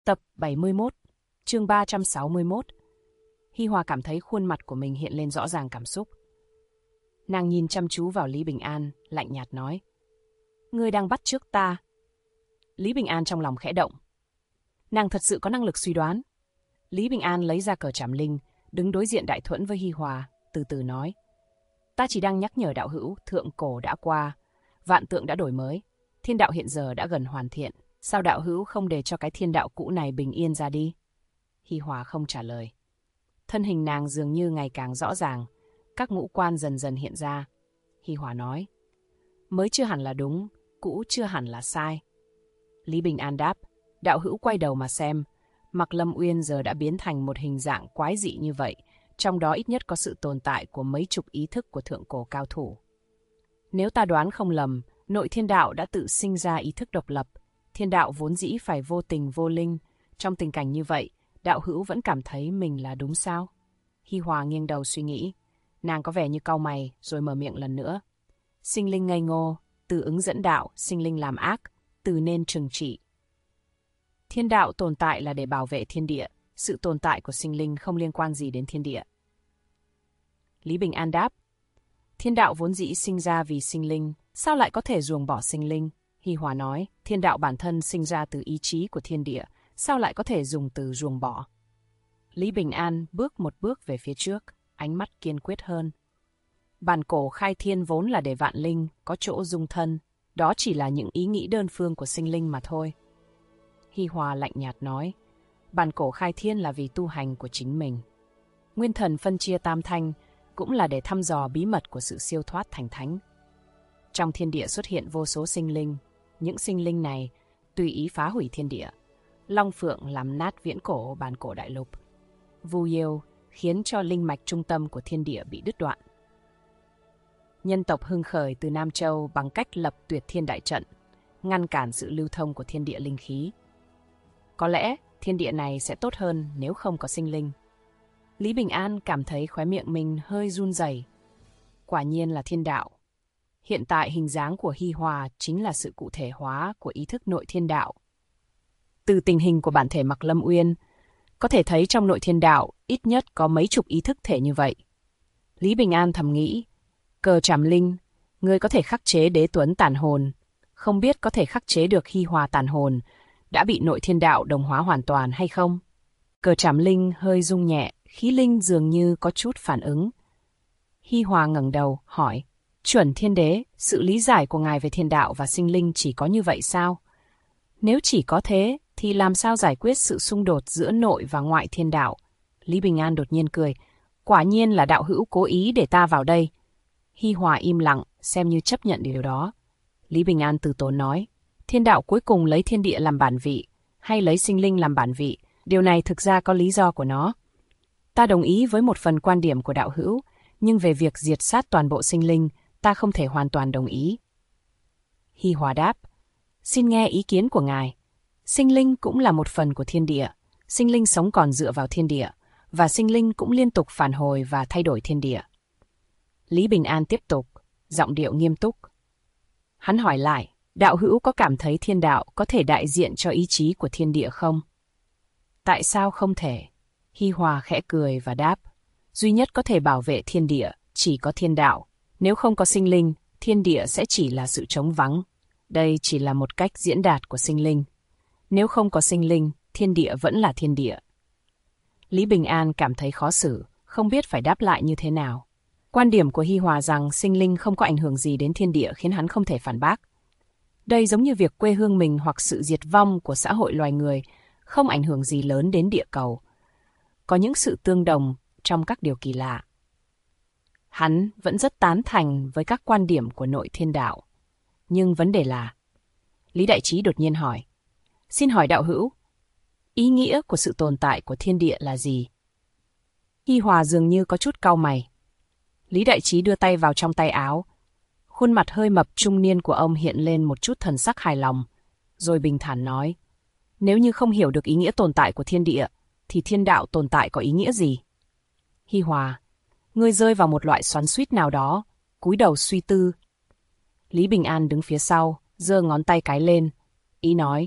Tập 71, chương 361. Hi Hòa cảm thấy khuôn mặt của mình hiện lên rõ ràng cảm xúc. Nàng nhìn chăm chú vào Lý Bình An, lạnh nhạt nói: "Ngươi đang bắt chước ta." Lý Bình An trong lòng khẽ động. Nàng thật sự có năng lực suy đoán. Lý Bình An lấy ra cờ trảm linh, đứng đối diện đại thuẫn với Hi Hòa, từ từ nói: "Ta chỉ đang nhắc nhở đạo hữu, thượng cổ đã qua, vạn tượng đã đổi mới, thiên đạo hiện giờ đã gần hoàn thiện. Sao đạo hữu không để cho cái thiên đạo cũ này bình yên ra đi?" Hi Hòa không trả lời. Thân hình nàng dường như ngày càng rõ ràng, các ngũ quan dần dần hiện ra. Hi Hòa nói: "Mới chưa hẳn là đúng, cũ chưa hẳn là sai." Lý Bình An đáp: "Đạo hữu quay đầu mà xem, Mạc Lâm Uyên giờ đã biến thành một hình dạng quái dị như vậy, trong đó ít nhất có sự tồn tại của mấy chục ý thức của thượng cổ cao thủ. Nếu ta đoán không lầm, nội thiên đạo đã tự sinh ra ý thức độc lập. Thiên đạo vốn dĩ phải vô tình vô linh. Trong tình cảnh như vậy, đạo hữu vẫn cảm thấy mình là đúng sao?" Hi Hòa nghiêng đầu suy nghĩ. Nàng có vẻ như cau mày, rồi mở miệng lần nữa: "Sinh linh ngây ngô, từ ứng dẫn đạo, sinh linh làm ác, từ nên trừng trị. Thiên đạo tồn tại là để bảo vệ thiên địa, sự tồn tại của sinh linh không liên quan gì đến thiên địa." Lý Bình An đáp: "Thiên đạo vốn dĩ sinh ra vì sinh linh, sao lại có thể ruồng bỏ sinh linh?" Hi Hòa nói: "Thiên đạo bản thân sinh ra từ ý chí của thiên địa, sao lại có thể dùng từ ruồng bỏ?" Lý Bình An bước một bước về phía trước, ánh mắt kiên quyết hơn. "Bản cổ khai thiên vốn là để vạn linh có chỗ dung thân, đó chỉ là những ý nghĩ đơn phương của sinh linh mà thôi." Hi Hòa lạnh nhạt nói: "Bản cổ khai thiên là vì tu hành của chính mình. Nguyên thần phân chia tam thanh cũng là để thăm dò bí mật của sự siêu thoát thành thánh. Trong thiên địa xuất hiện vô số sinh linh, những sinh linh này tùy ý phá hủy thiên địa. Long Phượng làm nát viễn cổ bản cổ đại lục. Vu Yêu khiến cho linh mạch trung tâm của thiên địa bị đứt đoạn. Nhân tộc hưng khởi từ Nam Châu bằng cách lập Tuyệt Thiên Đại Trận, ngăn cản sự lưu thông của thiên địa linh khí. Có lẽ thiên địa này sẽ tốt hơn nếu không có sinh linh." Lý Bình An cảm thấy khóe miệng mình hơi run rẩy. Quả nhiên là thiên đạo. Hiện tại hình dáng của Hi Hòa chính là sự cụ thể hóa của ý thức nội thiên đạo. Từ tình hình của bản thể Mạc Lâm Uyên, có thể thấy trong nội thiên đạo ít nhất có mấy chục ý thức thể như vậy. Lý Bình An thầm nghĩ: cờ trảm linh, ngươi có thể khắc chế Đế Tuấn tàn hồn, không biết có thể khắc chế được Hi Hòa tàn hồn đã bị nội thiên đạo đồng hóa hoàn toàn hay không? Cờ trảm linh hơi rung nhẹ, khí linh dường như có chút phản ứng. Hi Hòa ngẩng đầu, hỏi: "Chuẩn Thiên Đế, sự lý giải của ngài về thiên đạo và sinh linh chỉ có như vậy sao? Nếu chỉ có thế, thì làm sao giải quyết sự xung đột giữa nội và ngoại thiên đạo?" Lý Bình An đột nhiên cười: "Quả nhiên là đạo hữu cố ý để ta vào đây." Hi Hòa im lặng, xem như chấp nhận điều đó. Lý Bình An từ tốn nói: "Thiên đạo cuối cùng lấy thiên địa làm bản vị, hay lấy sinh linh làm bản vị, điều này thực ra có lý do của nó. Ta đồng ý với một phần quan điểm của đạo hữu, nhưng về việc diệt sát toàn bộ sinh linh, ta không thể hoàn toàn đồng ý." Hi Hòa đáp: "Xin nghe ý kiến của ngài. Sinh linh cũng là một phần của thiên địa, sinh linh sống còn dựa vào thiên địa, và sinh linh cũng liên tục phản hồi và thay đổi thiên địa." Lý Bình An tiếp tục, giọng điệu nghiêm túc. Hắn hỏi lại: "Đạo hữu có cảm thấy thiên đạo có thể đại diện cho ý chí của thiên địa không?" "Tại sao không thể?" Hi Hòa khẽ cười và đáp: "Duy nhất có thể bảo vệ thiên địa chỉ có thiên đạo. Nếu không có sinh linh, thiên địa sẽ chỉ là sự trống vắng. Đây chỉ là một cách diễn đạt của sinh linh. Nếu không có sinh linh, thiên địa vẫn là thiên địa." Lý Bình An cảm thấy khó xử, không biết phải đáp lại như thế nào. Quan điểm của Hi Hòa rằng sinh linh không có ảnh hưởng gì đến thiên địa khiến hắn không thể phản bác. Đây giống như việc quê hương mình hoặc sự diệt vong của xã hội loài người không ảnh hưởng gì lớn đến địa cầu. Có những sự tương đồng trong các điều kỳ lạ. Hắn vẫn rất tán thành với các quan điểm của nội thiên đạo. Nhưng vấn đề là... Lý Đại Trí đột nhiên hỏi: "Xin hỏi đạo hữu, ý nghĩa của sự tồn tại của thiên địa là gì?" Hi Hòa dường như có chút cau mày. Lý Đại Trí đưa tay vào trong tay áo. Khuôn mặt hơi mập trung niên của ông hiện lên một chút thần sắc hài lòng, rồi bình thản nói: "Nếu như không hiểu được ý nghĩa tồn tại của thiên địa, thì thiên đạo tồn tại có ý nghĩa gì?" Hi Hòa: "Ngươi rơi vào một loại xoắn xuýt nào đó, cúi đầu suy tư." Lý Bình An đứng phía sau, giơ ngón tay cái lên, ý nói: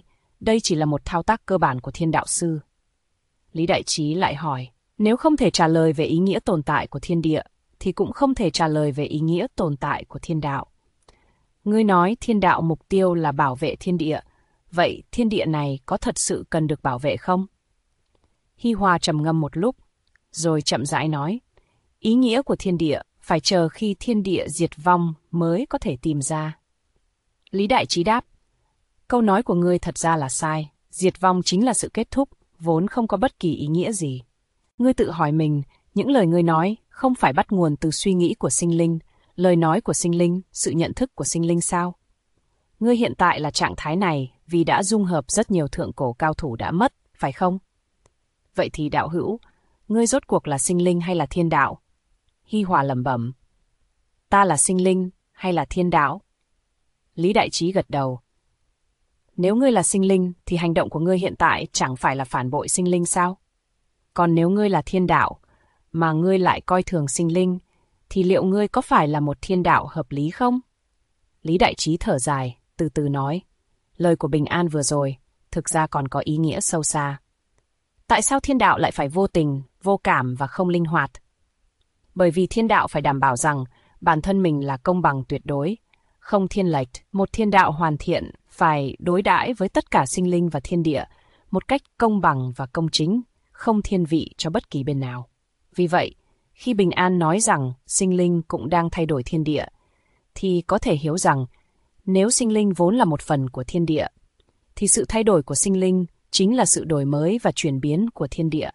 Đây chỉ là một thao tác cơ bản của thiên đạo sư. Lý Đại Trí lại hỏi, nếu không thể trả lời về ý nghĩa tồn tại của thiên địa, thì cũng không thể trả lời về ý nghĩa tồn tại của thiên đạo. Ngươi nói thiên đạo mục tiêu là bảo vệ thiên địa, vậy thiên địa này có thật sự cần được bảo vệ không? Hi Hòa trầm ngâm một lúc, rồi chậm rãi nói, ý nghĩa của thiên địa phải chờ khi thiên địa diệt vong mới có thể tìm ra. Lý Đại Trí đáp, câu nói của ngươi thật ra là sai, diệt vong chính là sự kết thúc, vốn không có bất kỳ ý nghĩa gì. Ngươi tự hỏi mình, những lời ngươi nói không phải bắt nguồn từ suy nghĩ của sinh linh, lời nói của sinh linh, sự nhận thức của sinh linh sao? Ngươi hiện tại là trạng thái này vì đã dung hợp rất nhiều thượng cổ cao thủ đã mất, phải không? Vậy thì đạo hữu, ngươi rốt cuộc là sinh linh hay là thiên đạo? Hi Hòa lẩm bẩm. Ta là sinh linh hay là thiên đạo? Lý Đại Trí gật đầu. Nếu ngươi là sinh linh thì hành động của ngươi hiện tại chẳng phải là phản bội sinh linh sao? Còn nếu ngươi là thiên đạo, mà ngươi lại coi thường sinh linh, thì liệu ngươi có phải là một thiên đạo hợp lý không? Lý Đại Trí thở dài, từ từ nói. Lời của Bình An vừa rồi, thực ra còn có ý nghĩa sâu xa. Tại sao thiên đạo lại phải vô tình, vô cảm và không linh hoạt? Bởi vì thiên đạo phải đảm bảo rằng bản thân mình là công bằng tuyệt đối, không thiên lệch. Một thiên đạo hoàn thiện phải đối đãi với tất cả sinh linh và thiên địa một cách công bằng và công chính, không thiên vị cho bất kỳ bên nào. Vì vậy, khi Bình An nói rằng sinh linh cũng đang thay đổi thiên địa, thì có thể hiểu rằng nếu sinh linh vốn là một phần của thiên địa, thì sự thay đổi của sinh linh chính là sự đổi mới và chuyển biến của thiên địa.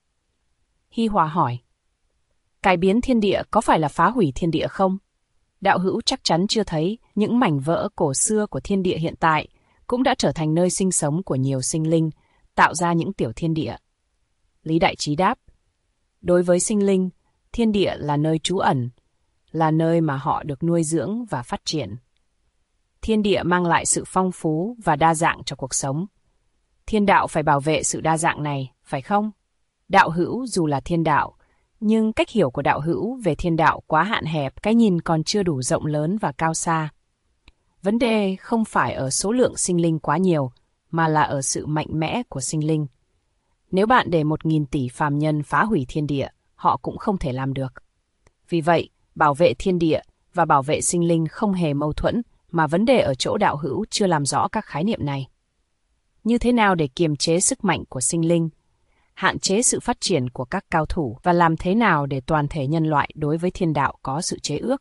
Hi Hòa hỏi, cải biến thiên địa có phải là phá hủy thiên địa không? Đạo hữu chắc chắn chưa thấy những mảnh vỡ cổ xưa của thiên địa hiện tại cũng đã trở thành nơi sinh sống của nhiều sinh linh, tạo ra những tiểu thiên địa. Lý Đại Trí đáp, đối với sinh linh, thiên địa là nơi trú ẩn, là nơi mà họ được nuôi dưỡng và phát triển. Thiên địa mang lại sự phong phú và đa dạng cho cuộc sống. Thiên đạo phải bảo vệ sự đa dạng này, phải không? Đạo hữu dù là thiên đạo, nhưng cách hiểu của đạo hữu về thiên đạo quá hạn hẹp, cái nhìn còn chưa đủ rộng lớn và cao xa. Vấn đề không phải ở số lượng sinh linh quá nhiều, mà là ở sự mạnh mẽ của sinh linh. Nếu bạn để 1.000 tỷ phàm nhân phá hủy thiên địa, họ cũng không thể làm được. Vì vậy, bảo vệ thiên địa và bảo vệ sinh linh không hề mâu thuẫn, mà vấn đề ở chỗ đạo hữu chưa làm rõ các khái niệm này. Như thế nào để kiềm chế sức mạnh của sinh linh, hạn chế sự phát triển của các cao thủ và làm thế nào để toàn thể nhân loại đối với thiên đạo có sự chế ước?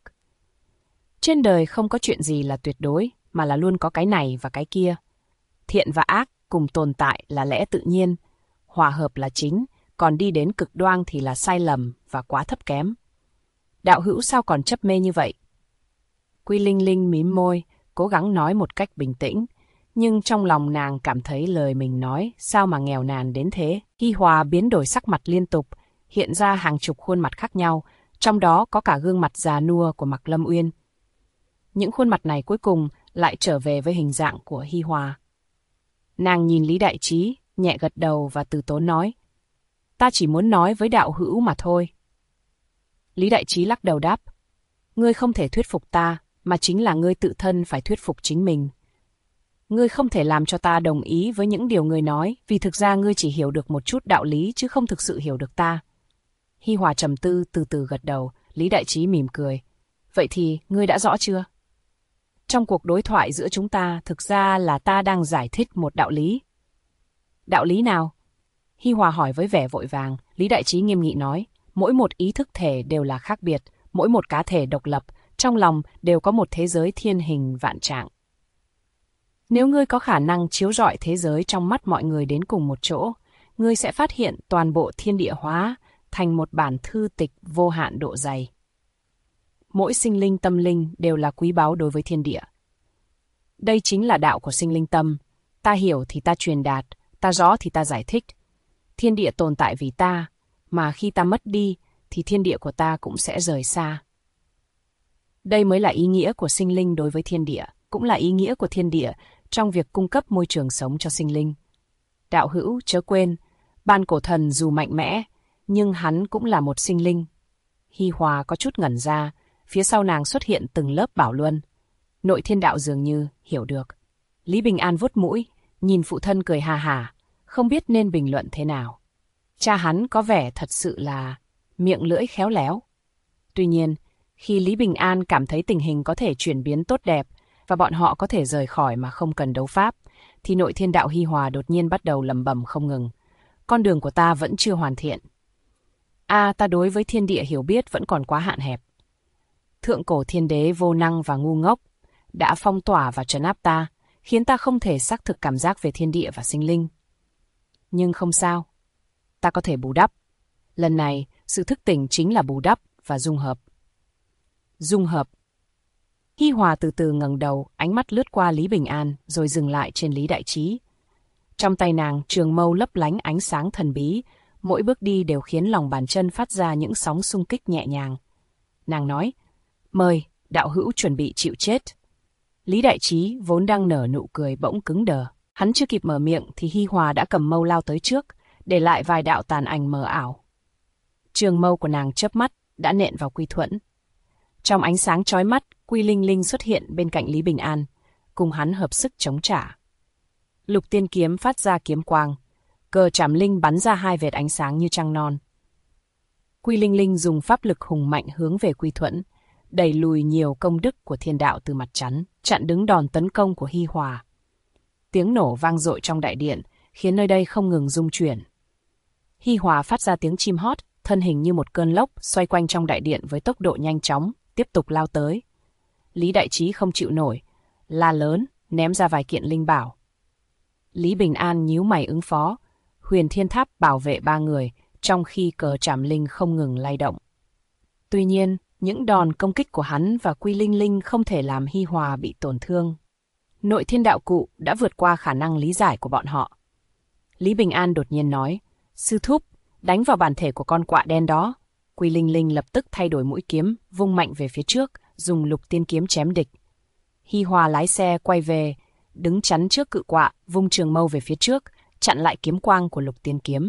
Trên đời không có chuyện gì là tuyệt đối, mà là luôn có cái này và cái kia. Thiện và ác cùng tồn tại là lẽ tự nhiên, hòa hợp là chính, còn đi đến cực đoan thì là sai lầm và quá thấp kém. Đạo hữu sao còn chấp mê như vậy? Quy Linh Linh mím môi, cố gắng nói một cách bình tĩnh, nhưng trong lòng nàng cảm thấy lời mình nói sao mà nghèo nàn đến thế. Hi Hòa biến đổi sắc mặt liên tục, hiện ra hàng chục khuôn mặt khác nhau, trong đó có cả gương mặt già nua của Mạc Lâm Uyên. Những khuôn mặt này cuối cùng lại trở về với hình dạng của Hi Hòa. Nàng nhìn Lý Đại Trí, nhẹ gật đầu và từ tốn nói, ta chỉ muốn nói với đạo hữu mà thôi. Lý Đại Trí lắc đầu đáp, ngươi không thể thuyết phục ta, mà chính là ngươi tự thân phải thuyết phục chính mình. Ngươi không thể làm cho ta đồng ý với những điều ngươi nói, vì thực ra ngươi chỉ hiểu được một chút đạo lý chứ không thực sự hiểu được ta. Hi Hòa trầm tư, từ từ gật đầu. Lý Đại Trí mỉm cười. Vậy thì, ngươi đã rõ chưa? Trong cuộc đối thoại giữa chúng ta, thực ra là ta đang giải thích một đạo lý. Đạo lý nào? Hi Hòa hỏi với vẻ vội vàng. Lý Đại Trí nghiêm nghị nói, mỗi một ý thức thể đều là khác biệt, mỗi một cá thể độc lập, trong lòng đều có một thế giới thiên hình vạn trạng. Nếu ngươi có khả năng chiếu rọi thế giới trong mắt mọi người đến cùng một chỗ, ngươi sẽ phát hiện toàn bộ thiên địa hóa thành một bản thư tịch vô hạn độ dày. Mỗi sinh linh tâm linh đều là quý báu đối với thiên địa. Đây chính là đạo của sinh linh tâm. Ta hiểu thì ta truyền đạt, ta rõ thì ta giải thích. Thiên địa tồn tại vì ta, mà khi ta mất đi thì thiên địa của ta cũng sẽ rời xa. Đây mới là ý nghĩa của sinh linh đối với thiên địa, cũng là ý nghĩa của thiên địa trong việc cung cấp môi trường sống cho sinh linh. Đạo hữu chớ quên, Ban Cổ Thần dù mạnh mẽ, nhưng hắn cũng là một sinh linh. Hi Hòa có chút ngẩn ra, phía sau nàng xuất hiện từng lớp bảo luân. Nội thiên đạo dường như hiểu được. Lý Bình An vuốt mũi, nhìn phụ thân cười hà hà, không biết nên bình luận thế nào. Cha hắn có vẻ thật sự là miệng lưỡi khéo léo. Tuy nhiên, khi Lý Bình An cảm thấy tình hình có thể chuyển biến tốt đẹp và bọn họ có thể rời khỏi mà không cần đấu pháp, thì nội thiên đạo Hi Hòa đột nhiên bắt đầu lẩm bẩm không ngừng. Con đường của ta vẫn chưa hoàn thiện. Ta đối với thiên địa hiểu biết vẫn còn quá hạn hẹp. Thượng cổ thiên đế vô năng và ngu ngốc đã phong tỏa và trấn áp ta, khiến ta không thể xác thực cảm giác về thiên địa và sinh linh. Nhưng không sao, ta có thể bù đắp. Lần này, sự thức tỉnh chính là bù đắp và dung hợp. Dung hợp. Hi Hòa từ từ ngẩng đầu, ánh mắt lướt qua Lý Bình An rồi dừng lại trên Lý Đại Trí. Trong tay nàng, trường mâu lấp lánh ánh sáng thần bí, mỗi bước đi đều khiến lòng bàn chân phát ra những sóng xung kích nhẹ nhàng. Nàng nói, mời, đạo hữu chuẩn bị chịu chết. Lý Đại Trí vốn đang nở nụ cười bỗng cứng đờ. Hắn chưa kịp mở miệng thì Hi Hòa đã cầm mâu lao tới trước, để lại vài đạo tàn ảnh mờ ảo. Trường mâu của nàng chớp mắt, đã nện vào Quy Thuẫn. Trong ánh sáng chói mắt, Quy Linh Linh xuất hiện bên cạnh Lý Bình An, cùng hắn hợp sức chống trả. Lục tiên kiếm phát ra kiếm quang, cờ trảm linh bắn ra hai vệt ánh sáng như trăng non. Quy Linh Linh dùng pháp lực hùng mạnh hướng về Quy Thuẫn, đẩy lùi nhiều công đức của thiên đạo từ mặt chắn, chặn đứng đòn tấn công của Hi Hòa. Tiếng nổ vang dội trong đại điện, khiến nơi đây không ngừng rung chuyển. Hi Hòa phát ra tiếng chim hót, thân hình như một cơn lốc xoay quanh trong đại điện với tốc độ nhanh chóng, tiếp tục lao tới. Lý Đại Trí không chịu nổi, la lớn, ném ra vài kiện linh bảo. Lý Bình An nhíu mày ứng phó, Huyền Thiên Tháp bảo vệ ba người, trong khi cờ trảm linh không ngừng lay động. Tuy nhiên, những đòn công kích của hắn và Quy Linh Linh không thể làm Hi Hòa bị tổn thương. Nội thiên đạo cụ đã vượt qua khả năng lý giải của bọn họ. Lý Bình An đột nhiên nói, sư thúc, đánh vào bản thể của con quạ đen đó. Quy Linh Linh lập tức thay đổi mũi kiếm, vung mạnh về phía trước, dùng lục tiên kiếm chém địch. Hi Hòa lái xe quay về, đứng chắn trước cự quạ, vung trường mâu về phía trước, chặn lại kiếm quang của lục tiên kiếm.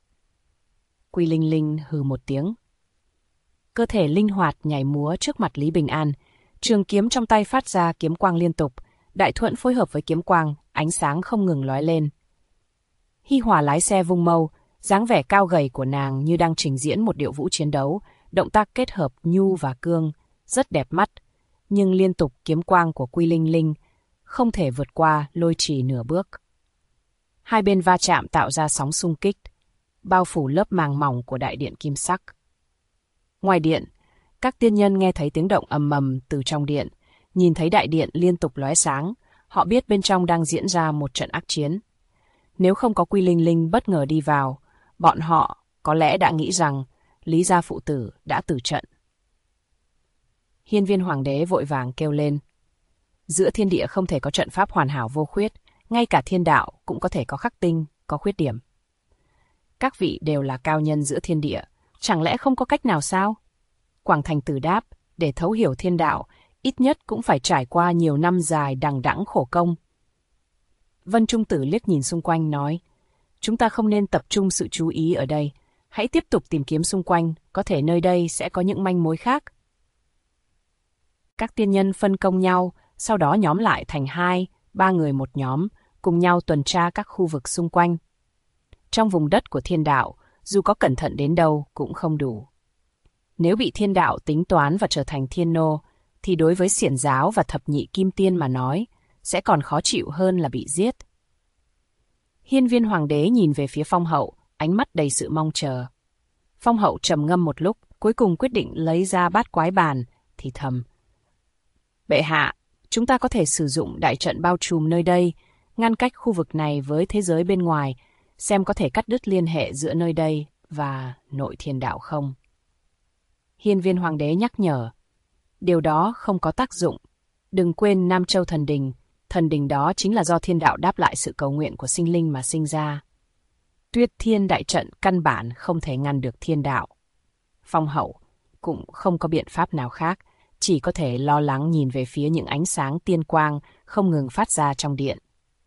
Quy Linh Linh hừ một tiếng. Cơ thể linh hoạt nhảy múa trước mặt Lý Bình An, trường kiếm trong tay phát ra kiếm quang liên tục, đại thuẫn phối hợp với kiếm quang, ánh sáng không ngừng lóe lên. Hi Hòa lái xe vung mâu, dáng vẻ cao gầy của nàng như đang trình diễn một điệu vũ chiến đấu, động tác kết hợp nhu và cương, rất đẹp mắt, nhưng liên tục kiếm quang của Quy Linh Linh không thể vượt qua lôi trì nửa bước. Hai bên va chạm tạo ra sóng xung kích, bao phủ lớp màng mỏng của đại điện kim sắc. Ngoài điện, các tiên nhân nghe thấy tiếng động ầm ầm từ trong điện, nhìn thấy đại điện liên tục lóe sáng, họ biết bên trong đang diễn ra một trận ác chiến. Nếu không có Quy Linh Linh bất ngờ đi vào, bọn họ có lẽ đã nghĩ rằng Lý gia phụ tử đã tử trận. Hiên Viên Hoàng đế vội vàng kêu lên. Giữa thiên địa không thể có trận pháp hoàn hảo vô khuyết, ngay cả thiên đạo cũng có thể có khắc tinh, có khuyết điểm. Các vị đều là cao nhân giữa thiên địa, chẳng lẽ không có cách nào sao? Quảng Thành Tử đáp, để thấu hiểu thiên đạo, ít nhất cũng phải trải qua nhiều năm dài đằng đẵng khổ công. Vân Trung Tử liếc nhìn xung quanh nói, chúng ta không nên tập trung sự chú ý ở đây, hãy tiếp tục tìm kiếm xung quanh, có thể nơi đây sẽ có những manh mối khác. Các tiên nhân phân công nhau, sau đó nhóm lại thành 2-3 người một nhóm, cùng nhau tuần tra các khu vực xung quanh. Trong vùng đất của thiên đạo, dù có cẩn thận đến đâu cũng không đủ. Nếu bị thiên đạo tính toán và trở thành thiên nô, thì đối với xiển giáo và thập nhị kim tiên mà nói, sẽ còn khó chịu hơn là bị giết. Hiên Viên Hoàng đế nhìn về phía Phong hậu, ánh mắt đầy sự mong chờ. Phong hậu trầm ngâm một lúc, cuối cùng quyết định lấy ra bát quái bàn, thì thầm. Bệ hạ, chúng ta có thể sử dụng đại trận bao trùm nơi đây, ngăn cách khu vực này với thế giới bên ngoài, xem có thể cắt đứt liên hệ giữa nơi đây và nội thiên đạo không. Hiên Viên Hoàng đế nhắc nhở. Điều đó không có tác dụng. Đừng quên Nam Châu thần đình đó chính là do thiên đạo đáp lại sự cầu nguyện của sinh linh mà sinh ra. Tuyết Thiên đại trận căn bản không thể ngăn được thiên đạo. Phong hậu cũng không có biện pháp nào khác, chỉ có thể lo lắng nhìn về phía những ánh sáng tiên quang không ngừng phát ra trong điện.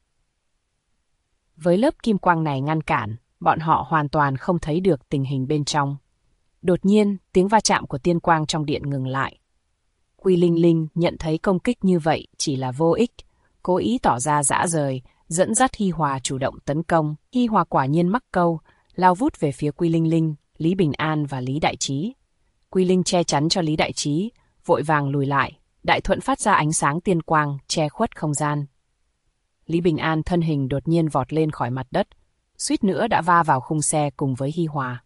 Với lớp kim quang này ngăn cản, bọn họ hoàn toàn không thấy được tình hình bên trong. Đột nhiên, tiếng va chạm của tiên quang trong điện ngừng lại. Quy Linh Linh nhận thấy công kích như vậy chỉ là vô ích, cố ý tỏ ra dã rời, dẫn dắt Hi Hòa chủ động tấn công. Hi Hòa quả nhiên mắc câu, lao vút về phía Quy Linh Linh, Lý Bình An và Lý Đại Trí. Quy Linh che chắn cho Lý Đại Trí, vội vàng lùi lại. Đại Thuận phát ra ánh sáng tiên quang, che khuất không gian. Lý Bình An thân hình đột nhiên vọt lên khỏi mặt đất, suýt nữa đã va vào khung xe cùng với Hi Hòa.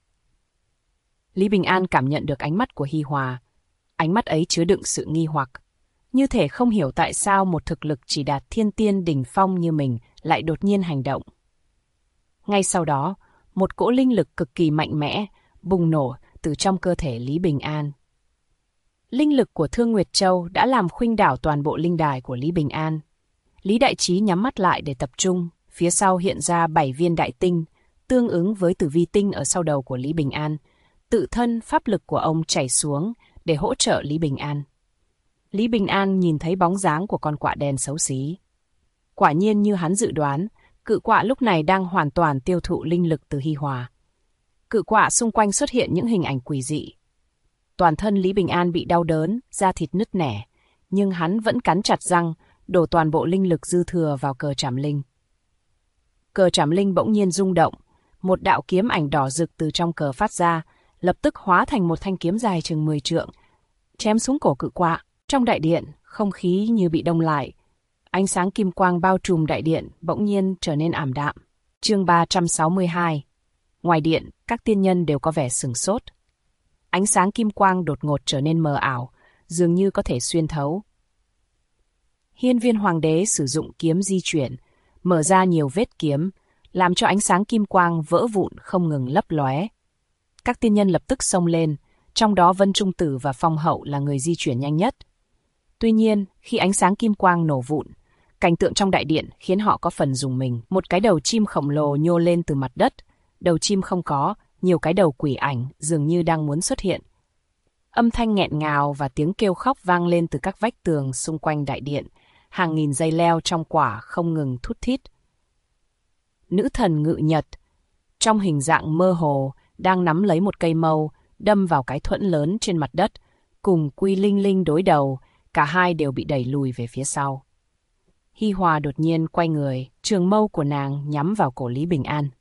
Lý Bình An cảm nhận được ánh mắt của Hi Hòa. Ánh mắt ấy chứa đựng sự nghi hoặc, như thể không hiểu tại sao một thực lực chỉ đạt thiên tiên đỉnh phong như mình lại đột nhiên hành động. Ngay sau đó, một cỗ linh lực cực kỳ mạnh mẽ bùng nổ từ trong cơ thể Lý Bình An. Linh lực của Thương Nguyệt Châu đã làm khuynh đảo toàn bộ linh đài của Lý Bình An. Lý Đại Trí nhắm mắt lại để tập trung, phía sau hiện ra 7 viên đại tinh, tương ứng với tử vi tinh ở sau đầu của Lý Bình An. Tự thân pháp lực của ông chảy xuống để hỗ trợ Lý Bình An. Lý Bình An nhìn thấy bóng dáng của con quạ đen xấu xí. Quả nhiên như hắn dự đoán, cự quạ lúc này đang hoàn toàn tiêu thụ linh lực từ Hi Hòa. Cự quạ xung quanh xuất hiện những hình ảnh quỷ dị. Toàn thân Lý Bình An bị đau đớn, da thịt nứt nẻ, nhưng hắn vẫn cắn chặt răng, đổ toàn bộ linh lực dư thừa vào cờ trảm linh. Cờ trảm linh bỗng nhiên rung động, một đạo kiếm ảnh đỏ rực từ trong cờ phát ra, lập tức hóa thành một thanh kiếm dài chừng 10 trượng, chém xuống cổ cự quạ. Trong đại điện, không khí như bị đông lại. Ánh sáng kim quang bao trùm đại điện bỗng nhiên trở nên ảm đạm. Chương 362. Ngoài điện, các tiên nhân đều có vẻ sửng sốt. Ánh sáng kim quang đột ngột trở nên mờ ảo, dường như có thể xuyên thấu. Hiên Viên Hoàng đế sử dụng kiếm di chuyển, mở ra nhiều vết kiếm, làm cho ánh sáng kim quang vỡ vụn không ngừng lấp lóe. Các tiên nhân lập tức xông lên, trong đó Vân Trung Tử và Phong Hậu là người di chuyển nhanh nhất. Tuy nhiên, khi ánh sáng kim quang nổ vụn, cảnh tượng trong đại điện khiến họ có phần rùng mình. Một cái đầu chim khổng lồ nhô lên từ mặt đất, đầu chim không có, nhiều cái đầu quỷ ảnh dường như đang muốn xuất hiện. Âm thanh nghẹn ngào và tiếng kêu khóc vang lên từ các vách tường xung quanh đại điện, hàng nghìn dây leo trong quả không ngừng thút thít. Nữ thần Ngự Nhật, trong hình dạng mơ hồ, đang nắm lấy một cây mâu, đâm vào cái thuẫn lớn trên mặt đất, cùng Quy Linh Linh đối đầu, cả hai đều bị đẩy lùi về phía sau. Hi Hòa đột nhiên quay người, trường mâu của nàng nhắm vào cổ Lý Bình An.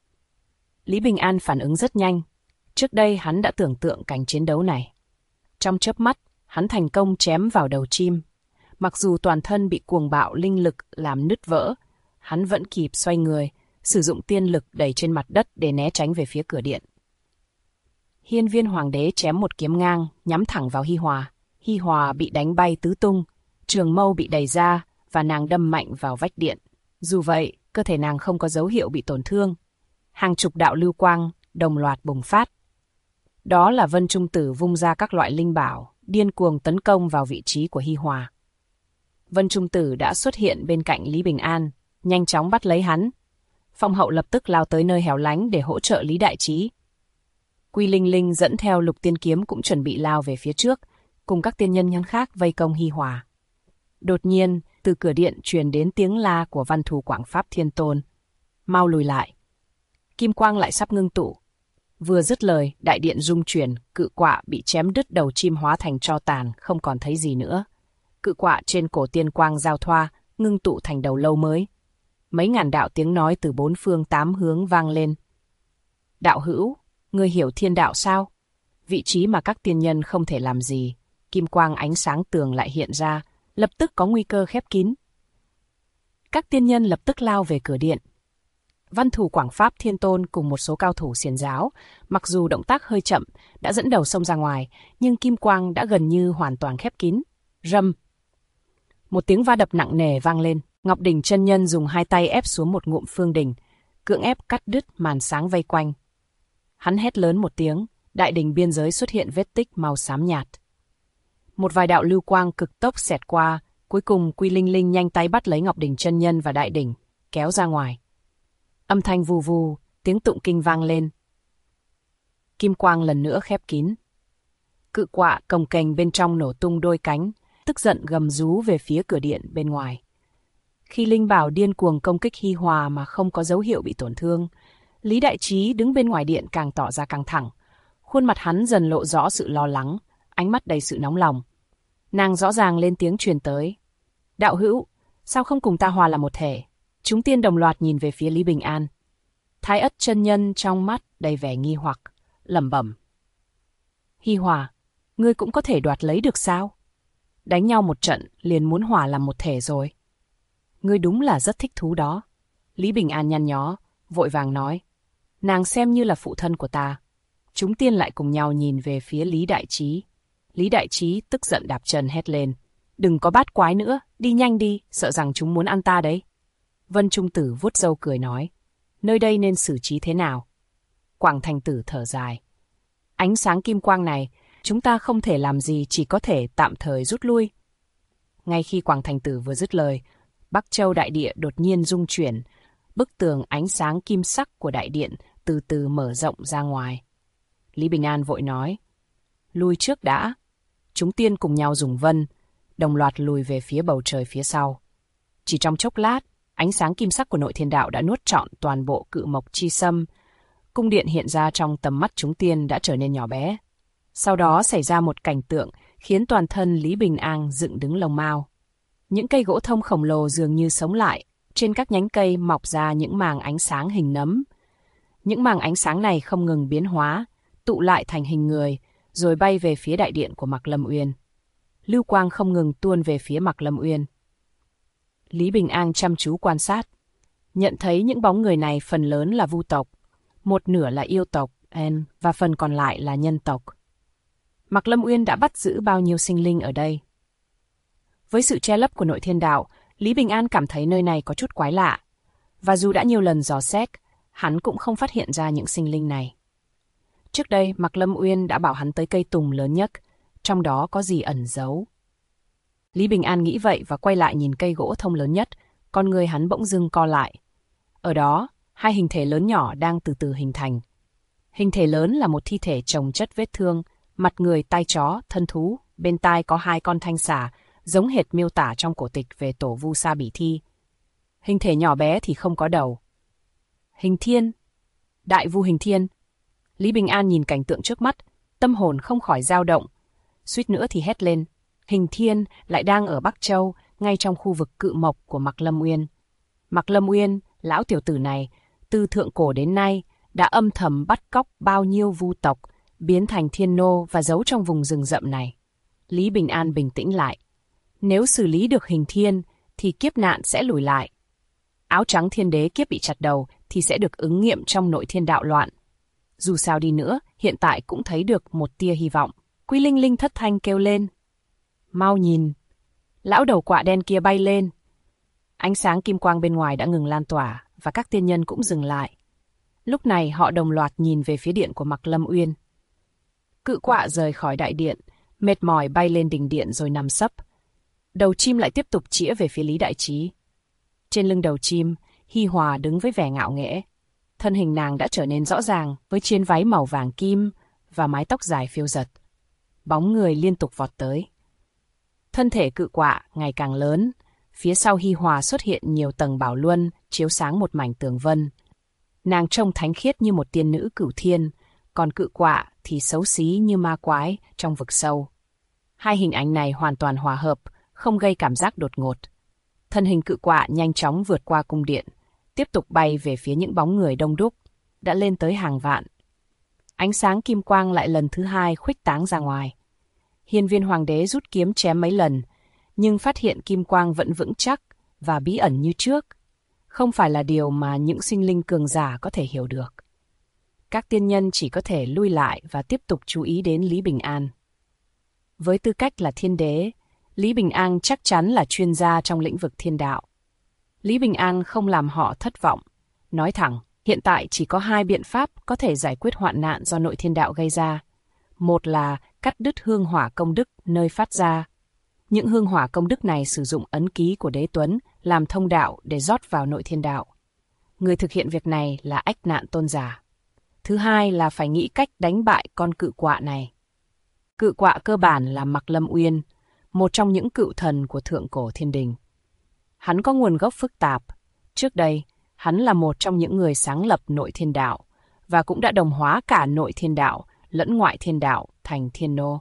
Lý Bình An phản ứng rất nhanh, trước đây hắn đã tưởng tượng cảnh chiến đấu này. Trong chớp mắt, hắn thành công chém vào đầu chim. Mặc dù toàn thân bị cuồng bạo linh lực làm nứt vỡ, hắn vẫn kịp xoay người, sử dụng tiên lực đẩy trên mặt đất để né tránh về phía cửa điện. Hiên Viên Hoàng đế chém một kiếm ngang, nhắm thẳng vào Hi Hòa. Hi Hòa bị đánh bay tứ tung, trường mâu bị đẩy ra và nàng đâm mạnh vào vách điện. Dù vậy, cơ thể nàng không có dấu hiệu bị tổn thương. Hàng chục đạo lưu quang đồng loạt bùng phát. Đó là Vân Trung Tử vung ra các loại linh bảo, điên cuồng tấn công vào vị trí của Hi Hòa. Vân Trung Tử đã xuất hiện bên cạnh Lý Bình An, nhanh chóng bắt lấy hắn. Phong Hậu lập tức lao tới nơi hẻo lánh để hỗ trợ Lý Đại Trí. Quy Linh Linh dẫn theo Lục Tiên Kiếm cũng chuẩn bị lao về phía trước, cùng các tiên nhân khác vây công Hi Hòa. Đột nhiên, từ cửa điện truyền đến tiếng la của Văn Thù Quảng Pháp Thiên Tôn. Mau lùi lại. Kim quang lại sắp ngưng tụ. Vừa dứt lời, đại điện rung chuyển, cự quạ bị chém đứt đầu chim hóa thành tro tàn, không còn thấy gì nữa. Cự quạ trên cổ tiên quang giao thoa, ngưng tụ thành đầu lâu mới. Mấy ngàn đạo tiếng nói từ bốn phương tám hướng vang lên. Đạo hữu, ngươi hiểu thiên đạo sao? Vị trí mà các tiên nhân không thể làm gì, kim quang ánh sáng tường lại hiện ra, lập tức có nguy cơ khép kín. Các tiên nhân lập tức lao về cửa điện. Văn Thù Quảng Pháp Thiên Tôn cùng một số cao thủ xiển giáo, mặc dù động tác hơi chậm, đã dẫn đầu xông ra ngoài, nhưng kim quang đã gần như hoàn toàn khép kín. Rầm! Một tiếng va đập nặng nề vang lên. Ngọc Đỉnh chân nhân dùng hai tay ép xuống một ngụm phương đỉnh, cưỡng ép cắt đứt màn sáng vây quanh. Hắn hét lớn một tiếng, đại đỉnh biên giới xuất hiện vết tích màu xám nhạt. Một vài đạo lưu quang cực tốc xẹt qua, cuối cùng Quy Linh Linh nhanh tay bắt lấy Ngọc Đỉnh chân nhân và đại đỉnh, kéo ra ngoài. Âm thanh vù vù, tiếng tụng kinh vang lên. Kim quang lần nữa khép kín. Cự quạ cồng kềnh bên trong nổ tung đôi cánh, tức giận gầm rú về phía cửa điện bên ngoài. Khi linh bảo điên cuồng công kích Hi Hòa mà không có dấu hiệu bị tổn thương, Lý Đại Trí đứng bên ngoài điện càng tỏ ra căng thẳng. Khuôn mặt hắn dần lộ rõ sự lo lắng, ánh mắt đầy sự nóng lòng. Nàng rõ ràng lên tiếng truyền tới. Đạo hữu, sao không cùng ta hòa là một thể? Chúng tiên đồng loạt nhìn về phía Lý Bình An. Thái Ất chân nhân trong mắt đầy vẻ nghi hoặc, lẩm bẩm. Hi Hòa, ngươi cũng có thể đoạt lấy được sao? Đánh nhau một trận liền muốn hòa làm một thể rồi. Ngươi đúng là rất thích thú đó. Lý Bình An nhăn nhó, vội vàng nói. Nàng xem như là phụ thân của ta. Chúng tiên lại cùng nhau nhìn về phía Lý Đại Trí. Lý Đại Trí tức giận đạp chân hét lên. Đừng có bát quái nữa, đi nhanh đi, sợ rằng chúng muốn ăn ta đấy. Vân Trung Tử vuốt râu cười nói. Nơi đây nên xử trí thế nào? Quảng Thành Tử thở dài. Ánh sáng kim quang này, chúng ta không thể làm gì, chỉ có thể tạm thời rút lui. Ngay khi Quảng Thành Tử vừa dứt lời, Bắc Châu đại địa đột nhiên rung chuyển, bức tường ánh sáng kim sắc của đại điện từ từ mở rộng ra ngoài. Lý Bình An vội nói, lui trước đã. Chúng tiên cùng nhau dùng vân, đồng loạt lùi về phía bầu trời phía sau. Chỉ trong chốc lát, ánh sáng kim sắc của nội thiên đạo đã nuốt trọn toàn bộ cự mộc chi sâm. Cung điện hiện ra trong tầm mắt chúng tiên đã trở nên nhỏ bé. Sau đó xảy ra một cảnh tượng khiến toàn thân Lý Bình An dựng đứng lông mao. Những cây gỗ thông khổng lồ dường như sống lại, trên các nhánh cây mọc ra những màng ánh sáng hình nấm. Những màng ánh sáng này không ngừng biến hóa, tụ lại thành hình người, rồi bay về phía đại điện của Mạc Lâm Uyên. Lưu quang không ngừng tuôn về phía Mạc Lâm Uyên. Lý Bình An chăm chú quan sát, nhận thấy những bóng người này phần lớn là vu tộc, một nửa là yêu tộc, và phần còn lại là nhân tộc. Mạc Lâm Uyên đã bắt giữ bao nhiêu sinh linh ở đây? Với sự che lấp của nội thiên đạo, Lý Bình An cảm thấy nơi này có chút quái lạ, và dù đã nhiều lần dò xét, hắn cũng không phát hiện ra những sinh linh này. Trước đây, Mạc Lâm Uyên đã bảo hắn tới cây tùng lớn nhất, trong đó có gì ẩn giấu. Lý Bình An nghĩ vậy và quay lại nhìn cây gỗ thông lớn nhất, con người hắn bỗng dưng co lại. Ở đó, hai hình thể lớn nhỏ đang từ từ hình thành. Hình thể lớn là một thi thể chồng chất vết thương, mặt người, tai chó, thân thú, bên tai có hai con thanh xà, giống hệt miêu tả trong cổ tịch về tổ vu Sa Bỉ Thi. Hình thể nhỏ bé thì không có đầu. Hình thiên, đại vu hình thiên. Lý Bình An nhìn cảnh tượng trước mắt, tâm hồn không khỏi dao động, suýt nữa thì hét lên. Hình thiên lại đang ở Bắc Châu, ngay trong khu vực cự mộc của Mạc Lâm Uyên. Mạc Lâm Uyên, lão tiểu tử này, từ thượng cổ đến nay, đã âm thầm bắt cóc bao nhiêu vu tộc, biến thành thiên nô và giấu trong vùng rừng rậm này. Lý Bình An bình tĩnh lại. Nếu xử lý được hình thiên, thì kiếp nạn sẽ lùi lại. Áo trắng thiên đế kiếp bị chặt đầu thì sẽ được ứng nghiệm trong nội thiên đạo loạn. Dù sao đi nữa, hiện tại cũng thấy được một tia hy vọng. Quy Linh Linh thất thanh kêu lên. Mau nhìn! Lão đầu quạ đen kia bay lên. Ánh sáng kim quang bên ngoài đã ngừng lan tỏa, và các tiên nhân cũng dừng lại. Lúc này họ đồng loạt nhìn về phía điện của Mạc Lâm Uyên. Cự quạ rời khỏi đại điện, mệt mỏi bay lên đỉnh điện rồi nằm sấp. Đầu chim lại tiếp tục chĩa về phía Lý Đại Trí. Trên lưng đầu chim, Hi Hòa đứng với vẻ ngạo nghễ. Thân hình nàng đã trở nên rõ ràng với chiếc váy màu vàng kim và mái tóc dài phiêu dật. Bóng người liên tục vọt tới. Thân thể cự quạ ngày càng lớn, phía sau Hi Hòa xuất hiện nhiều tầng bảo luân chiếu sáng một mảnh tường vân. Nàng trông thánh khiết như một tiên nữ cửu thiên, còn cự quạ thì xấu xí như ma quái trong vực sâu. Hai hình ảnh này hoàn toàn hòa hợp, không gây cảm giác đột ngột. Thân hình cự quạ nhanh chóng vượt qua cung điện, tiếp tục bay về phía những bóng người đông đúc, đã lên tới hàng vạn. Ánh sáng kim quang lại lần thứ hai khuếch tán ra ngoài. Hiên Viên Hoàng đế rút kiếm chém mấy lần, nhưng phát hiện kim quang vẫn vững chắc và bí ẩn như trước. Không phải là điều mà những sinh linh cường giả có thể hiểu được. Các tiên nhân chỉ có thể lui lại và tiếp tục chú ý đến Lý Bình An. Với tư cách là thiên đế, Lý Bình An chắc chắn là chuyên gia trong lĩnh vực thiên đạo. Lý Bình An không làm họ thất vọng. Nói thẳng, hiện tại chỉ có hai biện pháp có thể giải quyết hoạn nạn do nội thiên đạo gây ra. Một là cắt đứt hương hỏa công đức nơi phát ra. Những hương hỏa công đức này sử dụng ấn ký của đế tuấn làm thông đạo để rót vào nội thiên đạo. Người thực hiện việc này là Ách Nạn Tôn giả. Thứ hai là phải nghĩ cách đánh bại con cự quạ này. Cự quạ cơ bản là Mạc Lâm Uyên, một trong những cựu thần của thượng cổ thiên đình. Hắn có nguồn gốc phức tạp. Trước đây, hắn là một trong những người sáng lập nội thiên đạo và cũng đã đồng hóa cả nội thiên đạo lẫn ngoại thiên đạo thành thiên nô.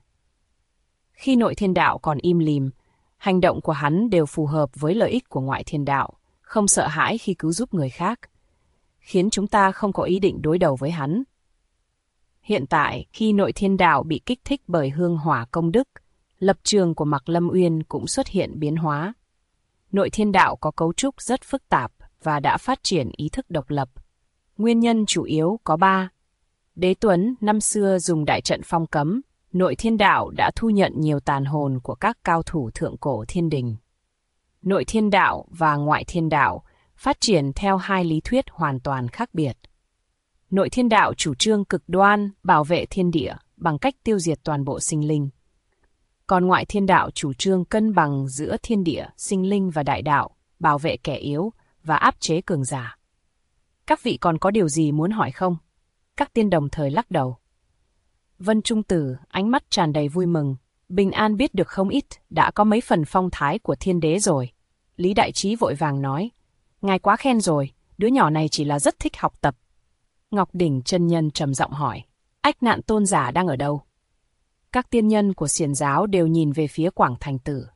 Khi nội thiên đạo còn im lìm, hành động của hắn đều phù hợp với lợi ích của ngoại thiên đạo, không sợ hãi khi cứu giúp người khác, khiến chúng ta không có ý định đối đầu với hắn. Hiện tại, khi Nội Thiên Đạo bị kích thích bởi hương hỏa công đức, lập trường của Mạc Lâm Uyên cũng xuất hiện biến hóa. Nội Thiên Đạo có cấu trúc rất phức tạp và đã phát triển ý thức độc lập. Nguyên nhân chủ yếu có 3. Đế Tuấn năm xưa dùng đại trận phong cấm, Nội Thiên Đạo đã thu nhận nhiều tàn hồn của các cao thủ thượng cổ thiên đình. Nội Thiên Đạo và Ngoại Thiên Đạo phát triển theo 2 lý thuyết hoàn toàn khác biệt. Nội Thiên Đạo chủ trương cực đoan, bảo vệ thiên địa bằng cách tiêu diệt toàn bộ sinh linh. Còn Ngoại Thiên Đạo chủ trương cân bằng giữa thiên địa, sinh linh và đại đạo, bảo vệ kẻ yếu và áp chế cường giả. Các vị còn có điều gì muốn hỏi không? Các tiên đồng thời lắc đầu. Vân Trung Tử, ánh mắt tràn đầy vui mừng. Bình An biết được không ít, đã có mấy phần phong thái của thiên đế rồi. Lý Đại Trí vội vàng nói. Ngài quá khen rồi, đứa nhỏ này chỉ là rất thích học tập. Ngọc Đỉnh chân nhân trầm giọng hỏi. Ách Nạn tôn giả đang ở đâu? Các tiên nhân của Xiển giáo đều nhìn về phía Quảng Thành Tử.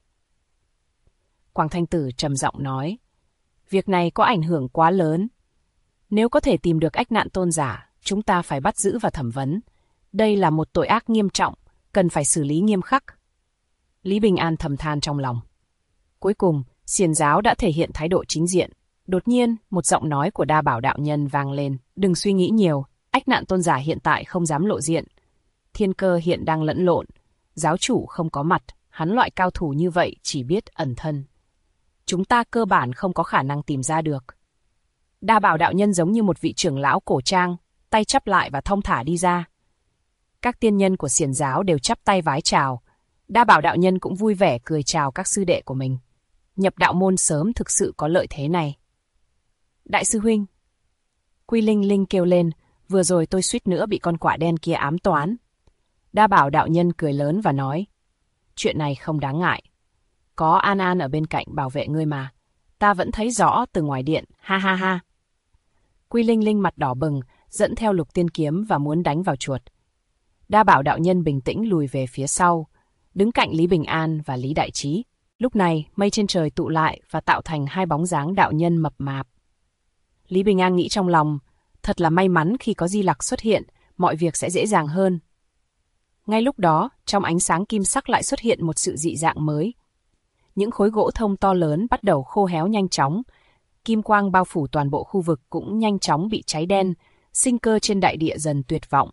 Quảng Thành Tử trầm giọng nói. Việc này có ảnh hưởng quá lớn. Nếu có thể tìm được Ách Nạn tôn giả, chúng ta phải bắt giữ và thẩm vấn. Đây là một tội ác nghiêm trọng, cần phải xử lý nghiêm khắc. Lý Bình An thầm than trong lòng. Cuối cùng, Xiển giáo đã thể hiện thái độ chính diện. Đột nhiên, một giọng nói của Đa Bảo đạo nhân vang lên. Đừng suy nghĩ nhiều, Ách Nạn tôn giả hiện tại không dám lộ diện. Thiên Cơ hiện đang lẫn lộn. Giáo chủ không có mặt, hắn loại cao thủ như vậy chỉ biết ẩn thân. Chúng ta cơ bản không có khả năng tìm ra được. Đa Bảo đạo nhân giống như một vị trưởng lão cổ trang, tay chắp lại và thong thả đi ra. Các tiên nhân của Xiển giáo đều chắp tay vái chào. Đa Bảo đạo nhân cũng vui vẻ cười chào các sư đệ của mình. Nhập đạo môn sớm thực sự có lợi thế này. Đại sư huynh. Quy Linh Linh kêu lên, vừa rồi tôi suýt nữa bị con quạ đen kia ám toán. Đa Bảo đạo nhân cười lớn và nói. Chuyện này không đáng ngại. Có An An ở bên cạnh bảo vệ ngươi mà. Ta vẫn thấy rõ từ ngoài điện, ha ha ha. Quy Linh Linh mặt đỏ bừng, dẫn theo Lục Tiên Kiếm và muốn đánh vào chuột. Đa Bảo đạo nhân bình tĩnh lùi về phía sau, đứng cạnh Lý Bình An và Lý Đại Trí. Lúc này, mây trên trời tụ lại và tạo thành 2 bóng dáng đạo nhân mập mạp. Lý Bình An nghĩ trong lòng, thật là may mắn khi có Di Lặc xuất hiện, mọi việc sẽ dễ dàng hơn. Ngay lúc đó, trong ánh sáng kim sắc lại xuất hiện một sự dị dạng mới. Những khối gỗ thông to lớn bắt đầu khô héo nhanh chóng, kim quang bao phủ toàn bộ khu vực cũng nhanh chóng bị cháy đen, sinh cơ trên đại địa dần tuyệt vọng.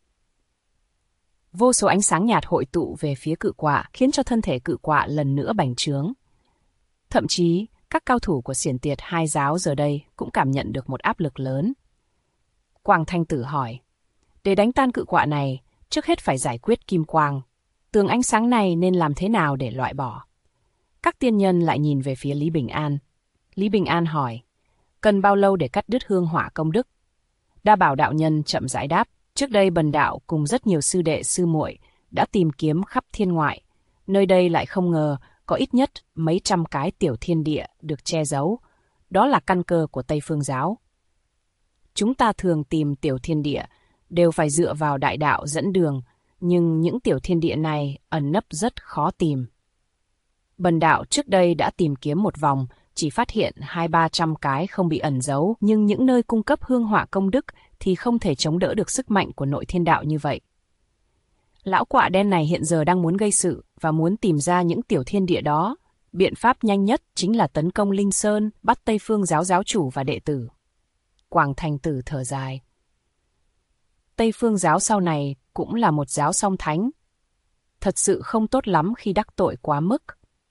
Vô số ánh sáng nhạt hội tụ về phía cự quạ, khiến cho thân thể cự quạ lần nữa bành trướng. Thậm chí, các cao thủ của Xiển Tiệt 2 giáo giờ đây cũng cảm nhận được một áp lực lớn. Quảng Thanh Tử hỏi, để đánh tan cự quạ này, trước hết phải giải quyết kim quang. Tường ánh sáng này nên làm thế nào để loại bỏ? Các tiên nhân lại nhìn về phía Lý Bình An. Lý Bình An hỏi, cần bao lâu để cắt đứt hương hỏa công đức? Đa Bảo đạo nhân chậm rãi đáp, trước đây Bần đạo cùng rất nhiều sư đệ sư muội đã tìm kiếm khắp thiên ngoại. Nơi đây lại không ngờ có ít nhất mấy trăm cái tiểu thiên địa được che giấu. Đó là căn cơ của Tây Phương giáo. Chúng ta thường tìm tiểu thiên địa đều phải dựa vào đại đạo dẫn đường, nhưng những tiểu thiên địa này ẩn nấp rất khó tìm. Bần đạo trước đây đã tìm kiếm một vòng, chỉ phát hiện 200-300 cái không bị ẩn giấu, nhưng những nơi cung cấp hương hỏa công đức thì không thể chống đỡ được sức mạnh của Nội Thiên Đạo như vậy. Lão quạ đen này hiện giờ đang muốn gây sự và muốn tìm ra những tiểu thiên địa đó. Biện pháp nhanh nhất chính là tấn công Linh Sơn, bắt Tây Phương giáo giáo chủ và đệ tử. Quảng Thành Tử thở dài. Tây Phương giáo sau này cũng là một giáo song thánh. Thật sự không tốt lắm khi đắc tội quá mức.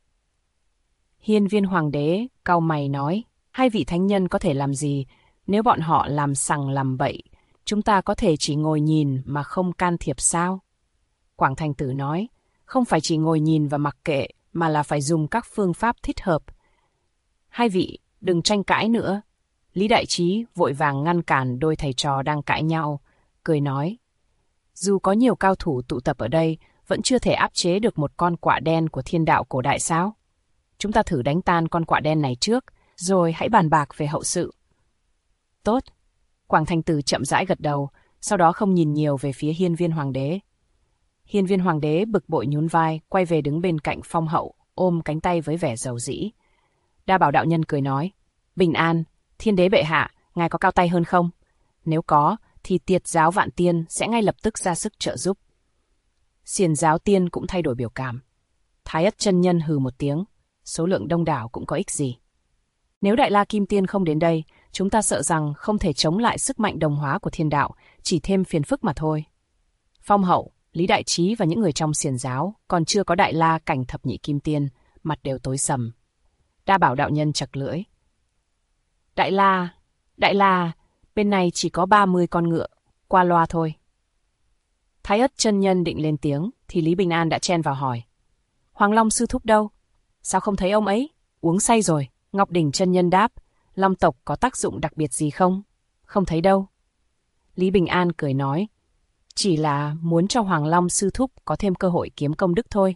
Hiên Viên Hoàng đế cau mày nói, 2 vị thánh nhân có thể làm gì? Nếu bọn họ làm sằng làm bậy, chúng ta có thể chỉ ngồi nhìn mà không can thiệp sao? Quảng Thành Tử nói, không phải chỉ ngồi nhìn và mặc kệ, mà là phải dùng các phương pháp thích hợp. 2 vị, đừng tranh cãi nữa. Lý Đại Trí vội vàng ngăn cản đôi thầy trò đang cãi nhau, cười nói, dù có nhiều cao thủ tụ tập ở đây, vẫn chưa thể áp chế được một con quạ đen của thiên đạo cổ đại sao? Chúng ta thử đánh tan con quạ đen này trước, rồi hãy bàn bạc về hậu sự. Tốt. Quảng Thành Tử chậm rãi gật đầu, sau đó không nhìn nhiều về phía Hiên Viên Hoàng đế. Hiên Viên Hoàng đế bực bội nhún vai, quay về đứng bên cạnh Phong Hậu, ôm cánh tay với vẻ dầu dĩ. Đa Bảo đạo nhân cười nói, Bình an, thiên đế bệ hạ, ngài có cao tay hơn không? Nếu có, thì Tiệt giáo Vạn Tiên sẽ ngay lập tức ra sức trợ giúp. Xiển giáo Tiên cũng thay đổi biểu cảm. Thái Ất chân nhân hừ một tiếng, số lượng đông đảo cũng có ích gì. Nếu Đại La Kim Tiên không đến đây, chúng ta sợ rằng không thể chống lại sức mạnh đồng hóa của thiên đạo, chỉ thêm phiền phức mà thôi. Phong Hậu, Lý Đại Trí và những người trong xiển giáo còn chưa có Đại La cảnh thập nhị kim tiên, mặt đều tối sầm. Đa Bảo đạo nhân chật lưỡi. Đại La, bên này chỉ có 30 con ngựa, qua loa thôi. Thái Ất chân nhân định lên tiếng, thì Lý Bình An đã chen vào hỏi. Hoàng Long sư thúc đâu? Sao không thấy ông ấy? Uống say rồi. Ngọc Đỉnh chân nhân đáp, Long tộc có tác dụng đặc biệt gì không? Không thấy đâu. Lý Bình An cười nói, chỉ là muốn cho Hoàng Long sư thúc có thêm cơ hội kiếm công đức thôi.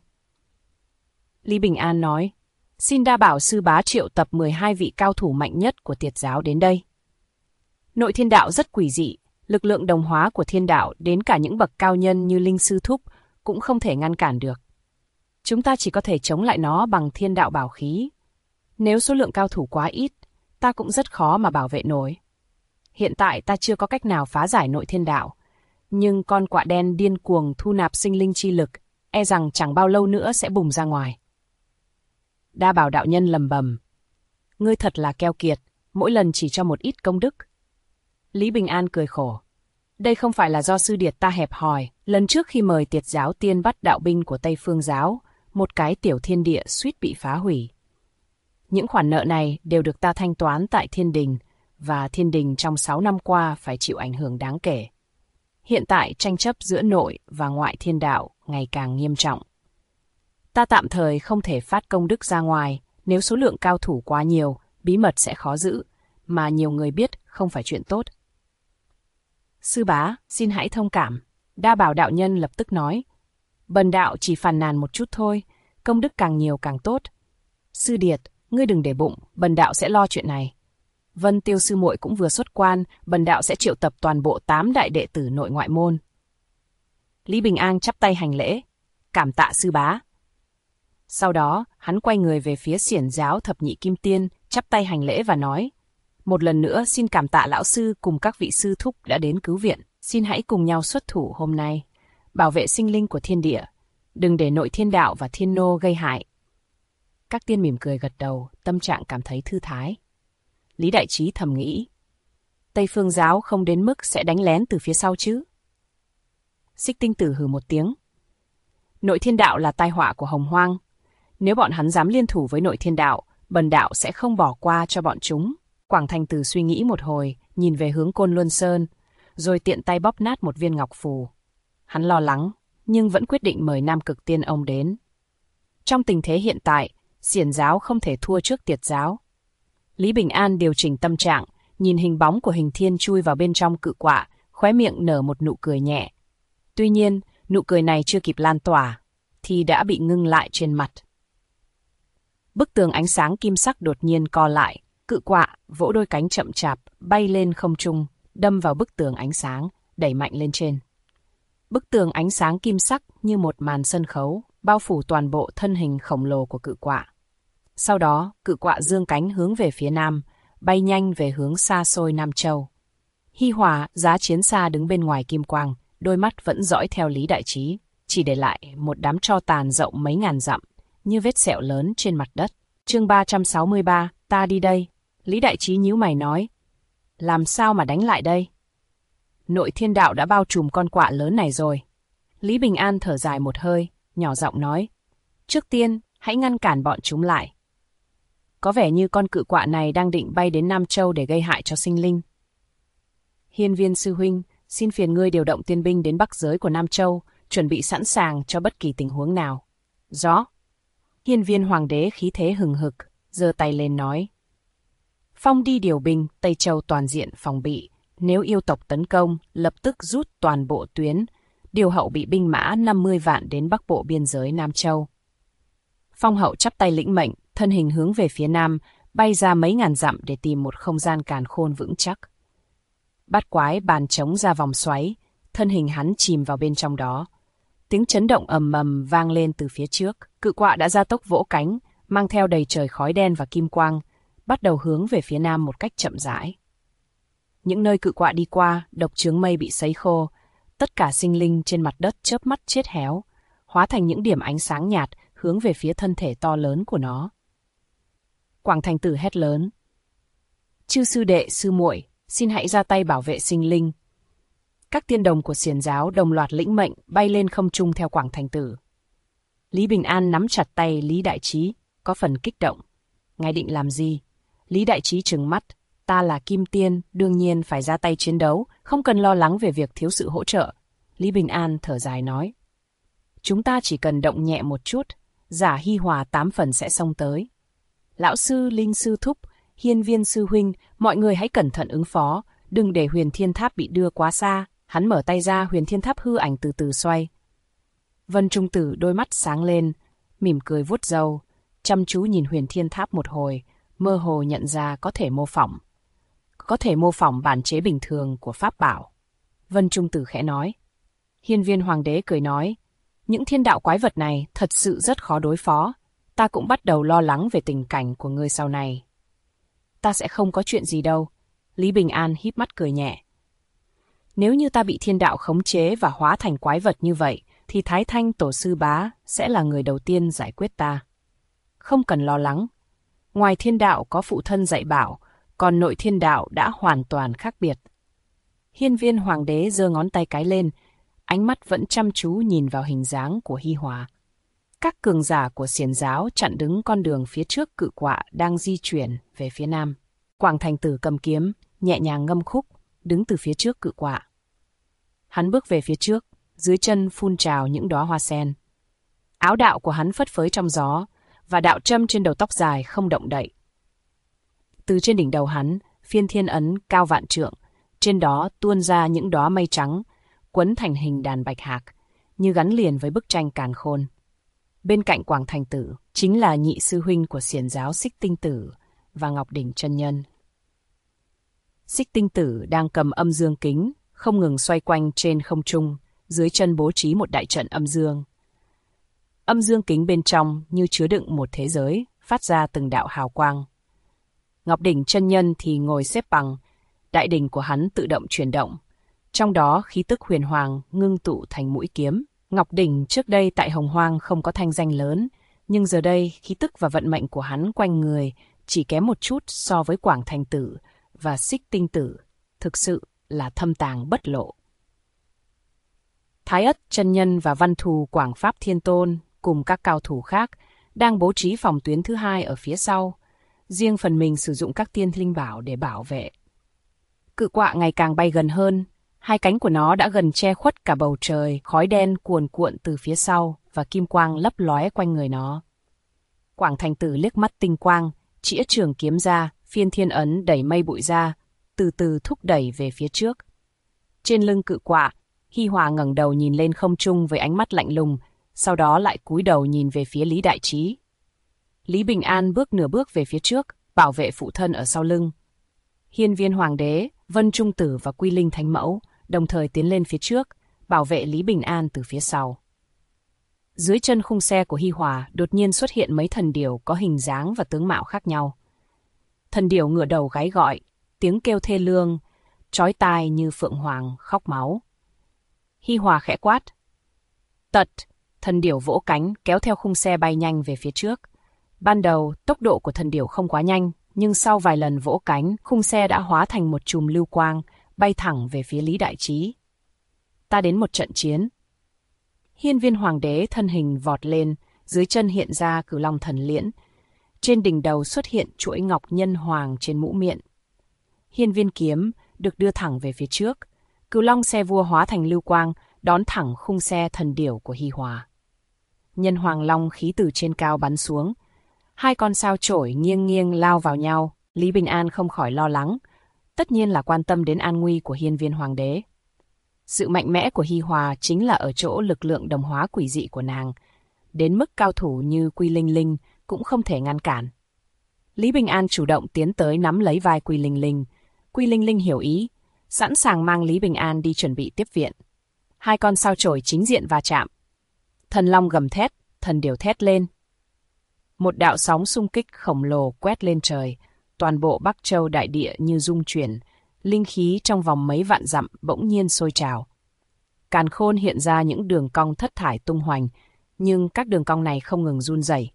Lý Bình An nói, xin Đa Bảo sư bá triệu tập 12 vị cao thủ mạnh nhất của Tiệt giáo đến đây. Nội thiên đạo rất quỷ dị, lực lượng đồng hóa của thiên đạo đến cả những bậc cao nhân như Linh sư thúc cũng không thể ngăn cản được. Chúng ta chỉ có thể chống lại nó bằng thiên đạo bảo khí. Nếu số lượng cao thủ quá ít, ta cũng rất khó mà bảo vệ nổi. Hiện tại ta chưa có cách nào phá giải nội thiên đạo, nhưng con quạ đen điên cuồng thu nạp sinh linh chi lực, e rằng chẳng bao lâu nữa sẽ bùng ra ngoài. Đa Bảo đạo nhân lầm bầm, ngươi thật là keo kiệt, mỗi lần chỉ cho một ít công đức. Lý Bình An cười khổ, đây không phải là do sư điệt ta hẹp hòi, lần trước khi mời Tiệt giáo Tiên bắt đạo binh của Tây Phương giáo, một cái tiểu thiên địa suýt bị phá hủy. Những khoản nợ này đều được ta thanh toán tại thiên đình, và thiên đình trong 6 năm qua phải chịu ảnh hưởng đáng kể. Hiện tại tranh chấp giữa nội và ngoại thiên đạo ngày càng nghiêm trọng. Ta tạm thời không thể phát công đức ra ngoài, nếu số lượng cao thủ quá nhiều, bí mật sẽ khó giữ, mà nhiều người biết không phải chuyện tốt. Sư bá, xin hãy thông cảm. Đa Bảo đạo nhân lập tức nói, bần đạo chỉ phàn nàn một chút thôi, công đức càng nhiều càng tốt. Sư điệt, ngươi đừng để bụng, bần đạo sẽ lo chuyện này. Vân Tiêu sư muội cũng vừa xuất quan, bần đạo sẽ triệu tập toàn bộ 8 đại đệ tử nội ngoại môn. Lý Bình An chắp tay hành lễ, cảm tạ sư bá. Sau đó, hắn quay người về phía xiển giáo thập nhị kim tiên, chắp tay hành lễ và nói, một lần nữa xin cảm tạ lão sư cùng các vị sư thúc đã đến cứu viện, xin hãy cùng nhau xuất thủ hôm nay, bảo vệ sinh linh của thiên địa, đừng để nội thiên đạo và thiên nô gây hại. Các tiên mỉm cười gật đầu, tâm trạng cảm thấy thư thái. Lý Đại Trí thầm nghĩ, Tây Phương giáo không đến mức sẽ đánh lén từ phía sau chứ. Xích Tinh Tử hừ một tiếng. Nội thiên đạo là tai họa của Hồng Hoang. Nếu bọn hắn dám liên thủ với nội thiên đạo, bần đạo sẽ không bỏ qua cho bọn chúng. Quảng Thành Tử suy nghĩ một hồi, nhìn về hướng Côn Luân Sơn, rồi tiện tay bóp nát một viên ngọc phù. Hắn lo lắng, nhưng vẫn quyết định mời Nam Cực Tiên ông đến. Trong tình thế hiện tại, xiển giáo không thể thua trước Tiệt giáo. Lý Bình An điều chỉnh tâm trạng, nhìn hình bóng của Hình Thiên chui vào bên trong cự quạ, khóe miệng nở một nụ cười nhẹ. Tuy nhiên, nụ cười này chưa kịp lan tỏa, thì đã bị ngưng lại trên mặt. Bức tường ánh sáng kim sắc đột nhiên co lại, cự quạ vỗ đôi cánh chậm chạp, bay lên không trung, đâm vào bức tường ánh sáng, đẩy mạnh lên trên. Bức tường ánh sáng kim sắc như một màn sân khấu, bao phủ toàn bộ thân hình khổng lồ của cự quạ. Sau đó, cự quạ giương cánh hướng về phía nam, bay nhanh về hướng xa xôi Nam Châu. Hi Hòa, Giá Chiến Xa đứng bên ngoài kim quang, đôi mắt vẫn dõi theo Lý Đại Trí, chỉ để lại một đám tro tàn rộng mấy ngàn dặm, như vết sẹo lớn trên mặt đất. Chương 363, ta đi đây. Lý Đại Trí nhíu mày nói, làm sao mà đánh lại đây? Nội thiên đạo đã bao trùm con quạ lớn này rồi. Lý Bình An thở dài một hơi, nhỏ giọng nói, trước tiên, hãy ngăn cản bọn chúng lại. Có vẻ như con cự quạ này đang định bay đến Nam Châu để gây hại cho sinh linh. Hiên Viên sư huynh, xin phiền ngươi điều động tiên binh đến bắc giới của Nam Châu, chuẩn bị sẵn sàng cho bất kỳ tình huống nào. Rõ. Hiên Viên hoàng đế khí thế hừng hực, giơ tay lên nói. Phong đi điều binh, Tây Châu toàn diện phòng bị, nếu yêu tộc tấn công, lập tức rút toàn bộ tuyến, điều hậu bị binh mã 50 vạn đến bắc bộ biên giới Nam Châu. Phong hậu chắp tay lĩnh mệnh, thân hình hướng về phía nam, bay ra mấy ngàn dặm để tìm một không gian càn khôn vững chắc. Bát quái bàn trống ra vòng xoáy, thân hình hắn chìm vào bên trong đó. Tiếng chấn động ầm ầm vang lên từ phía trước, cự quạ đã ra tốc vỗ cánh, mang theo đầy trời khói đen và kim quang, bắt đầu hướng về phía nam một cách chậm rãi. Những nơi cự quạ đi qua, độc chướng mây bị sấy khô, tất cả sinh linh trên mặt đất chớp mắt chết héo, hóa thành những điểm ánh sáng nhạt hướng về phía thân thể to lớn của nó. Quảng Thành Tử hét lớn: "Chư sư đệ, sư muội, xin hãy ra tay bảo vệ sinh linh." Các tiên đồng của xiển giáo đồng loạt lĩnh mệnh bay lên không trung theo Quảng Thành Tử. Lý Bình An nắm chặt tay Lý Đại Trí, có phần kích động. Ngài định làm gì? Lý Đại Trí trừng mắt: "Ta là Kim Tiên, đương nhiên phải ra tay chiến đấu, không cần lo lắng về việc thiếu sự hỗ trợ." Lý Bình An thở dài nói: "Chúng ta chỉ cần động nhẹ một chút, Giả Hi Hòa 8 phần sẽ xông tới. Lão sư, Linh sư thúc, Hiên Viên sư huynh, mọi người hãy cẩn thận ứng phó, đừng để Huyền Thiên Tháp bị đưa quá xa." Hắn mở tay ra, Huyền Thiên Tháp hư ảnh từ từ xoay. Vân Trung Tử đôi mắt sáng lên, mỉm cười vuốt râu, chăm chú nhìn Huyền Thiên Tháp một hồi, mơ hồ nhận ra có thể mô phỏng bản chế bình thường của pháp bảo. Vân Trung Tử khẽ nói. Hiên Viên Hoàng đế cười nói: "Những thiên đạo quái vật này thật sự rất khó đối phó. Ta cũng bắt đầu lo lắng về tình cảnh của ngươi sau này." "Ta sẽ không có chuyện gì đâu." Lý Bình An híp mắt cười nhẹ. "Nếu như ta bị thiên đạo khống chế và hóa thành quái vật như vậy, thì Thái Thanh Tổ sư bá sẽ là người đầu tiên giải quyết ta. Không cần lo lắng. Ngoài thiên đạo có phụ thân dạy bảo, còn nội thiên đạo đã hoàn toàn khác biệt." Hiên Viên Hoàng đế giơ ngón tay cái lên, ánh mắt vẫn chăm chú nhìn vào hình dáng của Hi Hòa. Các cường giả của xiển giáo chặn đứng con đường phía trước cự quạ đang di chuyển về phía nam. Quảng Thành Tử cầm kiếm, nhẹ nhàng ngâm khúc, đứng từ phía trước cự quạ. Hắn bước về phía trước, dưới chân phun trào những đóa hoa sen. Áo đạo của hắn phất phới trong gió, và đạo trâm trên đầu tóc dài không động đậy. Từ trên đỉnh đầu hắn, Phiên Thiên Ấn cao vạn trượng, trên đó tuôn ra những đóa mây trắng, quấn thành hình đàn bạch hạc, như gắn liền với bức tranh càn khôn. Bên cạnh Quảng Thành Tử chính là nhị sư huynh của xiển giáo Xích Tinh Tử và Ngọc Đỉnh chân nhân. Xích Tinh Tử đang cầm âm dương kính, không ngừng xoay quanh trên không trung, dưới chân bố trí một đại trận âm dương. Âm dương kính bên trong như chứa đựng một thế giới, phát ra từng đạo hào quang. Ngọc Đỉnh chân nhân thì ngồi xếp bằng, đại đỉnh của hắn tự động chuyển động. Trong đó khí tức huyền hoàng ngưng tụ thành mũi kiếm. Ngọc Đỉnh trước đây tại Hồng Hoang không có thanh danh lớn, nhưng giờ đây khí tức và vận mệnh của hắn quanh người chỉ kém một chút so với Quảng Thành Tử và Xích Tinh Tử, thực sự là thâm tàng bất lộ. Thái Ất chân nhân và Văn Thù Quảng Pháp Thiên Tôn cùng các cao thủ khác đang bố trí phòng tuyến thứ hai ở phía sau, riêng phần mình sử dụng các tiên linh bảo để bảo vệ. Cự quạ ngày càng bay gần hơn, hai cánh của nó đã gần che khuất cả bầu trời, khói đen cuồn cuộn từ phía sau và kim quang lấp lóe quanh người nó. Quảng Thành Tử liếc mắt tinh quang, chĩa trường kiếm ra, Phiên Thiên Ấn đẩy mây bụi ra, từ từ thúc đẩy về phía trước. Trên lưng cự quạ, Hi Hòa ngẩng đầu nhìn lên không trung với ánh mắt lạnh lùng, sau đó lại cúi đầu nhìn về phía Lý Đại Trí. Lý Bình An bước nửa bước về phía trước, bảo vệ phụ thân ở sau lưng. Hiên Viên Hoàng đế, Vân Trung Tử và Quy Linh Thánh Mẫu đồng thời tiến lên phía trước, bảo vệ Lý Bình An từ phía sau. Dưới chân khung xe của Hi Hòa đột nhiên xuất hiện mấy thần điểu có hình dáng và tướng mạo khác nhau. Thần điểu ngửa đầu gáy gọi, tiếng kêu thê lương, chói tai như phượng hoàng khóc máu. Hi Hòa khẽ quát: "Tật!" Thần điểu vỗ cánh kéo theo khung xe bay nhanh về phía trước. Ban đầu, tốc độ của thần điểu không quá nhanh, nhưng sau vài lần vỗ cánh, khung xe đã hóa thành một chùm lưu quang, bay thẳng về phía Lý Đại Trí. "Ta đến một trận chiến." Hiên Viên Hoàng đế thân hình vọt lên, dưới chân hiện ra Cửu Long thần liễn. Trên đỉnh đầu xuất hiện chuỗi ngọc nhân hoàng trên mũ miệng. Hiên Viên kiếm được đưa thẳng về phía trước. Cửu Long xe vua hóa thành lưu quang, đón thẳng khung xe thần điểu của Hi Hòa. Nhân hoàng long khí từ trên cao bắn xuống. Hai con sao chổi nghiêng nghiêng lao vào nhau. Lý Bình An không khỏi lo lắng, tất nhiên là quan tâm đến an nguy của Hiên Viên Hoàng đế. Sự mạnh mẽ của Hi Hòa chính là ở chỗ lực lượng đồng hóa quỷ dị của nàng, đến mức cao thủ như Quy Linh Linh cũng không thể ngăn cản. Lý Bình An chủ động tiến tới nắm lấy vai Quy Linh Linh. Quy Linh Linh hiểu ý, sẵn sàng mang Lý Bình An đi chuẩn bị tiếp viện. Hai con sao chổi chính diện va chạm. Thần long gầm thét, thần điểu thét lên. Một đạo sóng xung kích khổng lồ quét lên trời, toàn bộ Bắc Châu đại địa như rung chuyển, linh khí trong vòng mấy vạn dặm bỗng nhiên sôi trào. Càn khôn hiện ra những đường cong thất thải tung hoành, nhưng các đường cong này không ngừng run rẩy.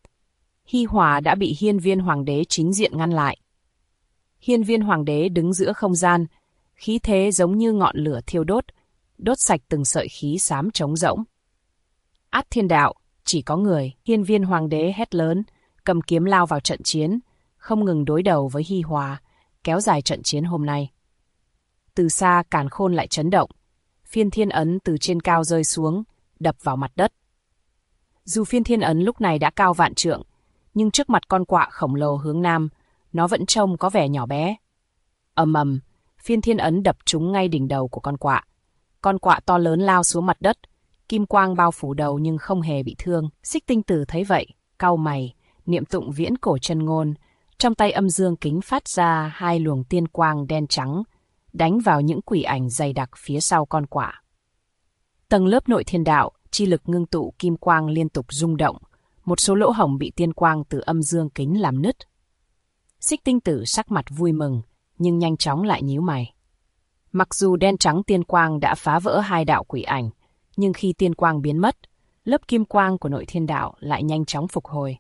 Hi Hòa đã bị Hiên Viên Hoàng đế chính diện ngăn lại. Hiên Viên Hoàng đế đứng giữa không gian, khí thế giống như ngọn lửa thiêu đốt, đốt sạch từng sợi khí xám trống rỗng. Át thiên đạo, chỉ có người, Hiên Viên Hoàng đế hét lớn, cầm kiếm lao vào trận chiến, không ngừng đối đầu với Hi Hòa, kéo dài trận chiến hôm nay. Từ xa Càn Khôn lại chấn động, phiên thiên ấn từ trên cao rơi xuống, đập vào mặt đất. Dù phiên thiên ấn lúc này đã cao vạn trượng, nhưng trước mặt con quạ khổng lồ hướng nam, nó vẫn trông có vẻ nhỏ bé. Ầm ầm, phiên thiên ấn đập trúng ngay đỉnh đầu của con quạ. Con quạ to lớn lao xuống mặt đất, kim quang bao phủ đầu nhưng không hề bị thương. Xích Tinh Tử thấy vậy, cau mày, niệm tụng viễn cổ chân ngôn, trong tay âm dương kính phát ra hai luồng tiên quang đen trắng, đánh vào những quỷ ảnh dày đặc phía sau con quạ. Tầng lớp nội thiên đạo, chi lực ngưng tụ kim quang liên tục rung động, một số lỗ hổng bị tiên quang từ âm dương kính làm nứt. Xích Tinh Tử sắc mặt vui mừng, nhưng nhanh chóng lại nhíu mày. Mặc dù đen trắng tiên quang đã phá vỡ hai đạo quỷ ảnh, nhưng khi tiên quang biến mất, lớp kim quang của nội thiên đạo lại nhanh chóng phục hồi.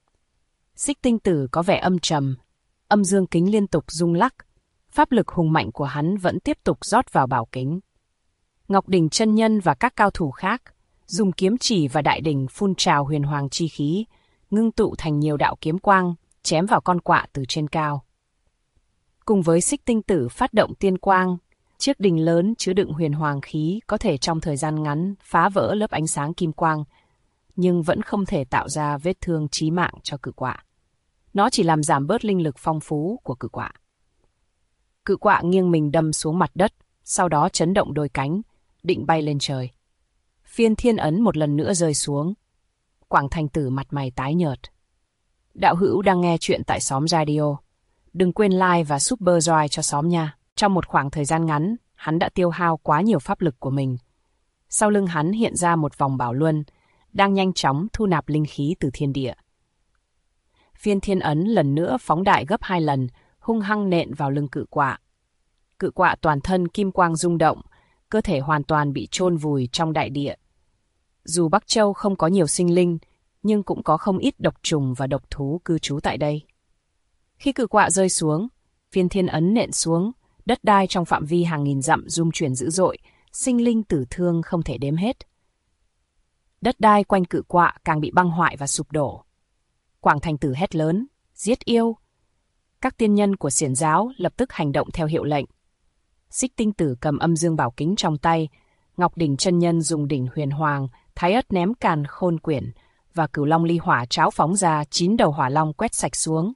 Xích Tinh Tử có vẻ âm trầm, âm dương kính liên tục rung lắc, pháp lực hùng mạnh của hắn vẫn tiếp tục rót vào bảo kính. Ngọc Đỉnh chân nhân và các cao thủ khác dùng kiếm chỉ và đại đỉnh phun trào huyền hoàng chi khí, ngưng tụ thành nhiều đạo kiếm quang, chém vào con quạ từ trên cao. Cùng với Xích Tinh Tử phát động tiên quang, chiếc đỉnh lớn chứa đựng huyền hoàng khí có thể trong thời gian ngắn phá vỡ lớp ánh sáng kim quang, nhưng vẫn không thể tạo ra vết thương chí mạng cho cự quạ. Nó chỉ làm giảm bớt linh lực phong phú của cự quạ. Cự quạ nghiêng mình đâm xuống mặt đất, sau đó chấn động đôi cánh, định bay lên trời. Phiên thiên ấn một lần nữa rơi xuống. Quảng Thành Tử mặt mày tái nhợt. Đạo hữu đang nghe chuyện tại Xóm Radio. Đừng quên like và super joy cho xóm nha. Trong một khoảng thời gian ngắn, hắn đã tiêu hao quá nhiều pháp lực của mình. Sau lưng hắn hiện ra một vòng bảo luân, đang nhanh chóng thu nạp linh khí từ thiên địa. Phiên thiên ấn lần nữa phóng đại gấp 2 lần, hung hăng nện vào lưng cự quạ. Cự quạ toàn thân kim quang rung động, cơ thể hoàn toàn bị chôn vùi trong đại địa. Dù Bắc Châu không có nhiều sinh linh, nhưng cũng có không ít độc trùng và độc thú cư trú tại đây. Khi cự quạ rơi xuống, phiên thiên ấn nện xuống, đất đai trong phạm vi hàng nghìn dặm rung chuyển dữ dội, sinh linh tử thương không thể đếm hết. Đất đai quanh cự quạ càng bị băng hoại và sụp đổ. Quảng Thành Tử hét lớn, giết yêu. Các tiên nhân của xiển giáo lập tức hành động theo hiệu lệnh. Xích Tinh Tử cầm âm dương bảo kính trong tay, Ngọc Đỉnh chân nhân dùng đỉnh huyền hoàng, Thái Ất ném càn khôn quyển, và Cửu Long ly hỏa cháo phóng ra 9 đầu hỏa long quét sạch xuống.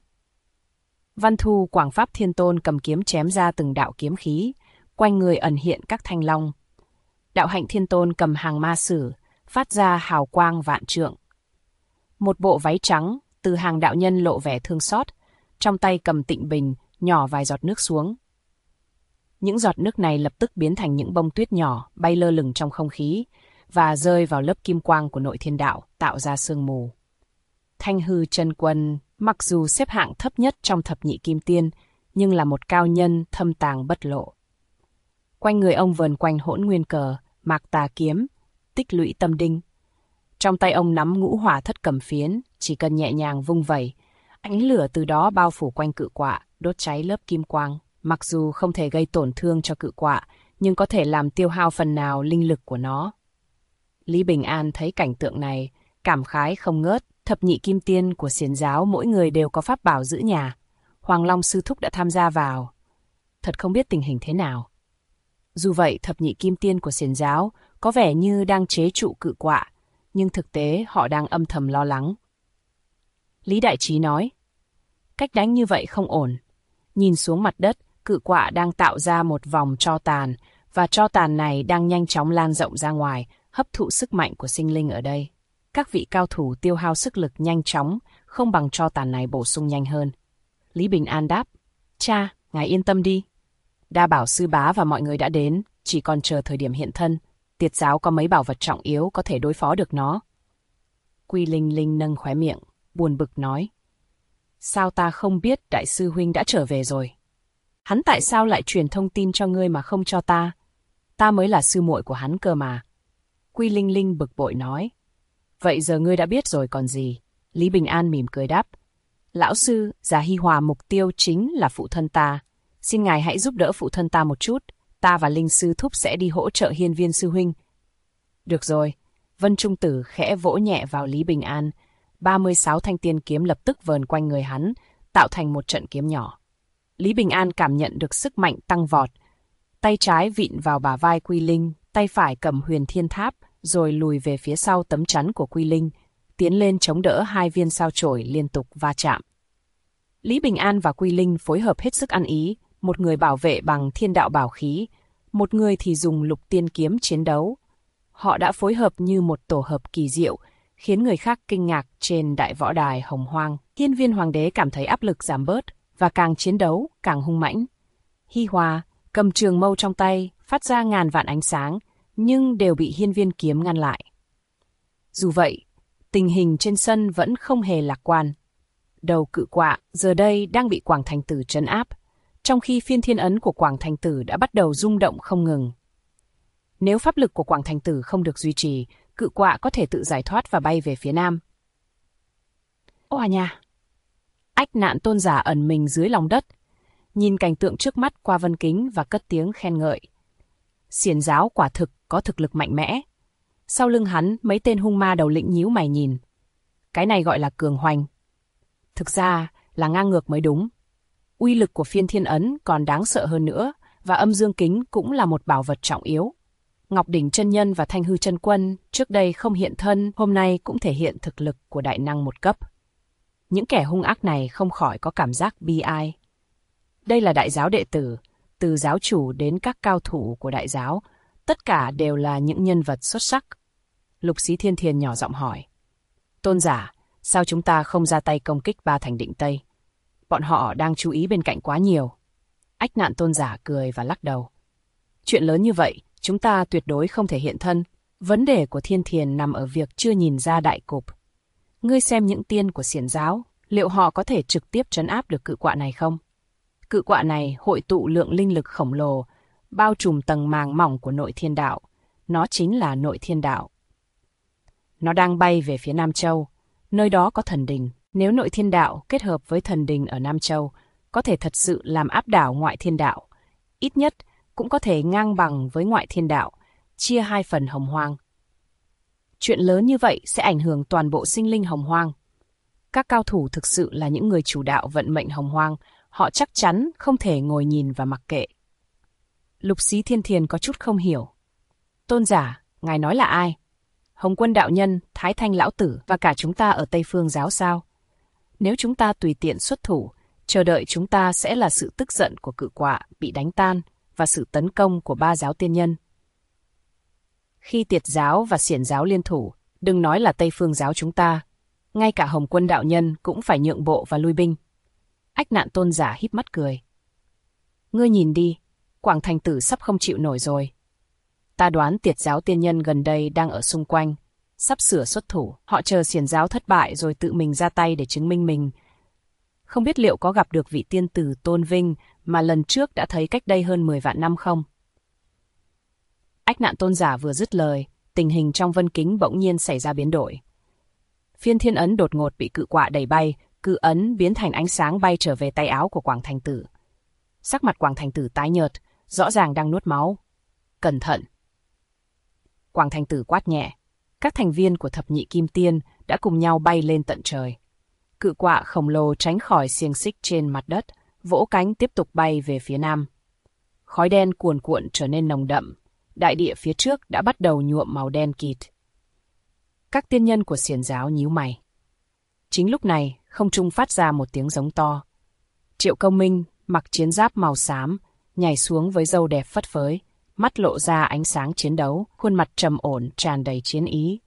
Văn Thu Quảng Pháp Thiên Tôn cầm kiếm chém ra từng đạo kiếm khí, quanh người ẩn hiện các thanh long. Đạo Hạnh Thiên Tôn cầm hàng ma sử, phát ra hào quang vạn trượng. Một bộ váy trắng, từ hàng đạo nhân lộ vẻ thương xót, trong tay cầm tịnh bình, nhỏ vài giọt nước xuống. Những giọt nước này lập tức biến thành những bông tuyết nhỏ, bay lơ lửng trong không khí, và rơi vào lớp kim quang của nội thiên đạo, tạo ra sương mù. Thanh Hư Chân Quân, mặc dù xếp hạng thấp nhất trong thập nhị kim tiên, nhưng là một cao nhân thâm tàng bất lộ. Quanh người ông vờn quanh hỗn nguyên cờ, mạc tà kiếm, tích lũy tâm đinh. Trong tay ông nắm ngũ hỏa thất cầm phiến, chỉ cần nhẹ nhàng vung vẩy, ánh lửa từ đó bao phủ quanh cự quạ, đốt cháy lớp kim quang. Mặc dù không thể gây tổn thương cho cự quạ, nhưng có thể làm tiêu hao phần nào linh lực của nó. Lý Bình An thấy cảnh tượng này, cảm khái không ngớt. Thập nhị kim tiên của xiển giáo mỗi người đều có pháp bảo giữ nhà. Hoàng Long sư thúc đã tham gia vào. Thật không biết tình hình thế nào. Dù vậy, thập nhị kim tiên của xiển giáo có vẻ như đang chế trụ cự quạ, nhưng thực tế họ đang âm thầm lo lắng. Lý Đại Trí nói, cách đánh như vậy không ổn. Nhìn xuống mặt đất, cự quạ đang tạo ra một vòng tro tàn, và tro tàn này đang nhanh chóng lan rộng ra ngoài, hấp thụ sức mạnh của sinh linh ở đây. Các vị cao thủ tiêu hao sức lực nhanh chóng, không bằng tro tàn này bổ sung nhanh hơn. Lý Bình An đáp, cha, ngài yên tâm đi. Đa Bảo sư bá và mọi người đã đến, chỉ còn chờ thời điểm hiện thân. Tiệt giáo có mấy bảo vật trọng yếu có thể đối phó được nó. Quy Linh Linh nâng khóe miệng, buồn bực nói. Sao ta không biết đại sư huynh đã trở về rồi? Hắn tại sao lại truyền thông tin cho ngươi mà không cho ta? Ta mới là sư muội của hắn cơ mà. Quy Linh Linh bực bội nói. Vậy giờ ngươi đã biết rồi còn gì? Lý Bình An mỉm cười đáp. Lão sư, Già Hi Hòa mục tiêu chính là phụ thân ta. Xin ngài hãy giúp đỡ phụ thân ta một chút. Ta và Linh sư thúc sẽ đi hỗ trợ Hiên Viên sư huynh. Được rồi. Vân Trung Tử khẽ vỗ nhẹ vào Lý Bình An. 36 thanh tiên kiếm lập tức vờn quanh người hắn, tạo thành một trận kiếm nhỏ. Lý Bình An cảm nhận được sức mạnh tăng vọt. Tay trái vịn vào bả vai Quy Linh, tay phải cầm Huyền Thiên Tháp, rồi lùi về phía sau tấm chắn của Quy Linh, tiến lên chống đỡ hai viên sao chổi liên tục va chạm. Lý Bình An và Quy Linh phối hợp hết sức ăn ý, một người bảo vệ bằng thiên đạo bảo khí, một người thì dùng lục tiên kiếm chiến đấu. Họ đã phối hợp như một tổ hợp kỳ diệu, khiến người khác kinh ngạc trên đại võ đài Hồng Hoang. Hiên Viên Hoàng đế cảm thấy áp lực giảm bớt, và càng chiến đấu, càng hung mãnh. Hi Hòa cầm trường mâu trong tay, phát ra ngàn vạn ánh sáng, nhưng đều bị Hiên Viên kiếm ngăn lại. Dù vậy, tình hình trên sân vẫn không hề lạc quan. Đầu Cự Quạ giờ đây đang bị Quảng Thành Tử trấn áp, trong khi phiên thiên ấn của Quảng Thành Tử đã bắt đầu rung động không ngừng. Nếu pháp lực của Quảng Thành Tử không được duy trì, Cự Quạ có thể tự giải thoát và bay về phía nam. Ô à nha! Ách Nạn Tôn giả ẩn mình dưới lòng đất, nhìn cảnh tượng trước mắt qua vân kính và cất tiếng khen ngợi. Xiển giáo quả thực có thực lực mạnh mẽ. Sau lưng hắn, mấy tên hung ma đầu lĩnh nhíu mày nhìn. Cái này gọi là cường hoành. Thực ra là ngang ngược mới đúng. Uy lực của phiên thiên ấn còn đáng sợ hơn nữa, và âm dương kính cũng là một bảo vật trọng yếu. Ngọc Đỉnh chân nhân và Thanh Hư chân quân trước đây không hiện thân, hôm nay cũng thể hiện thực lực của đại năng một cấp. Những kẻ hung ác này không khỏi có cảm giác bi ai. Đây là đại giáo đệ tử, từ giáo chủ đến các cao thủ của đại giáo, tất cả đều là những nhân vật xuất sắc. Lục Xí Thiên Thiền nhỏ giọng hỏi. Tôn giả, sao chúng ta không ra tay công kích Ba Thành Định Tây? Bọn họ đang chú ý bên cạnh quá nhiều. Ách Nạn Tôn giả cười và lắc đầu. Chuyện lớn như vậy, chúng ta tuyệt đối không thể hiện thân. Vấn đề của Thiên Thiền nằm ở việc chưa nhìn ra đại cục. Ngươi xem những tiên của xiển giáo, liệu họ có thể trực tiếp trấn áp được Cự Quạ này không? Cự Quạ này hội tụ lượng linh lực khổng lồ, bao trùm tầng màng mỏng của nội thiên đạo. Nó chính là nội thiên đạo. Nó đang bay về phía Nam Châu, nơi đó có thần đình. Nếu nội thiên đạo kết hợp với thần đình ở Nam Châu, có thể thật sự làm áp đảo ngoại thiên đạo. Ít nhất cũng có thể ngang bằng với ngoại thiên đạo, chia hai phần hồng hoang. Chuyện lớn như vậy sẽ ảnh hưởng toàn bộ sinh linh hồng hoang. Các cao thủ thực sự là những người chủ đạo vận mệnh hồng hoang, họ chắc chắn không thể ngồi nhìn và mặc kệ. Lục Xí Thiên Thiền có chút không hiểu. Tôn giả, ngài nói là ai? Hồng Quân đạo nhân, Thái Thanh lão tử và cả chúng ta ở Tây Phương giáo sao? Nếu chúng ta tùy tiện xuất thủ, chờ đợi chúng ta sẽ là sự tức giận của Cự Quạ bị đánh tan và sự tấn công của ba giáo tiên nhân. Khi Tiệt giáo và Xiển giáo liên thủ, đừng nói là Tây Phương giáo chúng ta, ngay cả Hồng Quân đạo nhân cũng phải nhượng bộ và lui binh. Ách Nạn Tôn giả híp mắt cười. Ngươi nhìn đi, Quảng Thành Tử sắp không chịu nổi rồi. Ta đoán Tiệt giáo tiên nhân gần đây đang ở xung quanh, sắp sửa xuất thủ. Họ chờ Xiển giáo thất bại rồi tự mình ra tay để chứng minh mình. Không biết liệu có gặp được vị tiên tử tôn vinh mà lần trước đã thấy cách đây hơn 10 vạn năm không? Ách Nạn Tôn giả vừa dứt lời, tình hình trong vân kính bỗng nhiên xảy ra biến đổi. Phiên thiên ấn đột ngột bị Cự Quạ đẩy bay, cự ấn biến thành ánh sáng bay trở về tay áo của Quảng Thành Tử. Sắc mặt Quảng Thành Tử tái nhợt, rõ ràng đang nuốt máu. Cẩn thận! Quảng Thành Tử quát nhẹ. Các thành viên của thập nhị kim tiên đã cùng nhau bay lên tận trời. Cự Quạ khổng lồ tránh khỏi xiềng xích trên mặt đất, vỗ cánh tiếp tục bay về phía nam. Khói đen cuồn cuộn trở nên nồng đậm, đại địa phía trước đã bắt đầu nhuộm màu đen kịt. Các tiên nhân của xiển giáo nhíu mày. Chính lúc này, không trung phát ra một tiếng giống to. Triệu Công Minh mặc chiến giáp màu xám, nhảy xuống với râu đẹp phất phới, mắt lộ ra ánh sáng chiến đấu, khuôn mặt trầm ổn tràn đầy chiến ý.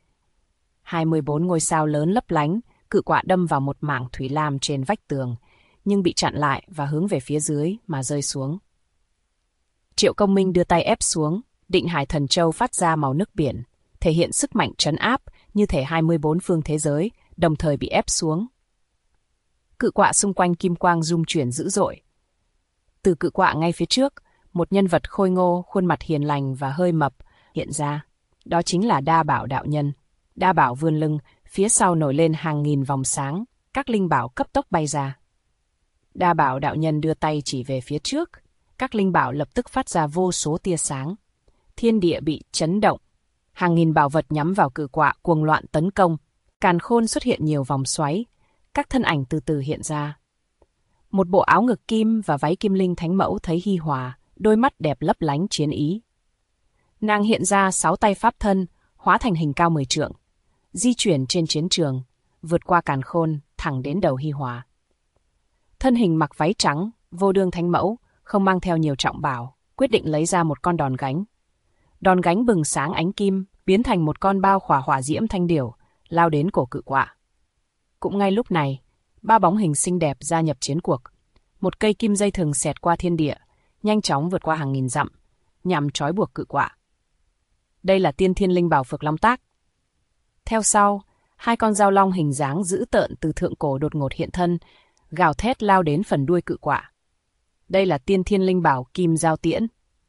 24 ngôi sao lớn lấp lánh, Cự Quạ đâm vào một mảng thủy lam trên vách tường, nhưng bị chặn lại và hướng về phía dưới mà rơi xuống. Triệu Công Minh đưa tay ép xuống, Định Hải Thần Châu phát ra màu nước biển, thể hiện sức mạnh trấn áp như thể 24 phương thế giới đồng thời bị ép xuống. Cự quạ xung quanh kim quang rung chuyển dữ dội. Từ cự quạ ngay phía trước, một nhân vật khôi ngô, khuôn mặt hiền lành và hơi mập hiện ra. Đó chính là Đa Bảo đạo nhân. Đa Bảo vươn lưng, phía sau nổi lên hàng nghìn vòng sáng, các linh bảo cấp tốc bay ra. Đa Bảo đạo nhân đưa tay chỉ về phía trước, các linh bảo lập tức phát ra vô số tia sáng. Thiên địa bị chấn động, hàng nghìn bảo vật nhắm vào cự quạ cuồng loạn tấn công, càn khôn xuất hiện nhiều vòng xoáy, các thân ảnh từ từ hiện ra. Một bộ áo ngực kim và váy kim linh thánh mẫu thấy Hi Hòa, đôi mắt đẹp lấp lánh chiến ý. Nàng hiện ra 6 tay pháp thân, hóa thành hình cao 10 trượng, di chuyển trên chiến trường, vượt qua càn khôn, thẳng đến đầu Hi Hòa. Thân hình mặc váy trắng, vô đương thánh mẫu, không mang theo nhiều trọng bảo, quyết định lấy ra một con đòn gánh. Đòn gánh bừng sáng ánh kim, biến thành một con bao khỏa hỏa diễm thanh điểu, lao đến cổ cự quạ. Cũng ngay lúc này, 3 bóng hình xinh đẹp gia nhập chiến cuộc. Một cây kim dây thừng xẹt qua thiên địa, nhanh chóng vượt qua hàng nghìn dặm, nhằm trói buộc cự quạ. Đây là tiên thiên linh bảo Phược Long Tác. Theo sau, 2 con dao long hình dáng dữ tợn từ thượng cổ đột ngột hiện thân, gào thét lao đến phần đuôi cự quạ. Đây là tiên thiên linh bảo Kim Giao Tiễn.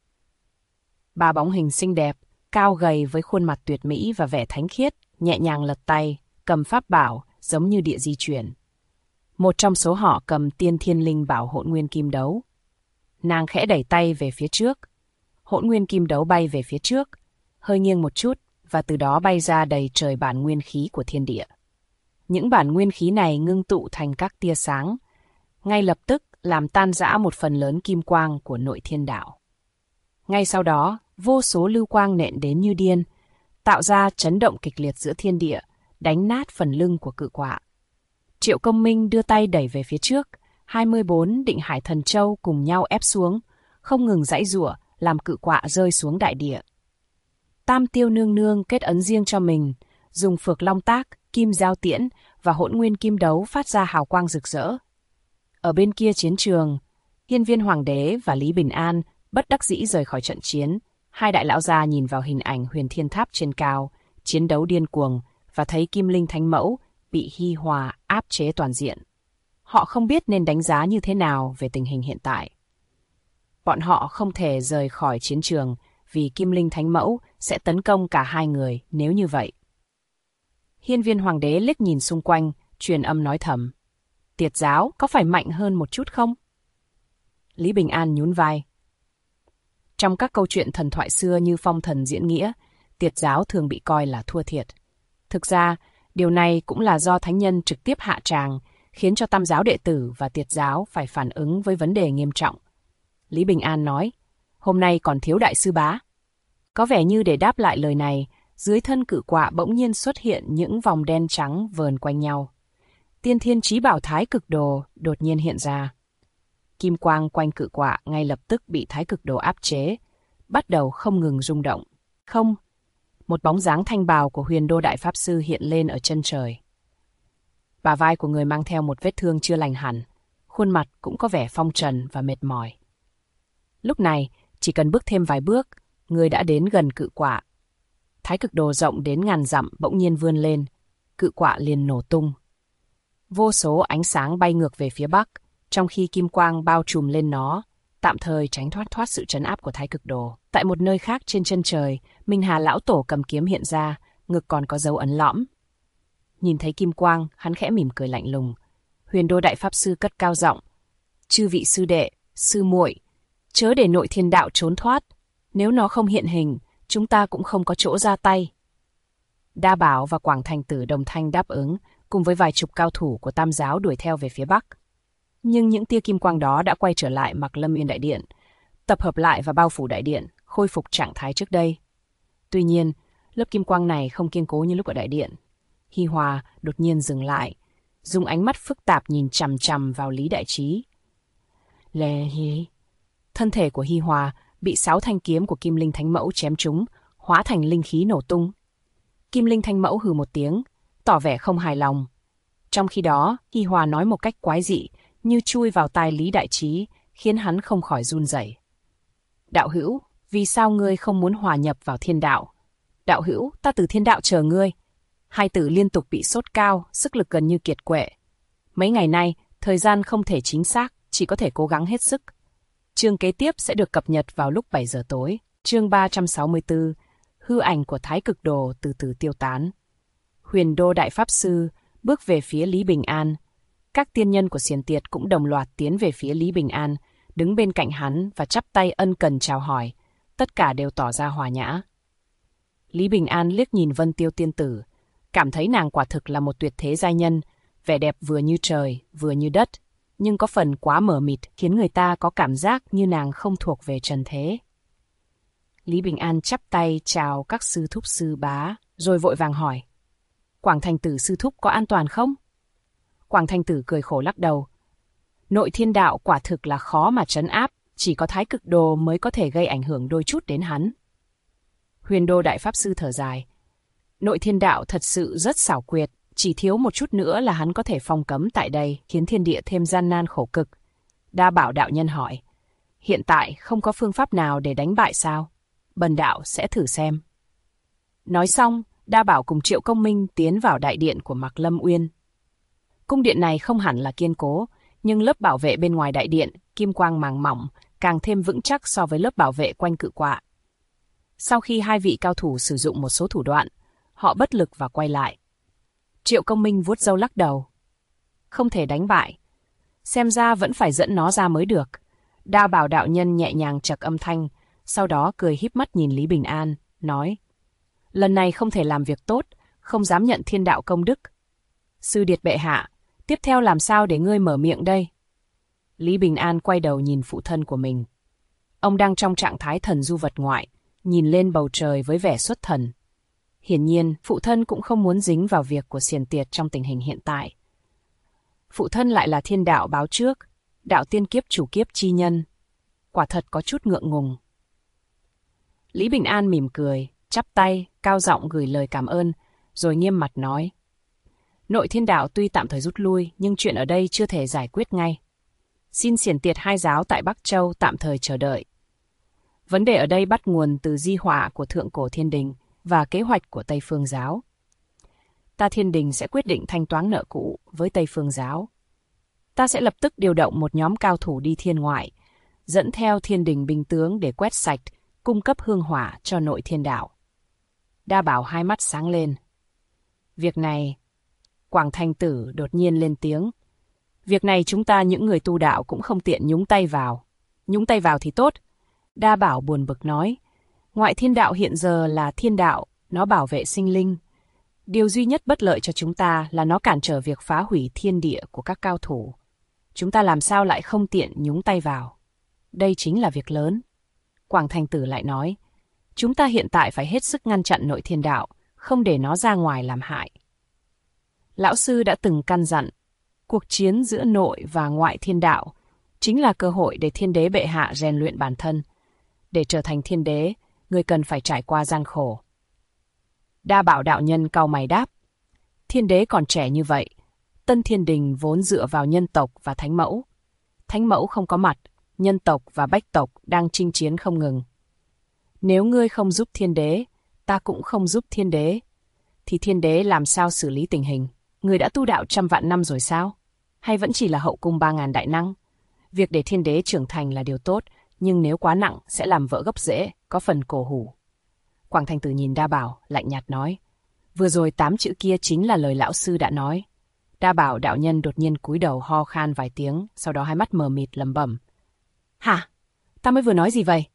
3 bóng hình xinh đẹp, cao gầy với khuôn mặt tuyệt mỹ và vẻ thánh khiết, nhẹ nhàng lật tay, cầm pháp bảo, giống như địa di chuyển. Một trong số họ cầm tiên thiên linh bảo Hỗn Nguyên Kim Đấu. Nàng khẽ đẩy tay về phía trước. Hỗn Nguyên Kim Đấu bay về phía trước, hơi nghiêng một chút, và từ đó bay ra đầy trời bản nguyên khí của thiên địa. Những bản nguyên khí này ngưng tụ thành các tia sáng, ngay lập tức làm tan rã một phần lớn kim quang của nội thiên đạo. Ngay sau đó, vô số lưu quang nện đến như điên, tạo ra chấn động kịch liệt giữa thiên địa, đánh nát phần lưng của cự quạ. Triệu Công Minh đưa tay đẩy về phía trước, 24 định hải thần châu cùng nhau ép xuống, không ngừng giãy giụa, làm cự quạ rơi xuống đại địa. Tam Tiêu Nương Nương kết ấn riêng cho mình, dùng Phược Long Tác, Kim Giao Tiễn và Hỗn Nguyên Kim Đấu phát ra hào quang rực rỡ. Ở bên kia chiến trường, Hiên Viên Hoàng đế và Lý Bình An bất đắc dĩ rời khỏi trận chiến. 2 đại lão gia nhìn vào hình ảnh Huyền Thiên Tháp trên cao, chiến đấu điên cuồng, và thấy Kim Linh Thánh Mẫu bị Hi Hòa áp chế toàn diện. Họ không biết nên đánh giá như thế nào về tình hình hiện tại. Bọn họ không thể rời khỏi chiến trường vì Kim Linh Thánh Mẫu sẽ tấn công cả 2 người nếu như vậy. Hiên Viên Hoàng đế liếc nhìn xung quanh, truyền âm nói thầm. Tiệt giáo có phải mạnh hơn một chút không? Lý Bình An nhún vai. Trong các câu chuyện thần thoại xưa như Phong Thần Diễn Nghĩa, Tiệt giáo thường bị coi là thua thiệt. Thực ra, điều này cũng là do thánh nhân trực tiếp hạ tràng, khiến cho Tam giáo đệ tử và Tiệt giáo phải phản ứng với vấn đề nghiêm trọng. Lý Bình An nói, hôm nay còn thiếu đại sư bá. Có vẻ như để đáp lại lời này, dưới thân cự quạ bỗng nhiên xuất hiện những vòng đen trắng vờn quanh nhau. Tiên thiên chí bảo Thái Cực Đồ đột nhiên hiện ra. Kim quang quanh cự quạ ngay lập tức bị Thái Cực Đồ áp chế, bắt đầu không ngừng rung động. Không, một bóng dáng thanh bào của Huyền Đô Đại Pháp Sư hiện lên ở chân trời. Bả vai của người mang theo một vết thương chưa lành hẳn, khuôn mặt cũng có vẻ phong trần và mệt mỏi. Lúc này, chỉ cần bước thêm vài bước, người đã đến gần cự quạ. Thái Cực Đồ rộng đến ngàn dặm bỗng nhiên vươn lên, cự quạ liền nổ tung. Vô số ánh sáng bay ngược về phía bắc, trong khi kim quang bao trùm lên nó, tạm thời tránh thoát sự trấn áp của Thái Cực Đồ. Tại một nơi khác trên chân trời, Minh Hà lão tổ cầm kiếm hiện ra, ngực còn có dấu ấn lõm. Nhìn thấy kim quang, hắn khẽ mỉm cười lạnh lùng. Huyền Đô Đại Pháp Sư cất cao giọng, chư vị sư đệ, sư muội, chớ để nội thiên đạo trốn thoát. Nếu nó không hiện hình, chúng ta cũng không có chỗ ra tay. Đa Bảo và Quảng Thành Tử đồng thanh đáp ứng, cùng với vài chục cao thủ của Tam giáo đuổi theo về phía bắc. Nhưng những tia kim quang đó đã quay trở lại Mạc Lâm Yên Đại Điện, tập hợp lại và bao phủ đại điện, khôi phục trạng thái trước đây. Tuy nhiên, lớp kim quang này không kiên cố như lúc ở đại điện. Hi Hòa đột nhiên dừng lại, dùng ánh mắt phức tạp nhìn chằm chằm vào Lý Đại Trí. Lê Hi. Thân thể của Hi Hòa bị 6 thanh kiếm của Kim Linh Thánh Mẫu chém trúng, hóa thành linh khí nổ tung. Kim Linh Thánh Mẫu hừ một tiếng, tỏ vẻ không hài lòng. Trong khi đó, Hi Hòa nói một cách quái dị, như chui vào tai Lý Đại Trí, khiến hắn không khỏi run rẩy. Đạo hữu, vì sao ngươi không muốn hòa nhập vào thiên đạo? Đạo hữu, ta từ thiên đạo chờ ngươi. Hai tử liên tục bị sốt cao, sức lực gần như kiệt quệ. Mấy ngày nay, Thời gian không thể chính xác, chỉ có thể cố gắng hết sức. Chương kế tiếp sẽ được cập nhật vào lúc 7 giờ tối. Chương 364, hư ảnh của Thái Cực Đồ từ từ tiêu tán. Huyền Đô Đại Pháp Sư bước về phía Lý Bình An. Các tiên nhân của Xiển Tiệt cũng đồng loạt tiến về phía Lý Bình An, đứng bên cạnh hắn và chắp tay ân cần chào hỏi. Tất cả đều tỏ ra hòa nhã. Lý Bình An liếc nhìn Vân Tiêu tiên tử, cảm thấy nàng quả thực là một tuyệt thế giai nhân, vẻ đẹp vừa như trời, vừa như đất, nhưng có phần quá mờ mịt khiến người ta có cảm giác như nàng không thuộc về trần thế. Lý Bình An chắp tay chào các sư thúc sư bá, rồi vội vàng hỏi: Quảng Thành Tử sư thúc có an toàn không? Quảng Thành Tử cười khổ lắc đầu. Nội thiên đạo quả thực là khó mà trấn áp, chỉ có Thái Cực Đồ mới có thể gây ảnh hưởng đôi chút đến hắn. Huyền Đô Đại Pháp Sư thở dài. Nội thiên đạo thật sự rất xảo quyệt, chỉ thiếu một chút nữa là hắn có thể phong cấm tại đây, khiến thiên địa thêm gian nan khổ cực. Đa Bảo đạo nhân hỏi: Hiện tại không có phương pháp nào để đánh bại sao? Bần đạo sẽ thử xem. Nói xong, Đa Bảo cùng Triệu Công Minh tiến vào đại điện của Mạc Lâm Uyên. Cung điện này không hẳn là kiên cố, nhưng lớp bảo vệ bên ngoài đại điện, kim quang màng mỏng, càng thêm vững chắc so với lớp bảo vệ quanh cự quạ. Sau khi hai vị cao thủ sử dụng một số thủ đoạn, họ bất lực và quay lại. Triệu Công Minh vuốt râu lắc đầu. Không thể đánh bại. Xem ra vẫn phải dẫn nó ra mới được. Đa Bảo đạo nhân nhẹ nhàng chậc âm thanh, sau đó cười híp mắt nhìn Lý Bình An, nói: Lần này không thể làm việc tốt, không dám nhận thiên đạo công đức. Sư điệt bệ hạ, tiếp theo làm sao để ngươi mở miệng đây? Lý Bình An quay đầu nhìn phụ thân của mình. Ông đang trong trạng thái thần du vật ngoại, nhìn lên bầu trời với vẻ xuất thần. Hiển nhiên, phụ thân cũng không muốn dính vào việc của Xiển Tiệt trong tình hình hiện tại. Phụ thân lại là thiên đạo báo trước, đạo tiên kiếp chủ kiếp chi nhân. Quả thật có chút ngượng ngùng. Lý Bình An mỉm cười, chắp tay, cao giọng gửi lời cảm ơn, rồi nghiêm mặt nói: Nội thiên đạo tuy tạm thời rút lui, nhưng chuyện ở đây chưa thể giải quyết ngay. Xin Xiển Tiệt hai giáo tại Bắc Châu tạm thời chờ đợi. Vấn đề ở đây bắt nguồn từ di họa của Thượng Cổ Thiên Đình và kế hoạch của Tây Phương Giáo. Ta Thiên Đình sẽ quyết định thanh toán nợ cũ với Tây Phương Giáo. Ta sẽ lập tức điều động một nhóm cao thủ đi thiên ngoại, dẫn theo Thiên Đình binh tướng để quét sạch, cung cấp hương hỏa cho nội thiên đạo. Đa Bảo hai mắt sáng lên. Việc này... Quảng Thành Tử đột nhiên lên tiếng. Việc này chúng ta những người tu đạo cũng không tiện nhúng tay vào. Nhúng tay vào thì tốt. Đa Bảo buồn bực nói. Ngoại thiên đạo hiện giờ là thiên đạo, nó bảo vệ sinh linh. Điều duy nhất bất lợi cho chúng ta là nó cản trở việc phá hủy thiên địa của các cao thủ. Chúng ta làm sao lại không tiện nhúng tay vào? Đây chính là việc lớn. Quảng Thành Tử lại nói. Chúng ta hiện tại phải hết sức ngăn chặn nội thiên đạo, không để nó ra ngoài làm hại. Lão Sư đã từng căn dặn, cuộc chiến giữa nội và ngoại thiên đạo chính là cơ hội để thiên đế bệ hạ rèn luyện bản thân. Để trở thành thiên đế, người cần phải trải qua gian khổ. Đa Bảo đạo nhân cau mày đáp, thiên đế còn trẻ như vậy, Tân Thiên Đình vốn dựa vào nhân tộc và thánh mẫu. Thánh mẫu không có mặt, nhân tộc và bách tộc đang chinh chiến không ngừng. Nếu ngươi không giúp thiên đế, ta cũng không giúp thiên đế, thì thiên đế làm sao xử lý tình hình? Người đã tu đạo trăm vạn năm rồi sao? Hay vẫn chỉ là hậu cung 3000 đại năng? Việc để thiên đế trưởng thành là điều tốt, nhưng nếu quá nặng sẽ làm vỡ gốc rễ, có phần cổ hủ. Quảng Thành Tử nhìn Đa Bảo, lạnh nhạt nói. Vừa rồi 8 chữ kia chính là lời lão sư đã nói. Đa Bảo đạo nhân đột nhiên cúi đầu ho khan vài tiếng, sau đó hai mắt mờ mịt lẩm bẩm. Hả? Ta mới vừa nói gì vậy?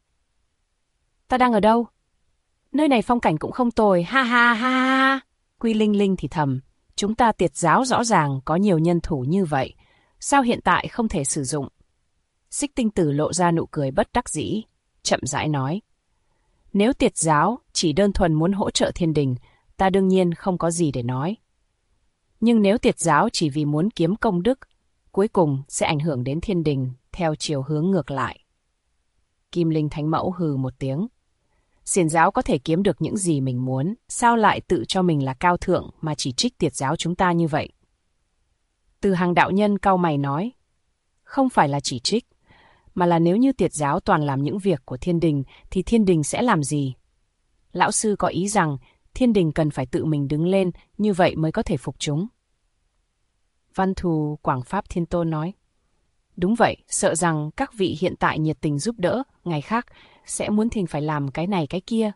Ta đang ở đâu? Nơi này phong cảnh cũng không tồi, ha ha ha ha. Quy Linh Linh thì thầm. Chúng ta Tiệt giáo rõ ràng có nhiều nhân thủ như vậy, sao hiện tại không thể sử dụng? Xích Tinh Tử lộ ra nụ cười bất đắc dĩ, chậm rãi nói. Nếu Tiệt giáo chỉ đơn thuần muốn hỗ trợ thiên đình, ta đương nhiên không có gì để nói. Nhưng nếu Tiệt giáo chỉ vì muốn kiếm công đức, cuối cùng sẽ ảnh hưởng đến thiên đình theo chiều hướng ngược lại. Kim Linh Thánh Mẫu hừ một tiếng. Xiển giáo có thể kiếm được những gì mình muốn, sao lại tự cho mình là cao thượng mà chỉ trích Tiệt giáo chúng ta như vậy? Từ Hàng đạo nhân cau mày nói, không phải là chỉ trích, mà là nếu như Tiệt giáo toàn làm những việc của thiên đình thì thiên đình sẽ làm gì? Lão sư có ý rằng thiên đình cần phải tự mình đứng lên, như vậy mới có thể phục chúng. Văn thù Quảng Pháp Thiên Tôn nói. Đúng vậy, sợ rằng các vị hiện tại nhiệt tình giúp đỡ, ngày khác sẽ muốn thỉnh phải làm cái này cái kia.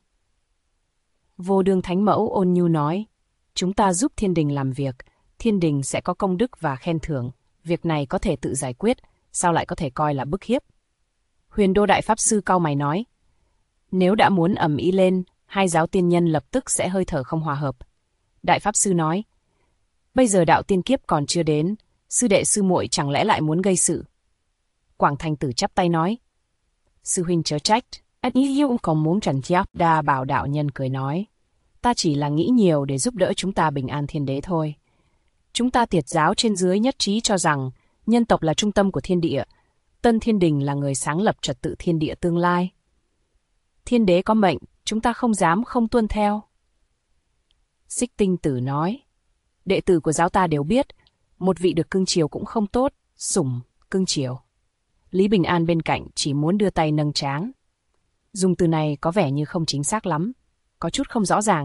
Vô Đương Thánh Mẫu ôn nhu nói, chúng ta giúp thiên đình làm việc, thiên đình sẽ có công đức và khen thưởng, việc này có thể tự giải quyết, sao lại có thể coi là bức hiếp. Huyền Đô Đại Pháp Sư cau mày nói, nếu đã muốn ầm ĩ lên, hai giáo tiên nhân lập tức sẽ hơi thở không hòa hợp. Đại Pháp Sư nói, bây giờ đạo tiên kiếp còn chưa đến, sư đệ sư muội chẳng lẽ lại muốn gây sự. Quảng Thành Tử chắp tay nói, sư huynh chớ trách, anh ý cũng còn muốn trần chiáp. Đa Bảo đạo nhân cười nói, ta chỉ là nghĩ nhiều để giúp đỡ chúng ta bình an thiên đế thôi. Chúng ta Tiệt giáo trên dưới nhất trí cho rằng nhân tộc là trung tâm của thiên địa, Tân Thiên Đình là người sáng lập trật tự thiên địa tương lai. Thiên đế có mệnh, chúng ta không dám không tuân theo. Xích Tinh Tử nói, đệ tử của giáo ta đều biết, một vị được cưng chiều cũng không tốt, sủng, cưng chiều. Lý Bình An bên cạnh chỉ muốn đưa tay nâng trán. Dùng từ này có vẻ như không chính xác lắm, có chút không rõ ràng.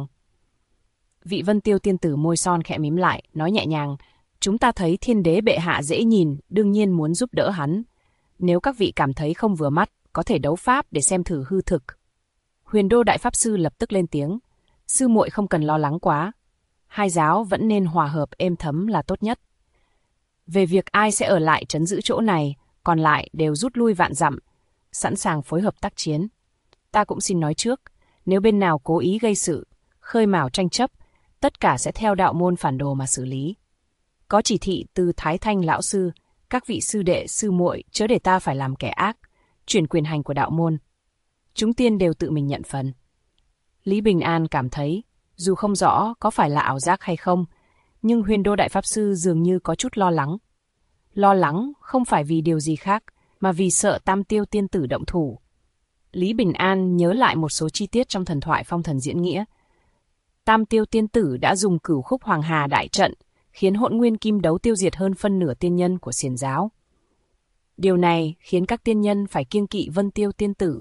Vị Vân Tiêu tiên tử môi son khẽ mím lại, nói nhẹ nhàng, chúng ta thấy thiên đế bệ hạ dễ nhìn, đương nhiên muốn giúp đỡ hắn. Nếu các vị cảm thấy không vừa mắt, có thể đấu pháp để xem thử hư thực. Huyền Đô Đại Pháp Sư lập tức lên tiếng, sư muội không cần lo lắng quá. Hai giáo vẫn nên hòa hợp êm thấm là tốt nhất. Về việc ai sẽ ở lại trấn giữ chỗ này, còn lại đều rút lui vạn dặm, sẵn sàng phối hợp tác chiến. Ta cũng xin nói trước, nếu bên nào cố ý gây sự, khơi mào tranh chấp, tất cả sẽ theo đạo môn phản đồ mà xử lý. Có chỉ thị từ Thái Thanh lão sư, các vị sư đệ sư muội chớ để ta phải làm kẻ ác, chuyển quyền hành của đạo môn. Chúng tiên đều tự mình nhận phần. Lý Bình An cảm thấy, dù không rõ có phải là ảo giác hay không, nhưng Huyền Đô Đại Pháp Sư dường như có chút lo lắng. Lo lắng không phải vì điều gì khác, mà vì sợ Tam Tiêu tiên tử động thủ. Lý Bình An nhớ lại một số chi tiết trong thần thoại Phong Thần Diễn Nghĩa. Tam Tiêu tiên tử đã dùng Cửu Khúc Hoàng Hà đại trận, khiến Hỗn Nguyên Kim Đấu tiêu diệt hơn phân nửa tiên nhân của Xiển giáo. Điều này khiến các tiên nhân phải kiêng kỵ Vân Tiêu tiên tử.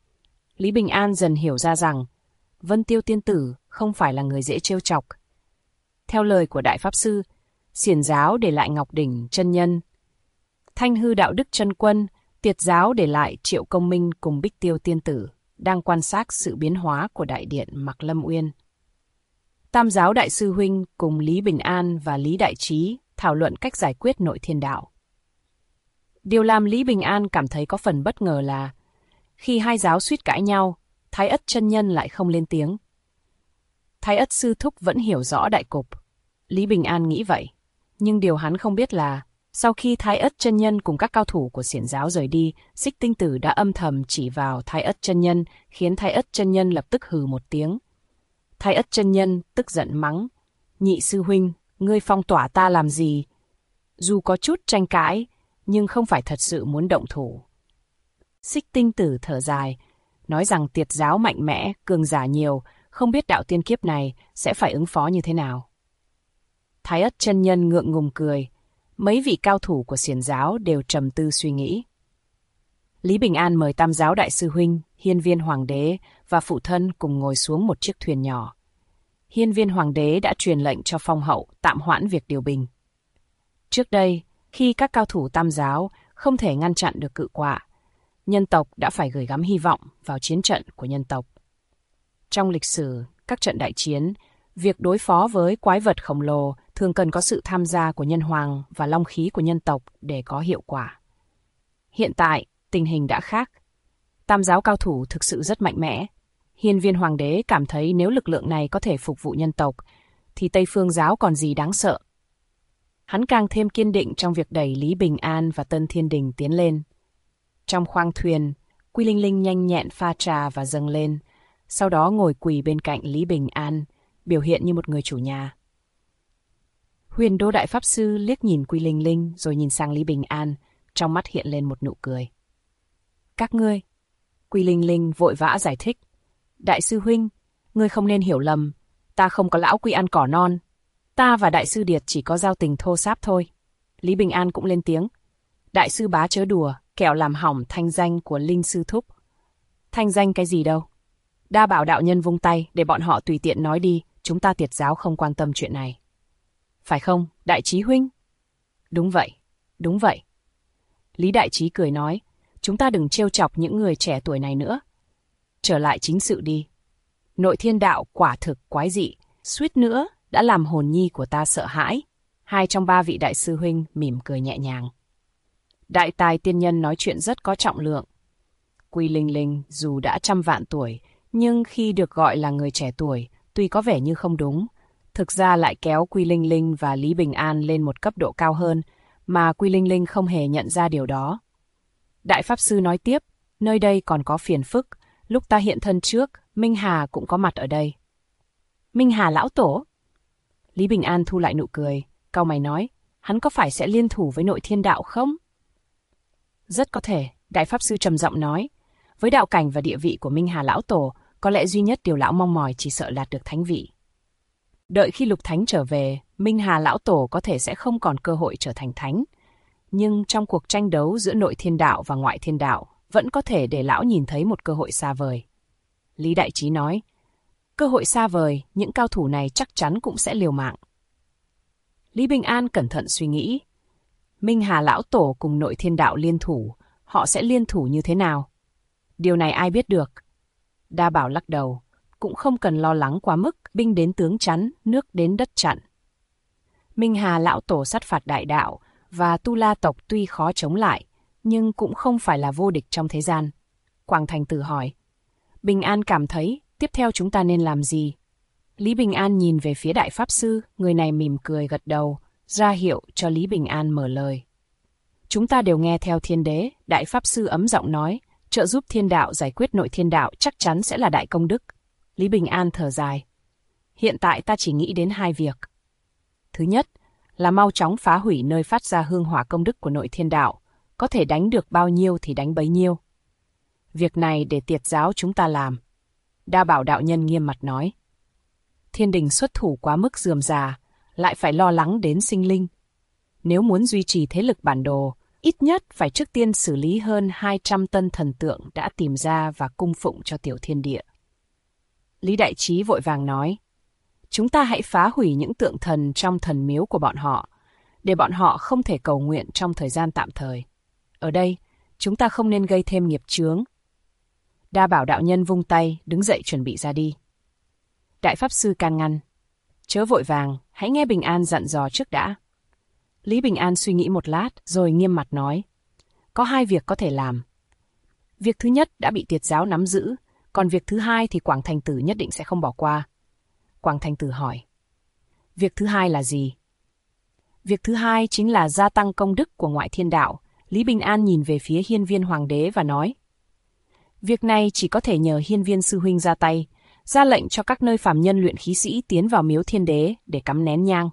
Lý Bình An dần hiểu ra rằng, Vân Tiêu tiên tử không phải là người dễ trêu chọc. Theo lời của Đại Pháp Sư, Xiển giáo để lại Ngọc Đỉnh chân nhân, Thanh Hư Đạo Đức chân quân, Tiệt giáo để lại Triệu Công Minh cùng Bích Tiêu tiên tử, đang quan sát sự biến hóa của đại điện Mạc Lâm Uyên. Tam giáo đại sư huynh cùng Lý Bình An và Lý Đại Trí thảo luận cách giải quyết nội thiên đạo. Điều làm Lý Bình An cảm thấy có phần bất ngờ là, khi hai giáo suýt cãi nhau, Thái Ất chân nhân lại không lên tiếng. Thái Ất sư thúc vẫn hiểu rõ đại cục. Lý Bình An nghĩ vậy, nhưng điều hắn không biết là, sau khi Thái Ất chân nhân cùng các cao thủ của Xiển giáo rời đi, Xích Tinh Tử đã âm thầm chỉ vào Thái Ất chân nhân, khiến Thái Ất chân nhân lập tức hừ một tiếng. Thái Ất chân nhân tức giận mắng, nhị sư huynh, ngươi phong tỏa ta làm gì? Dù có chút tranh cãi, nhưng không phải thật sự muốn động thủ. Xích Tinh Tử thở dài, nói rằng Tiệt giáo mạnh mẽ, cường giả nhiều, không biết đạo tiên kiếp này sẽ phải ứng phó như thế nào. Thái Ất chân nhân ngượng ngùng cười, mấy vị cao thủ của Xiển giáo đều trầm tư suy nghĩ. Lý Bình An mời Tam giáo đại sư huynh, Hiên Viên Hoàng đế và phụ thân cùng ngồi xuống một chiếc thuyền nhỏ. Hiên Viên Hoàng đế đã truyền lệnh cho Phong hậu tạm hoãn việc điều bình. Trước đây, khi các cao thủ Tam giáo không thể ngăn chặn được cự quạ, nhân tộc đã phải gửi gắm hy vọng vào chiến trận của nhân tộc. Trong lịch sử, các trận đại chiến, việc đối phó với quái vật khổng lồ thường cần có sự tham gia của nhân hoàng và long khí của nhân tộc để có hiệu quả. Hiện tại, tình hình đã khác. Tam giáo cao thủ thực sự rất mạnh mẽ. Hiên Viên Hoàng đế cảm thấy nếu lực lượng này có thể phục vụ nhân tộc, thì Tây Phương giáo còn gì đáng sợ. Hắn càng thêm kiên định trong việc đẩy Lý Bình An và Tân Thiên Đình tiến lên. Trong khoang thuyền, Quy Linh Linh nhanh nhẹn pha trà và dâng lên, sau đó ngồi quỳ bên cạnh Lý Bình An, biểu hiện như một người chủ nhà. Huyền Đô Đại Pháp Sư liếc nhìn Quy Linh Linh rồi nhìn sang Lý Bình An, trong mắt hiện lên một nụ cười. Các ngươi, Quy Linh Linh vội vã giải thích. Đại sư huynh, ngươi không nên hiểu lầm, ta không có lão Quy ăn cỏ non. Ta và Đại sư Điệt chỉ có giao tình thô sáp thôi. Lý Bình An cũng lên tiếng. Đại sư bá chớ đùa, kẻo làm hỏng thanh danh của Linh sư thúc. Thanh danh cái gì đâu. Đa Bảo đạo nhân vung tay để bọn họ tùy tiện nói đi, chúng ta Tiệt giáo không quan tâm chuyện này. Phải không, Đại Trí huynh? Đúng vậy, đúng vậy. Lý Đại Trí cười nói, chúng ta đừng trêu chọc những người trẻ tuổi này nữa. Trở lại chính sự đi. Nội thiên đạo quả thực quái dị, suýt nữa đã làm hồn nhi của ta sợ hãi. 2 trong 3 vị đại sư huynh mỉm cười nhẹ nhàng. Đại tài tiên nhân nói chuyện rất có trọng lượng. Quy Linh Linh dù đã trăm vạn tuổi, nhưng khi được gọi là người trẻ tuổi, tuy có vẻ như không đúng, thực ra lại kéo Quy Linh Linh và Lý Bình An lên một cấp độ cao hơn, mà Quy Linh Linh không hề nhận ra điều đó. Đại Pháp Sư nói tiếp, nơi đây còn có phiền phức, lúc ta hiện thân trước, Minh Hà cũng có mặt ở đây. Minh Hà lão tổ? Lý Bình An thu lại nụ cười, cau mày nói, hắn có phải sẽ liên thủ với nội thiên đạo không? Rất có thể, Đại Pháp Sư trầm giọng nói, với đạo cảnh và địa vị của Minh Hà lão tổ, có lẽ duy nhất điều lão mong mỏi chỉ sợ đạt được thánh vị. Đợi khi Lục Thánh trở về, Minh Hà lão tổ có thể sẽ không còn cơ hội trở thành thánh. Nhưng trong cuộc tranh đấu giữa nội thiên đạo và ngoại thiên đạo, vẫn có thể để lão nhìn thấy một cơ hội xa vời. Lý Đại Trí nói, cơ hội xa vời, những cao thủ này chắc chắn cũng sẽ liều mạng. Lý Bình An cẩn thận suy nghĩ. Minh Hà lão tổ cùng nội thiên đạo liên thủ, họ sẽ liên thủ như thế nào? Điều này ai biết được? Đa Bảo lắc đầu, cũng không cần lo lắng quá mức, binh đến tướng chắn, nước đến đất chặn. Minh Hà lão tổ sát phạt đại đạo, và Tu La tộc tuy khó chống lại, nhưng cũng không phải là vô địch trong thế gian. Quảng Thành Tử hỏi, Bình An cảm thấy, tiếp theo chúng ta nên làm gì? Lý Bình An nhìn về phía Đại Pháp Sư, người này mỉm cười gật đầu, ra hiệu cho Lý Bình An mở lời. Chúng ta đều nghe theo thiên đế, Đại Pháp Sư ấm giọng nói, trợ giúp thiên đạo giải quyết nội thiên đạo chắc chắn sẽ là đại công đức. Lý Bình An thở dài. Hiện tại ta chỉ nghĩ đến 2 việc. Thứ nhất, là mau chóng phá hủy nơi phát ra hương hỏa công đức của nội thiên đạo, có thể đánh được bao nhiêu thì đánh bấy nhiêu. Việc này để tiệt giáo chúng ta làm. Đa Bảo đạo nhân nghiêm mặt nói. Thiên đình xuất thủ quá mức rườm rà, lại phải lo lắng đến sinh linh. Nếu muốn duy trì thế lực bản đồ, ít nhất phải trước tiên xử lý hơn 200 tân thần tượng đã tìm ra và cung phụng cho tiểu thiên địa. Lý Đại Trí vội vàng nói, chúng ta hãy phá hủy những tượng thần trong thần miếu của bọn họ, để bọn họ không thể cầu nguyện trong thời gian tạm thời. Ở đây, chúng ta không nên gây thêm nghiệp chướng. Đa Bảo đạo nhân vung tay, đứng dậy chuẩn bị ra đi. Đại Pháp Sư can ngăn, chớ vội vàng, hãy nghe Bình An dặn dò trước đã. Lý Bình An suy nghĩ một lát, rồi nghiêm mặt nói, có 2 việc có thể làm. Việc thứ nhất đã bị tiệt giáo nắm giữ, còn việc thứ hai thì Quảng Thành Tử nhất định sẽ không bỏ qua. Quảng Thành Tử hỏi, việc thứ hai là gì? Việc thứ hai chính là gia tăng công đức của ngoại thiên đạo. Lý Bình An nhìn về phía Hiên Viên Hoàng đế và nói, việc này chỉ có thể nhờ Hiên Viên sư huynh ra tay, ra lệnh cho các nơi phàm nhân luyện khí sĩ tiến vào miếu thiên đế để cắm nén nhang.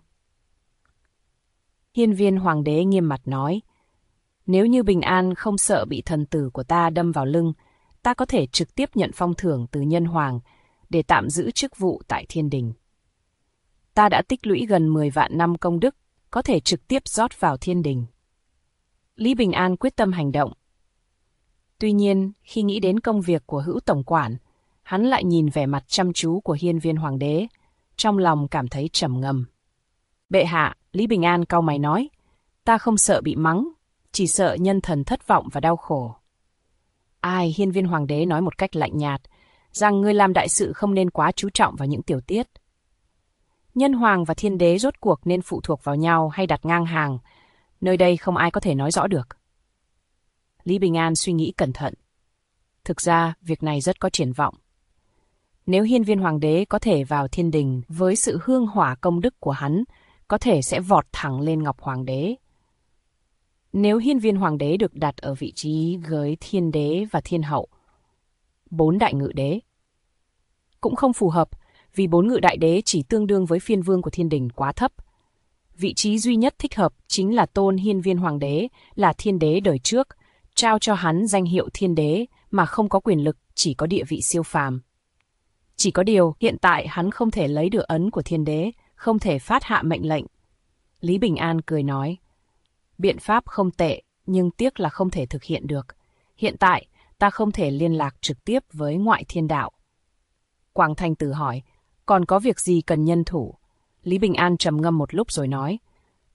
Hiên Viên Hoàng đế nghiêm mặt nói, nếu như Bình An không sợ bị thần tử của ta đâm vào lưng, ta có thể trực tiếp nhận phong thưởng từ Nhân Hoàng để tạm giữ chức vụ tại thiên đình. Ta đã tích lũy gần 10 vạn năm công đức, có thể trực tiếp rót vào thiên đình. Lý Bình An quyết tâm hành động. Tuy nhiên, khi nghĩ đến công việc của Hữu Tổng Quản, hắn lại nhìn vẻ mặt chăm chú của Hiên Viên Hoàng đế, trong lòng cảm thấy trầm ngâm. Bệ hạ, Lý Bình An cau mày nói, ta không sợ bị mắng, chỉ sợ nhân thần thất vọng và đau khổ. Ai, Hiên Viên Hoàng đế nói một cách lạnh nhạt, rằng người làm đại sự không nên quá chú trọng vào những tiểu tiết. Nhân Hoàng và thiên đế rốt cuộc nên phụ thuộc vào nhau hay đặt ngang hàng, nơi đây không ai có thể nói rõ được. Lý Bình An suy nghĩ cẩn thận. Thực ra, việc này rất có triển vọng. Nếu Hiên Viên Hoàng đế có thể vào thiên đình với sự hương hỏa công đức của hắn, có thể sẽ vọt thẳng lên Ngọc Hoàng đế. Nếu Hiên Viên Hoàng đế được đặt ở vị trí với thiên đế và thiên hậu, 4 đại ngự đế, cũng không phù hợp, vì 4 ngự đại đế chỉ tương đương với phiên vương của thiên đình quá thấp. Vị trí duy nhất thích hợp chính là tôn Hiên Viên Hoàng đế là thiên đế đời trước, trao cho hắn danh hiệu thiên đế mà không có quyền lực, chỉ có địa vị siêu phàm. Chỉ có điều, hiện tại hắn không thể lấy được ấn của thiên đế, không thể phát hạ mệnh lệnh. Lý Bình An cười nói, biện pháp không tệ, nhưng tiếc là không thể thực hiện được. Hiện tại, ta không thể liên lạc trực tiếp với ngoại thiên đạo. Quảng Thành Tử hỏi, còn có việc gì cần nhân thủ? Lý Bình An trầm ngâm một lúc rồi nói,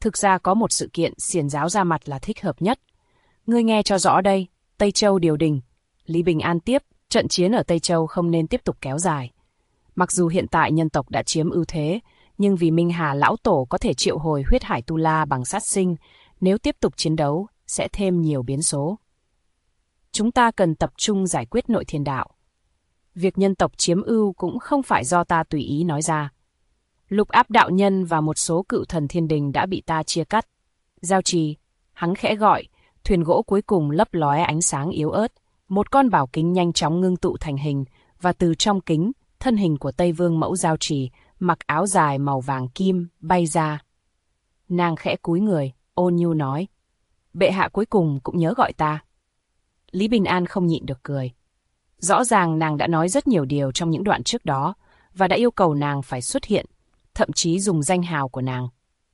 Thực ra có một sự kiện xiển giáo ra mặt là thích hợp nhất. Ngươi nghe cho rõ đây, Tây Châu điều đình. Lý Bình An tiếp, trận chiến ở Tây Châu không nên tiếp tục kéo dài. Mặc dù hiện tại nhân tộc đã chiếm ưu thế, nhưng vì Minh Hà lão tổ có thể triệu hồi huyết hải tu la bằng sát sinh, nếu tiếp tục chiến đấu, sẽ thêm nhiều biến số. Chúng ta cần tập trung giải quyết nội thiên đạo. Việc nhân tộc chiếm ưu cũng không phải do ta tùy ý nói ra. Lục Áp đạo nhân và một số cựu thần thiên đình đã bị ta chia cắt. Giao Trì, hắn khẽ gọi, thuyền gỗ cuối cùng lấp lóe ánh sáng yếu ớt. Một con bảo kính nhanh chóng ngưng tụ thành hình, và từ trong kính, thân hình của Tây Vương mẫu Giao Trì, mặc áo dài màu vàng kim, bay ra. Nàng khẽ cúi người, ôn nhu nói, bệ hạ cuối cùng cũng nhớ gọi ta. Lý Bình An không nhịn được cười. Rõ ràng nàng đã nói rất nhiều điều trong những đoạn trước đó, và đã yêu cầu nàng phải xuất hiện, thậm chí dùng danh hào của nàng.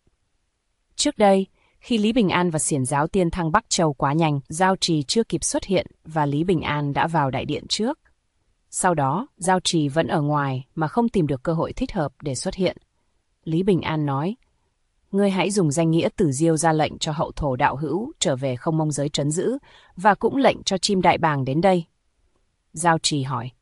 Trước đây, khi Lý Bình An và xiển giáo tiên thăng Bắc Châu quá nhanh, Giao Trì chưa kịp xuất hiện và Lý Bình An đã vào đại điện trước. Sau đó, Giao Trì vẫn ở ngoài mà không tìm được cơ hội thích hợp để xuất hiện. Lý Bình An nói, ngươi hãy dùng danh nghĩa Tử Diêu ra lệnh cho hậu thổ đạo hữu trở về Không Mông giới trấn giữ, và cũng lệnh cho chim đại bàng đến đây. Giao Trì hỏi,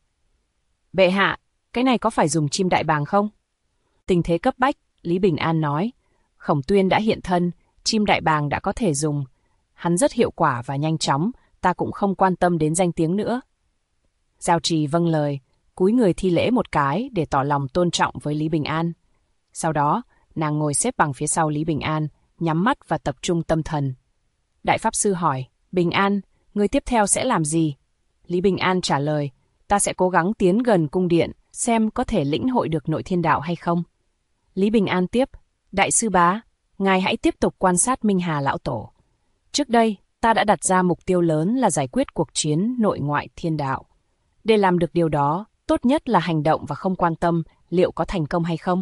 bệ hạ, cái này có phải dùng chim đại bàng không? Tình thế cấp bách, Lý Bình An nói, Khổng Tuyên đã hiện thân, chim đại bàng đã có thể dùng. Hắn rất hiệu quả và nhanh chóng, ta cũng không quan tâm đến danh tiếng nữa. Giao Trì vâng lời, cúi người thi lễ một cái để tỏ lòng tôn trọng với Lý Bình An. Sau đó, nàng ngồi xếp bằng phía sau Lý Bình An, nhắm mắt và tập trung tâm thần. Đại Pháp Sư hỏi, Bình An, người tiếp theo sẽ làm gì? Lý Bình An trả lời, ta sẽ cố gắng tiến gần cung điện, xem có thể lĩnh hội được nội thiên đạo hay không. Lý Bình An tiếp, Đại sư bá, ngài hãy tiếp tục quan sát Minh Hà lão tổ. Trước đây, ta đã đặt ra mục tiêu lớn là giải quyết cuộc chiến nội ngoại thiên đạo. Để làm được điều đó, tốt nhất là hành động và không quan tâm liệu có thành công hay không.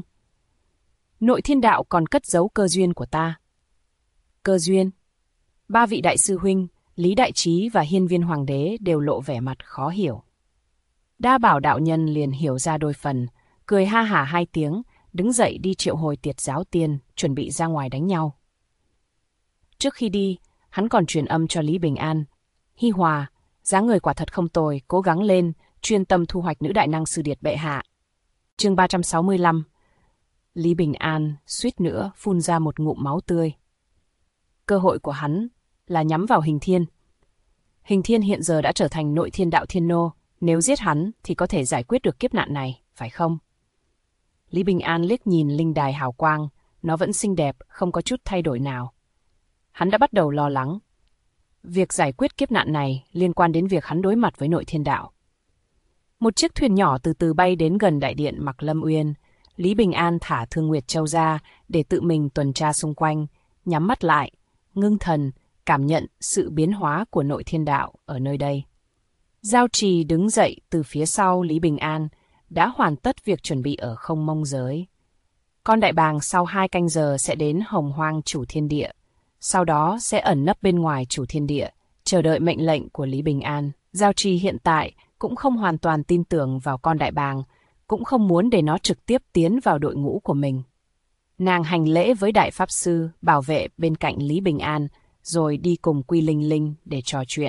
Nội thiên đạo còn cất giấu cơ duyên của ta. Cơ duyên? Ba vị đại sư huynh, Lý Đại Trí và Hiên Viên Hoàng đế đều lộ vẻ mặt khó hiểu. Đa Bảo đạo nhân liền hiểu ra đôi phần, cười ha hả 2 tiếng, đứng dậy đi triệu hồi Tiệt giáo tiên, chuẩn bị ra ngoài đánh nhau. Trước khi đi, hắn còn truyền âm cho Lý Bình An. Hi Hòa, dáng người quả thật không tồi, cố gắng lên, chuyên tâm thu hoạch nữ đại năng sư điệt bệ hạ. Chương 365. Lý Bình An suýt nữa phun ra một ngụm máu tươi. Cơ hội của hắn là nhắm vào Hình Thiên. Hình Thiên hiện giờ đã trở thành nội thiên đạo thiên nô, nếu giết hắn thì có thể giải quyết được kiếp nạn này, phải không? Lý Bình An liếc nhìn linh đài hào quang, nó vẫn xinh đẹp, không có chút thay đổi nào. Hắn đã bắt đầu lo lắng. Việc giải quyết kiếp nạn này liên quan đến việc hắn đối mặt với nội thiên đạo. Một chiếc thuyền nhỏ từ từ bay đến gần đại điện Mặc Lâm Uyên. Lý Bình An thả Thương Nguyệt Châu ra để tự mình tuần tra xung quanh, nhắm mắt lại, ngưng thần, cảm nhận sự biến hóa của nội thiên đạo ở nơi đây. Giao Trì đứng dậy từ phía sau Lý Bình An, đã hoàn tất việc chuẩn bị ở Không Mông giới. Con đại bàng sau 2 canh giờ sẽ đến Hồng Hoang chủ thiên địa, sau đó sẽ ẩn nấp bên ngoài chủ thiên địa, chờ đợi mệnh lệnh của Lý Bình An. Giao Trì hiện tại cũng không hoàn toàn tin tưởng vào con đại bàng, cũng không muốn để nó trực tiếp tiến vào đội ngũ của mình. Nàng hành lễ với Đại Pháp Sư, bảo vệ bên cạnh Lý Bình An, rồi đi cùng Quy Linh Linh để trò chuyện.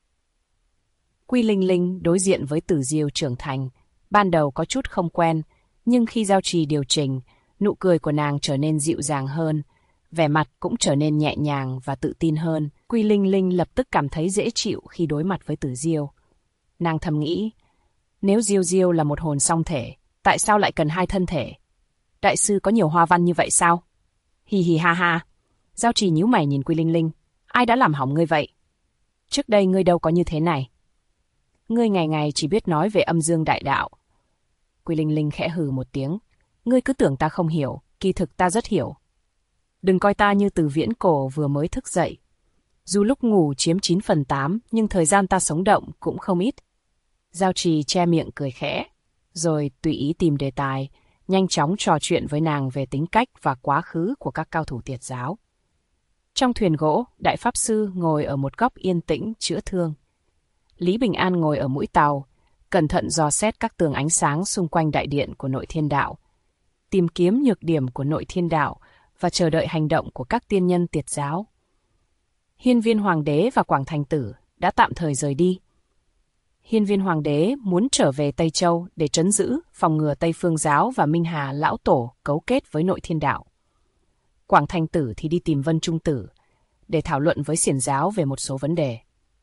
Quy Linh Linh đối diện với Tử Diêu trưởng thành, ban đầu có chút không quen, nhưng khi Giao Trì điều chỉnh, nụ cười của nàng trở nên dịu dàng hơn, vẻ mặt cũng trở nên nhẹ nhàng và tự tin hơn. Quy Linh Linh lập tức cảm thấy dễ chịu khi đối mặt với Tử Diêu. Nàng thầm nghĩ, nếu Diêu Diêu là một hồn song thể, tại sao lại cần 2 thân thể? Đại sư có nhiều hoa văn như vậy sao? Hi hi ha ha. Giao Trì nhíu mày nhìn Quy Linh Linh. Ai đã làm hỏng ngươi vậy? Trước đây ngươi đâu có như thế này. Ngươi ngày ngày chỉ biết nói về âm dương đại đạo. Quy Linh Linh khẽ hừ một tiếng. Ngươi cứ tưởng ta không hiểu, kỳ thực ta rất hiểu. Đừng coi ta như từ viễn cổ vừa mới thức dậy. Dù lúc ngủ chiếm 9/8, nhưng thời gian ta sống động cũng không ít. Giao Trì che miệng cười khẽ, rồi tùy ý tìm đề tài, nhanh chóng trò chuyện với nàng về tính cách và quá khứ của các cao thủ Tiệt giáo. Trong thuyền gỗ, Đại Pháp Sư ngồi ở một góc yên tĩnh chữa thương. Lý Bình An ngồi ở mũi tàu, cẩn thận dò xét các tường ánh sáng xung quanh đại điện của nội thiên đạo, tìm kiếm nhược điểm của nội thiên đạo và chờ đợi hành động của các tiên nhân Tiệt giáo. Hiên Viên Hoàng đế và Quảng Thành Tử đã tạm thời rời đi. Hiên Viên Hoàng đế muốn trở về Tây Châu để trấn giữ, phòng ngừa Tây Phương giáo và Minh Hà lão tổ cấu kết với Nội Thiên đạo. Quảng Thành Tử thì đi tìm Vân Trung Tử để thảo luận với Xiển giáo về một số vấn đề.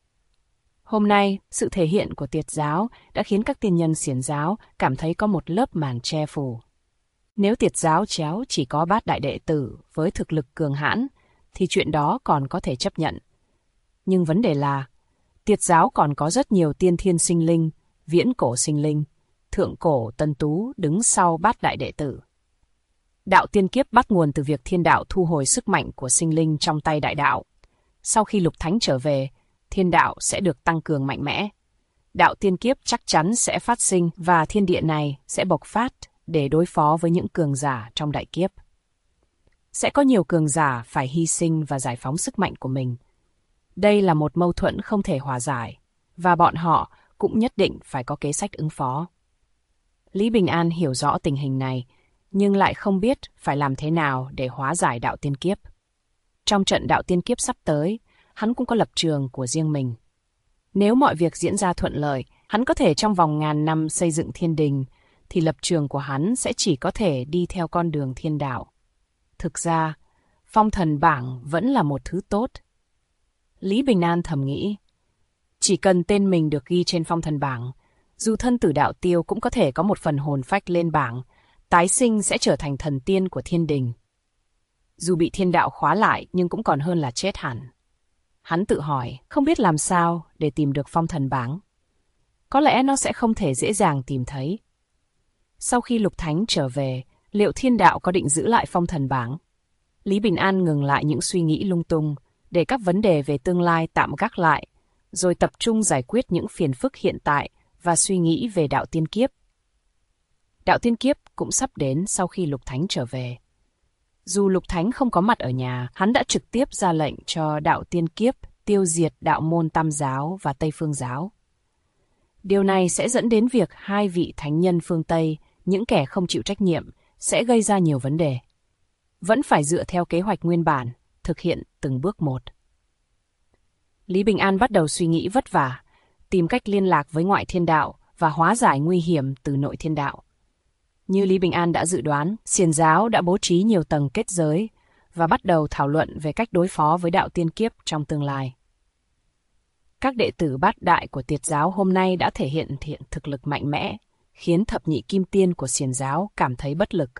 Hôm nay, sự thể hiện của Tiệt giáo đã khiến các tiên nhân Xiển giáo cảm thấy có một lớp màn che phủ. Nếu Tiệt giáo chéo chỉ có Bát đại đệ tử với thực lực cường hãn, thì chuyện đó còn có thể chấp nhận. Nhưng vấn đề là, Tiệt giáo còn có rất nhiều tiên thiên sinh linh, viễn cổ sinh linh, thượng cổ tân tú đứng sau Bát đại đệ tử. Đạo tiên kiếp bắt nguồn từ việc thiên đạo thu hồi sức mạnh của sinh linh trong tay đại đạo. Sau khi lục thánh trở về, thiên đạo sẽ được tăng cường mạnh mẽ. Đạo tiên kiếp chắc chắn sẽ phát sinh và thiên địa này sẽ bộc phát để đối phó với những cường giả trong đại kiếp. Sẽ có nhiều cường giả phải hy sinh và giải phóng sức mạnh của mình. Đây là một mâu thuẫn không thể hòa giải, và bọn họ cũng nhất định phải có kế sách ứng phó. Lý Bình An hiểu rõ tình hình này, nhưng lại không biết phải làm thế nào để hóa giải đạo tiên kiếp. Trong trận đạo tiên kiếp sắp tới, hắn cũng có lập trường của riêng mình. Nếu mọi việc diễn ra thuận lợi, hắn có thể trong vòng ngàn năm xây dựng thiên đình, thì lập trường của hắn sẽ chỉ có thể đi theo con đường thiên đạo. Thực ra, phong thần bảng vẫn là một thứ tốt. Lý Bình An thầm nghĩ, chỉ cần tên mình được ghi trên phong thần bảng, dù thân tử đạo tiêu cũng có thể có một phần hồn phách lên bảng, tái sinh sẽ trở thành thần tiên của thiên đình. Dù bị thiên đạo khóa lại nhưng cũng còn hơn là chết hẳn. Hắn tự hỏi, không biết làm sao để tìm được phong thần bảng. Có lẽ nó sẽ không thể dễ dàng tìm thấy. Sau khi lục thánh trở về, liệu thiên đạo có định giữ lại phong thần bảng? Lý Bình An ngừng lại những suy nghĩ lung tung, để các vấn đề về tương lai tạm gác lại, rồi tập trung giải quyết những phiền phức hiện tại và suy nghĩ về đạo tiên kiếp. Đạo tiên kiếp cũng sắp đến sau khi lục thánh trở về. Dù lục thánh không có mặt ở nhà, hắn đã trực tiếp ra lệnh cho đạo tiên kiếp tiêu diệt đạo môn Tam giáo và Tây Phương giáo. Điều này sẽ dẫn đến việc hai vị thánh nhân phương Tây, những kẻ không chịu trách nhiệm, sẽ gây ra nhiều vấn đề. Vẫn phải dựa theo kế hoạch nguyên bản, thực hiện từng bước một. Lý Bình An bắt đầu suy nghĩ vất vả, tìm cách liên lạc với ngoại thiên đạo và hóa giải nguy hiểm từ nội thiên đạo. Như Lý Bình An đã dự đoán, Xiển giáo đã bố trí nhiều tầng kết giới và bắt đầu thảo luận về cách đối phó với đạo tiên kiếp trong tương lai. Các đệ tử bát đại của Tiệt giáo hôm nay đã thể hiện thực lực mạnh mẽ, khiến thập nhị kim tiên của Xiển giáo cảm thấy bất lực.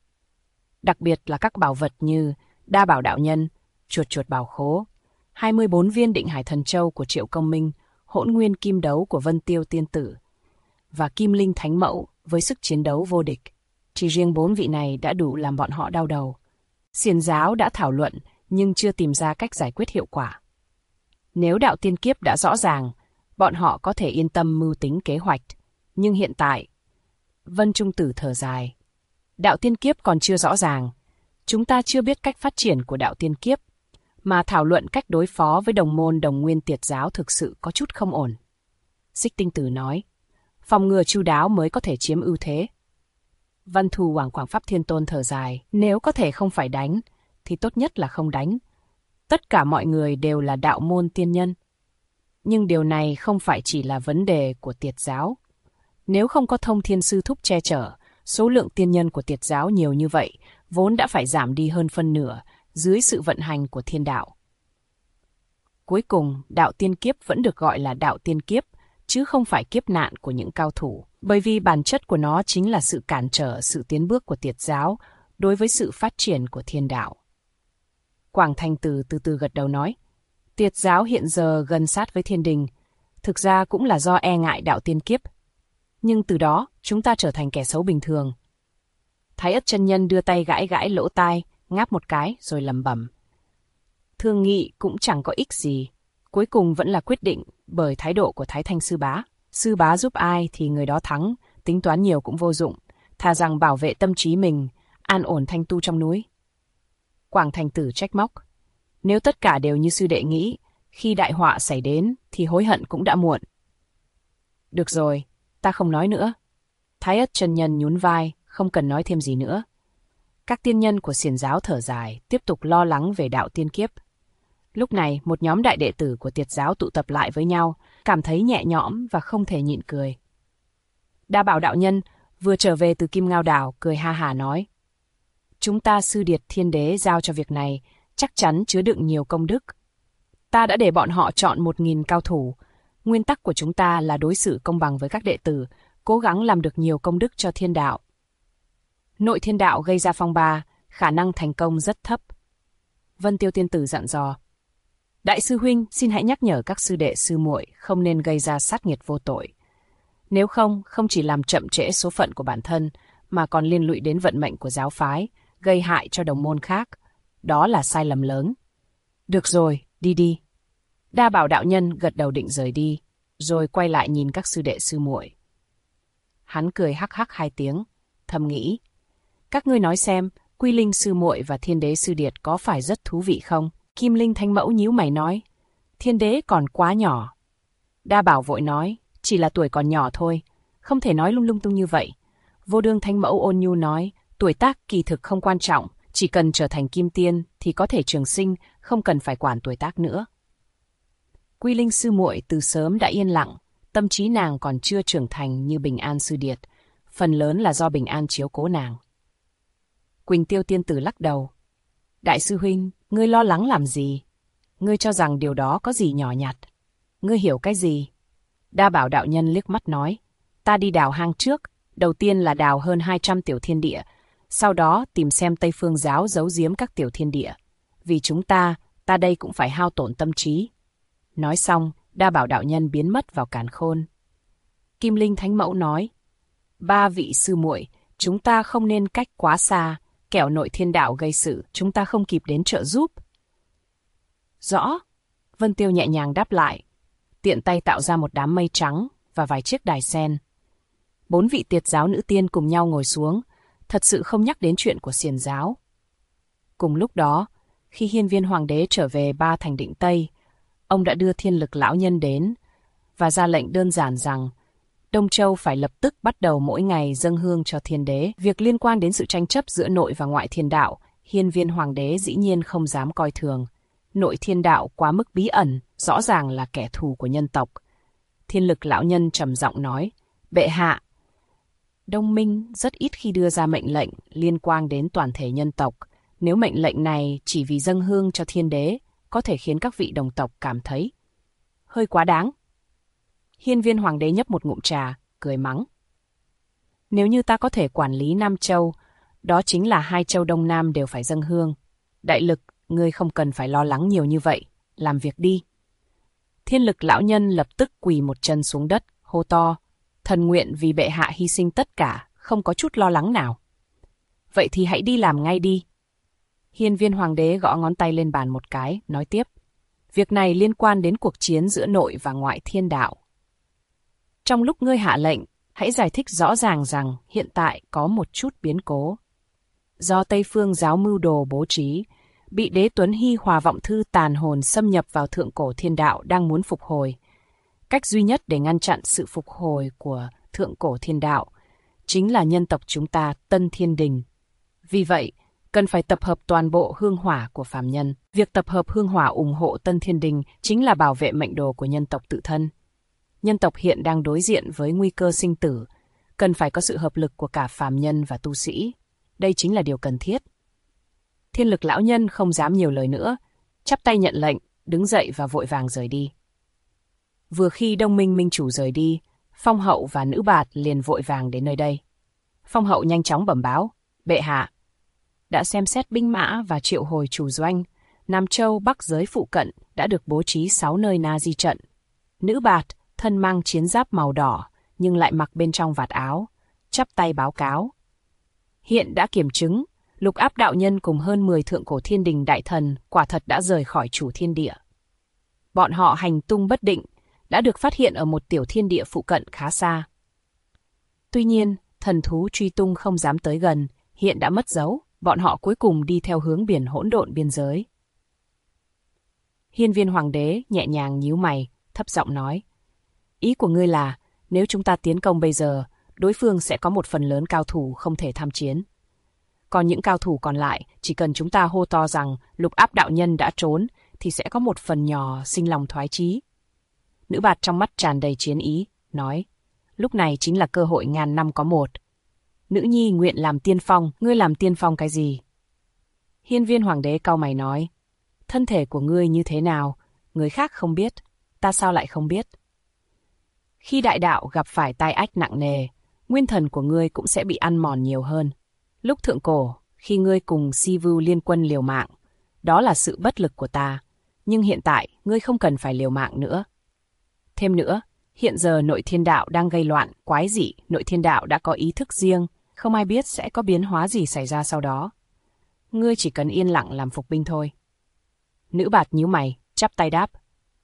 Đặc biệt là các bảo vật như Đa Bảo Đạo Nhân, Chuột Chuột Bảo Khố, 24 viên Định Hải Thần Châu của Triệu Công Minh, Hỗn Nguyên Kim Đấu của Vân Tiêu Tiên Tử và Kim Linh Thánh Mẫu với sức chiến đấu vô địch. Chỉ riêng 4 vị này đã đủ làm bọn họ đau đầu. Xiển giáo đã thảo luận nhưng chưa tìm ra cách giải quyết hiệu quả. Nếu đạo tiên kiếp đã rõ ràng, bọn họ có thể yên tâm mưu tính kế hoạch. Nhưng hiện tại, Vân Trung Tử thở dài. Đạo tiên kiếp còn chưa rõ ràng. Chúng ta chưa biết cách phát triển của đạo tiên kiếp, mà thảo luận cách đối phó với đồng môn đồng nguyên Tiệt giáo thực sự có chút không ổn. Xích Tinh Tử nói, phòng ngừa chu đáo mới có thể chiếm ưu thế. Văn Thù Quảng Pháp Thiên Tôn thở dài, nếu có thể không phải đánh, thì tốt nhất là không đánh. Tất cả mọi người đều là đạo môn tiên nhân. Nhưng điều này không phải chỉ là vấn đề của Tiệt giáo. Nếu không có Thông Thiên Sư Thúc che chở, số lượng tiên nhân của Tiệt giáo nhiều như vậy, vốn đã phải giảm đi hơn phân nửa dưới sự vận hành của thiên đạo. Cuối cùng, đạo tiên kiếp vẫn được gọi là đạo tiên kiếp, chứ không phải kiếp nạn của những cao thủ, bởi vì bản chất của nó chính là sự cản trở sự tiến bước của Tiệt giáo đối với sự phát triển của thiên đạo. Quảng Thành Tử từ từ gật đầu nói, Tiệt giáo hiện giờ gần sát với thiên đình, thực ra cũng là do e ngại đạo tiên kiếp. Nhưng từ đó, chúng ta trở thành kẻ xấu bình thường. Thái Ất chân nhân đưa tay gãi gãi lỗ tai, ngáp một cái rồi lẩm bẩm. Thương nghị cũng chẳng có ích gì, cuối cùng vẫn là quyết định bởi thái độ của Thái Thanh Sư Bá. Sư Bá giúp ai thì người đó thắng, tính toán nhiều cũng vô dụng, thà rằng bảo vệ tâm trí mình, an ổn thanh tu trong núi. Quảng Thành Tử trách móc. Nếu tất cả đều như sư đệ nghĩ, khi đại họa xảy đến thì hối hận cũng đã muộn. Được rồi, ta không nói nữa. Thái Ất chân nhân nhún vai, không cần nói thêm gì nữa. Các tiên nhân của xiển giáo thở dài, tiếp tục lo lắng về đạo tiên kiếp. Lúc này, một nhóm đại đệ tử của Tiệt giáo tụ tập lại với nhau, cảm thấy nhẹ nhõm và không thể nhịn cười. Đa Bảo đạo nhân vừa trở về từ Kim Ngao Đảo, cười ha hả nói: chúng ta sư điệt thiên đế giao cho việc này, chắc chắn chứa đựng nhiều công đức. Ta đã để bọn họ chọn 1000 cao thủ. Nguyên tắc của chúng ta là đối xử công bằng với các đệ tử, cố gắng làm được nhiều công đức cho thiên đạo. Nội thiên đạo gây ra phong ba, khả năng thành công rất thấp. Vân Tiêu tiên tử dặn dò: đại sư huynh, xin hãy nhắc nhở các sư đệ sư muội không nên gây ra sát nghiệt vô tội. Nếu không, không chỉ làm chậm trễ số phận của bản thân, mà còn liên lụy đến vận mệnh của giáo phái, gây hại cho đồng môn khác. Đó là sai lầm lớn. Được rồi, đi đi. Đa Bảo đạo nhân gật đầu định rời đi, rồi quay lại nhìn các sư đệ sư muội. Hắn cười hắc hắc 2 tiếng, thầm nghĩ: các ngươi nói xem, Quy Linh sư muội và Thiên Đế sư điệt có phải rất thú vị không? Kim Linh Thánh Mẫu nhíu mày nói: Thiên Đế còn quá nhỏ. Đa Bảo vội nói: chỉ là tuổi còn nhỏ thôi, không thể nói lung tung như vậy. Vô Đương Thánh Mẫu ôn nhu nói: tuổi tác kỳ thực không quan trọng, chỉ cần trở thành kim tiên thì có thể trường sinh, không cần phải quản tuổi tác nữa. Quy Linh sư muội từ sớm đã yên lặng, tâm trí nàng còn chưa trưởng thành như Bình An sư điệt, phần lớn là do Bình An chiếu cố nàng. Quỳnh Tiêu tiên tử lắc đầu: đại sư huynh, ngươi lo lắng làm gì? Ngươi cho rằng điều đó có gì nhỏ nhặt? Ngươi hiểu cái gì? Đa Bảo đạo nhân liếc mắt nói: ta đi đào hang trước, đầu tiên là đào hơn 200 tiểu thiên địa, sau đó tìm xem Tây Phương giáo giấu giếm các tiểu thiên địa. Vì chúng ta đây cũng phải hao tổn tâm trí. Nói xong, Đa Bảo đạo nhân biến mất vào càn khôn. Kim Linh Thánh Mẫu nói: 3 vị sư muội, chúng ta không nên cách quá xa, kẻo nội thiên đạo gây sự, chúng ta không kịp đến trợ giúp. Rõ. Vân Tiêu nhẹ nhàng đáp lại, tiện tay tạo ra một đám mây trắng và vài chiếc đài sen. 4 vị Tiệt giáo nữ tiên cùng nhau ngồi xuống, thật sự không nhắc đến chuyện của xiển giáo. Cùng lúc đó, khi Hiên Viên Hoàng đế trở về Ba Thành Định Tây, ông đã đưa Thiên Lực lão nhân đến và ra lệnh đơn giản rằng Đông Châu phải lập tức bắt đầu mỗi ngày dâng hương cho thiên đế. Việc liên quan đến sự tranh chấp giữa nội và ngoại thiên đạo, Hiên Viên Hoàng đế dĩ nhiên không dám coi thường. Nội thiên đạo quá mức bí ẩn, rõ ràng là kẻ thù của nhân tộc. Thiên Lực lão nhân trầm giọng nói: bệ hạ, Đông Minh rất ít khi đưa ra mệnh lệnh liên quan đến toàn thể nhân tộc. Nếu mệnh lệnh này chỉ vì dâng hương cho thiên đế, có thể khiến các vị đồng tộc cảm thấy hơi quá đáng. Hiên Viên Hoàng đế nhấp một ngụm trà, cười mắng: nếu như ta có thể quản lý Nam Châu, đó chính là 2 châu Đông Nam đều phải dâng hương. Đại Lực, ngươi không cần phải lo lắng nhiều như vậy, làm việc đi. Thiên Lực lão nhân lập tức quỳ một chân xuống đất, hô to: thần nguyện vì bệ hạ hy sinh tất cả, không có chút lo lắng nào. Vậy thì hãy đi làm ngay đi. Hiên Viên Hoàng đế gõ ngón tay lên bàn một cái, nói tiếp: việc này liên quan đến cuộc chiến giữa nội và ngoại thiên đạo. Trong lúc ngươi hạ lệnh, hãy giải thích rõ ràng rằng hiện tại có một chút biến cố. Do Tây Phương giáo mưu đồ bố trí, bị Đế Tuấn Hy Hòa Vọng Thư tàn hồn xâm nhập vào thượng cổ thiên đạo đang muốn phục hồi. Cách duy nhất để ngăn chặn sự phục hồi của thượng cổ thiên đạo chính là nhân tộc chúng ta Tân Thiên Đình. Vì vậy, cần phải tập hợp toàn bộ hương hỏa của phàm nhân. Việc tập hợp hương hỏa ủng hộ Tân Thiên Đình chính là bảo vệ mệnh đồ của nhân tộc tự thân. Nhân tộc hiện đang đối diện với nguy cơ sinh tử, cần phải có sự hợp lực của cả phàm nhân và tu sĩ. Đây chính là điều cần thiết. Thiên Lực lão nhân không dám nhiều lời nữa, chắp tay nhận lệnh, đứng dậy và vội vàng rời đi. Vừa khi Đông Minh minh chủ rời đi, Phong Hậu và Nữ Bạt liền vội vàng đến nơi đây. Phong Hậu nhanh chóng bẩm báo: bệ hạ đã xem xét binh mã và triệu hồi chủ doanh. Nam Châu Bắc giới phụ cận đã được bố trí 6 nơi na di trận. Nữ Bạt thân mang chiến giáp màu đỏ nhưng lại mặc bên trong vạt áo, chắp tay báo cáo: hiện đã kiểm chứng, Lục Áp đạo nhân cùng hơn 10 thượng cổ thiên đình đại thần quả thật đã rời khỏi chủ thiên địa. Bọn họ hành tung bất định, đã được phát hiện ở một tiểu thiên địa phụ cận khá xa. Tuy nhiên, thần thú truy tung không dám tới gần, hiện đã mất dấu, bọn họ cuối cùng đi theo hướng biển hỗn độn biên giới. Hiên Viên Hoàng đế nhẹ nhàng nhíu mày, thấp giọng nói: ý của ngươi là, nếu chúng ta tiến công bây giờ, đối phương sẽ có một phần lớn cao thủ không thể tham chiến. Còn những cao thủ còn lại, chỉ cần chúng ta hô to rằng Lục Áp đạo nhân đã trốn, thì sẽ có một phần nhỏ sinh lòng thoái chí. Nữ bạt trong mắt tràn đầy chiến ý, nói, lúc này chính là cơ hội ngàn năm có một. Nữ nhi nguyện làm tiên phong, ngươi làm tiên phong cái gì? Hiên Viên Hoàng đế cau mày nói, thân thể của ngươi như thế nào, người khác không biết, ta sao lại không biết? Khi đại đạo gặp phải tai ách nặng nề, nguyên thần của ngươi cũng sẽ bị ăn mòn nhiều hơn. Lúc thượng cổ, khi ngươi cùng Si Vưu liên quân liều mạng, đó là sự bất lực của ta, nhưng hiện tại ngươi không cần phải liều mạng nữa. Thêm nữa, hiện giờ nội thiên đạo đang gây loạn, quái dị, nội thiên đạo đã có ý thức riêng, không ai biết sẽ có biến hóa gì xảy ra sau đó. Ngươi chỉ cần yên lặng làm phục binh thôi. Nữ bạt nhíu mày, chắp tay đáp.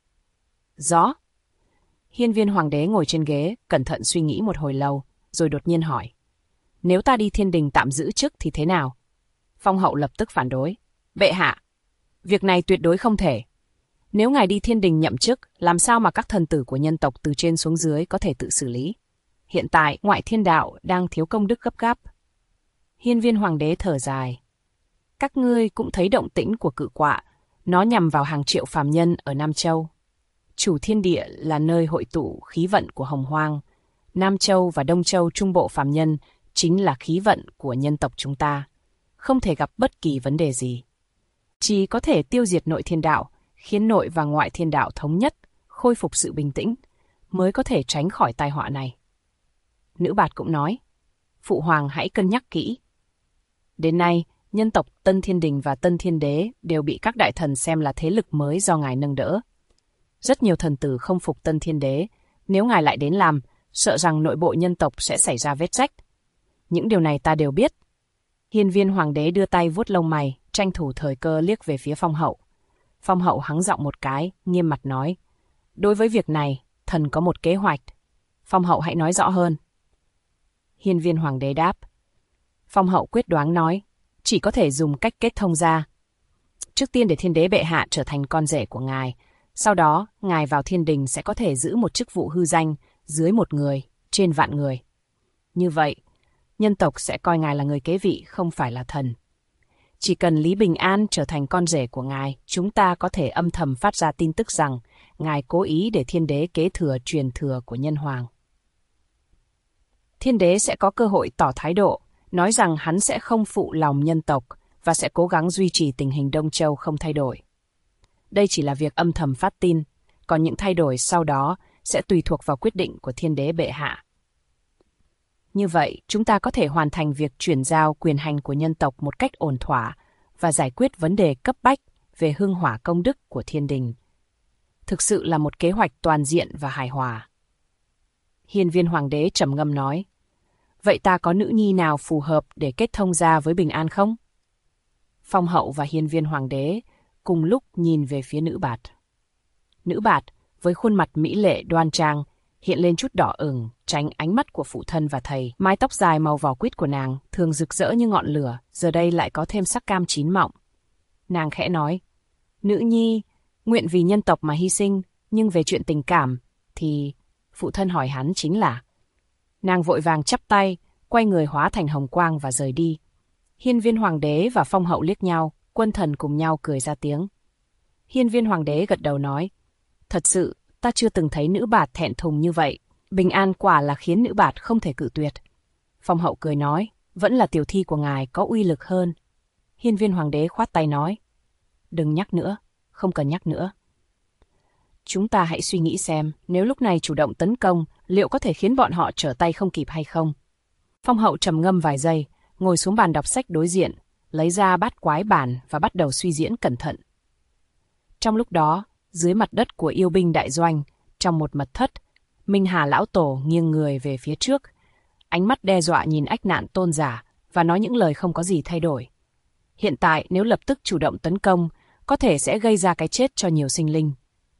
Rõ. Hiên Viên Hoàng đế ngồi trên ghế, cẩn thận suy nghĩ một hồi lâu, rồi đột nhiên hỏi. Nếu ta đi thiên đình tạm giữ chức thì thế nào? Phong hậu lập tức phản đối. Bệ hạ, việc này tuyệt đối không thể. Nếu ngài đi thiên đình nhậm chức, làm sao mà các thần tử của nhân tộc từ trên xuống dưới có thể tự xử lý? Hiện tại, ngoại thiên đạo đang thiếu công đức gấp gáp. Hiên Viên Hoàng đế thở dài. Các ngươi cũng thấy động tĩnh của cự quạ, nó nhằm vào hàng triệu phàm nhân ở Nam Châu. Chủ thiên địa là nơi hội tụ khí vận của Hồng Hoang. Nam Châu và Đông Châu trung bộ phàm nhân chính là khí vận của nhân tộc chúng ta. Không thể gặp bất kỳ vấn đề gì. Chỉ có thể tiêu diệt nội thiên đạo, khiến nội và ngoại thiên đạo thống nhất, khôi phục sự bình tĩnh, mới có thể tránh khỏi tai họa này. Nữ bạt cũng nói, Phụ Hoàng hãy cân nhắc kỹ. Đến nay, nhân tộc Tân Thiên Đình và Tân Thiên Đế đều bị các đại thần xem là thế lực mới do ngài nâng đỡ. Rất nhiều thần tử không phục Tân Thiên Đế, nếu ngài lại đến làm, sợ rằng nội bộ nhân tộc sẽ xảy ra vết rách. Những điều này ta đều biết. Hiên Viên Hoàng đế đưa tay vuốt lông mày, tranh thủ thời cơ liếc về phía Phong hậu. Phong hậu hắng giọng một cái, nghiêm mặt nói. Đối với việc này, thần có một kế hoạch. Phong hậu hãy nói rõ hơn. Hiên Viên Hoàng đế đáp. Phong hậu quyết đoán nói. Chỉ có thể dùng cách kết thông ra. Trước tiên để Thiên đế bệ hạ trở thành con rể của ngài. Sau đó, ngài vào thiên đình sẽ có thể giữ một chức vụ hư danh dưới một người, trên vạn người. Như vậy, nhân tộc sẽ coi ngài là người kế vị, không phải là thần. Chỉ cần Lý Bình An trở thành con rể của ngài, chúng ta có thể âm thầm phát ra tin tức rằng ngài cố ý để thiên đế kế thừa truyền thừa của nhân hoàng. Thiên đế sẽ có cơ hội tỏ thái độ, nói rằng hắn sẽ không phụ lòng nhân tộc và sẽ cố gắng duy trì tình hình Đông Châu không thay đổi. Đây chỉ là việc âm thầm phát tin, còn những thay đổi sau đó sẽ tùy thuộc vào quyết định của thiên đế bệ hạ. Như vậy, chúng ta có thể hoàn thành việc chuyển giao quyền hành của nhân tộc một cách ổn thỏa và giải quyết vấn đề cấp bách về hương hỏa công đức của thiên đình. Thực sự là một kế hoạch toàn diện và hài hòa. Hiên Viên Hoàng đế trầm ngâm nói, vậy ta có nữ nhi nào phù hợp để kết thông gia với Bình An không? Phong hậu và Hiên Viên Hoàng đế cùng lúc nhìn về phía nữ bạt. Nữ bạt, với khuôn mặt mỹ lệ đoan trang, hiện lên chút đỏ ửng, tránh ánh mắt của phụ thân và thầy. Mái tóc dài màu vỏ quýt của nàng, thường rực rỡ như ngọn lửa, giờ đây lại có thêm sắc cam chín mọng. Nàng khẽ nói, nữ nhi, nguyện vì nhân tộc mà hy sinh, nhưng về chuyện tình cảm, thì phụ thân hỏi hắn chính là. Nàng vội vàng chắp tay, quay người hóa thành hồng quang và rời đi. Hiên Viên Hoàng đế và Phong hậu liếc nhau, quân thần cùng nhau cười ra tiếng. Hiên Viên Hoàng đế gật đầu nói, thật sự, ta chưa từng thấy nữ bạt thẹn thùng như vậy. Bình An quả là khiến nữ bạt không thể cự tuyệt. Phong hậu cười nói, vẫn là tiểu thi của ngài có uy lực hơn. Hiên Viên Hoàng đế khoát tay nói, đừng nhắc nữa, không cần nhắc nữa. Chúng ta hãy suy nghĩ xem, nếu lúc này chủ động tấn công, liệu có thể khiến bọn họ trở tay không kịp hay không? Phong hậu trầm ngâm vài giây, ngồi xuống bàn đọc sách đối diện, lấy ra bát quái bản và bắt đầu suy diễn cẩn thận. Trong lúc đó, dưới mặt đất của yêu binh đại doanh, trong một mật thất, Minh Hà lão tổ nghiêng người về phía trước, ánh mắt đe dọa nhìn Ách Nạn Tôn giả và nói những lời không có gì thay đổi. Hiện tại nếu lập tức chủ động tấn công, có thể sẽ gây ra cái chết cho nhiều sinh linh.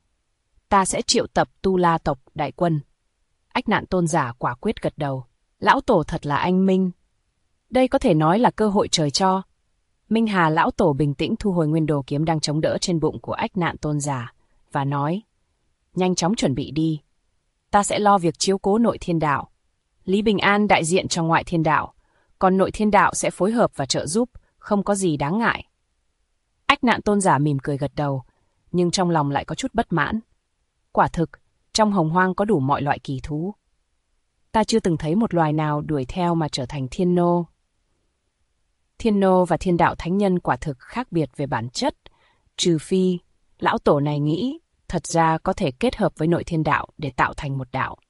Ta sẽ triệu tập Tu La tộc đại quân. Ách Nạn Tôn giả quả quyết gật đầu. Lão tổ thật là anh minh. Đây có thể nói là cơ hội trời cho. Minh Hà lão tổ bình tĩnh thu hồi nguyên đồ kiếm đang chống đỡ trên bụng của Ách Nạn Tôn giả và nói, nhanh chóng chuẩn bị đi. Ta sẽ lo việc chiếu cố nội thiên đạo. Lý Bình An đại diện cho ngoại thiên đạo, Còn nội thiên đạo sẽ phối hợp và trợ giúp, không có gì đáng ngại. Ách Nạn tôn giả mỉm cười gật đầu, nhưng trong lòng lại có chút bất mãn. Quả thực, trong hồng hoang có đủ mọi loại kỳ thú. Ta chưa từng thấy một loài nào đuổi theo mà trở thành thiên nô. Thiên nô và thiên đạo thánh nhân quả thực khác biệt về bản chất, trừ phi, lão tổ này nghĩ, thật ra có thể kết hợp với nội thiên đạo để tạo thành một đạo.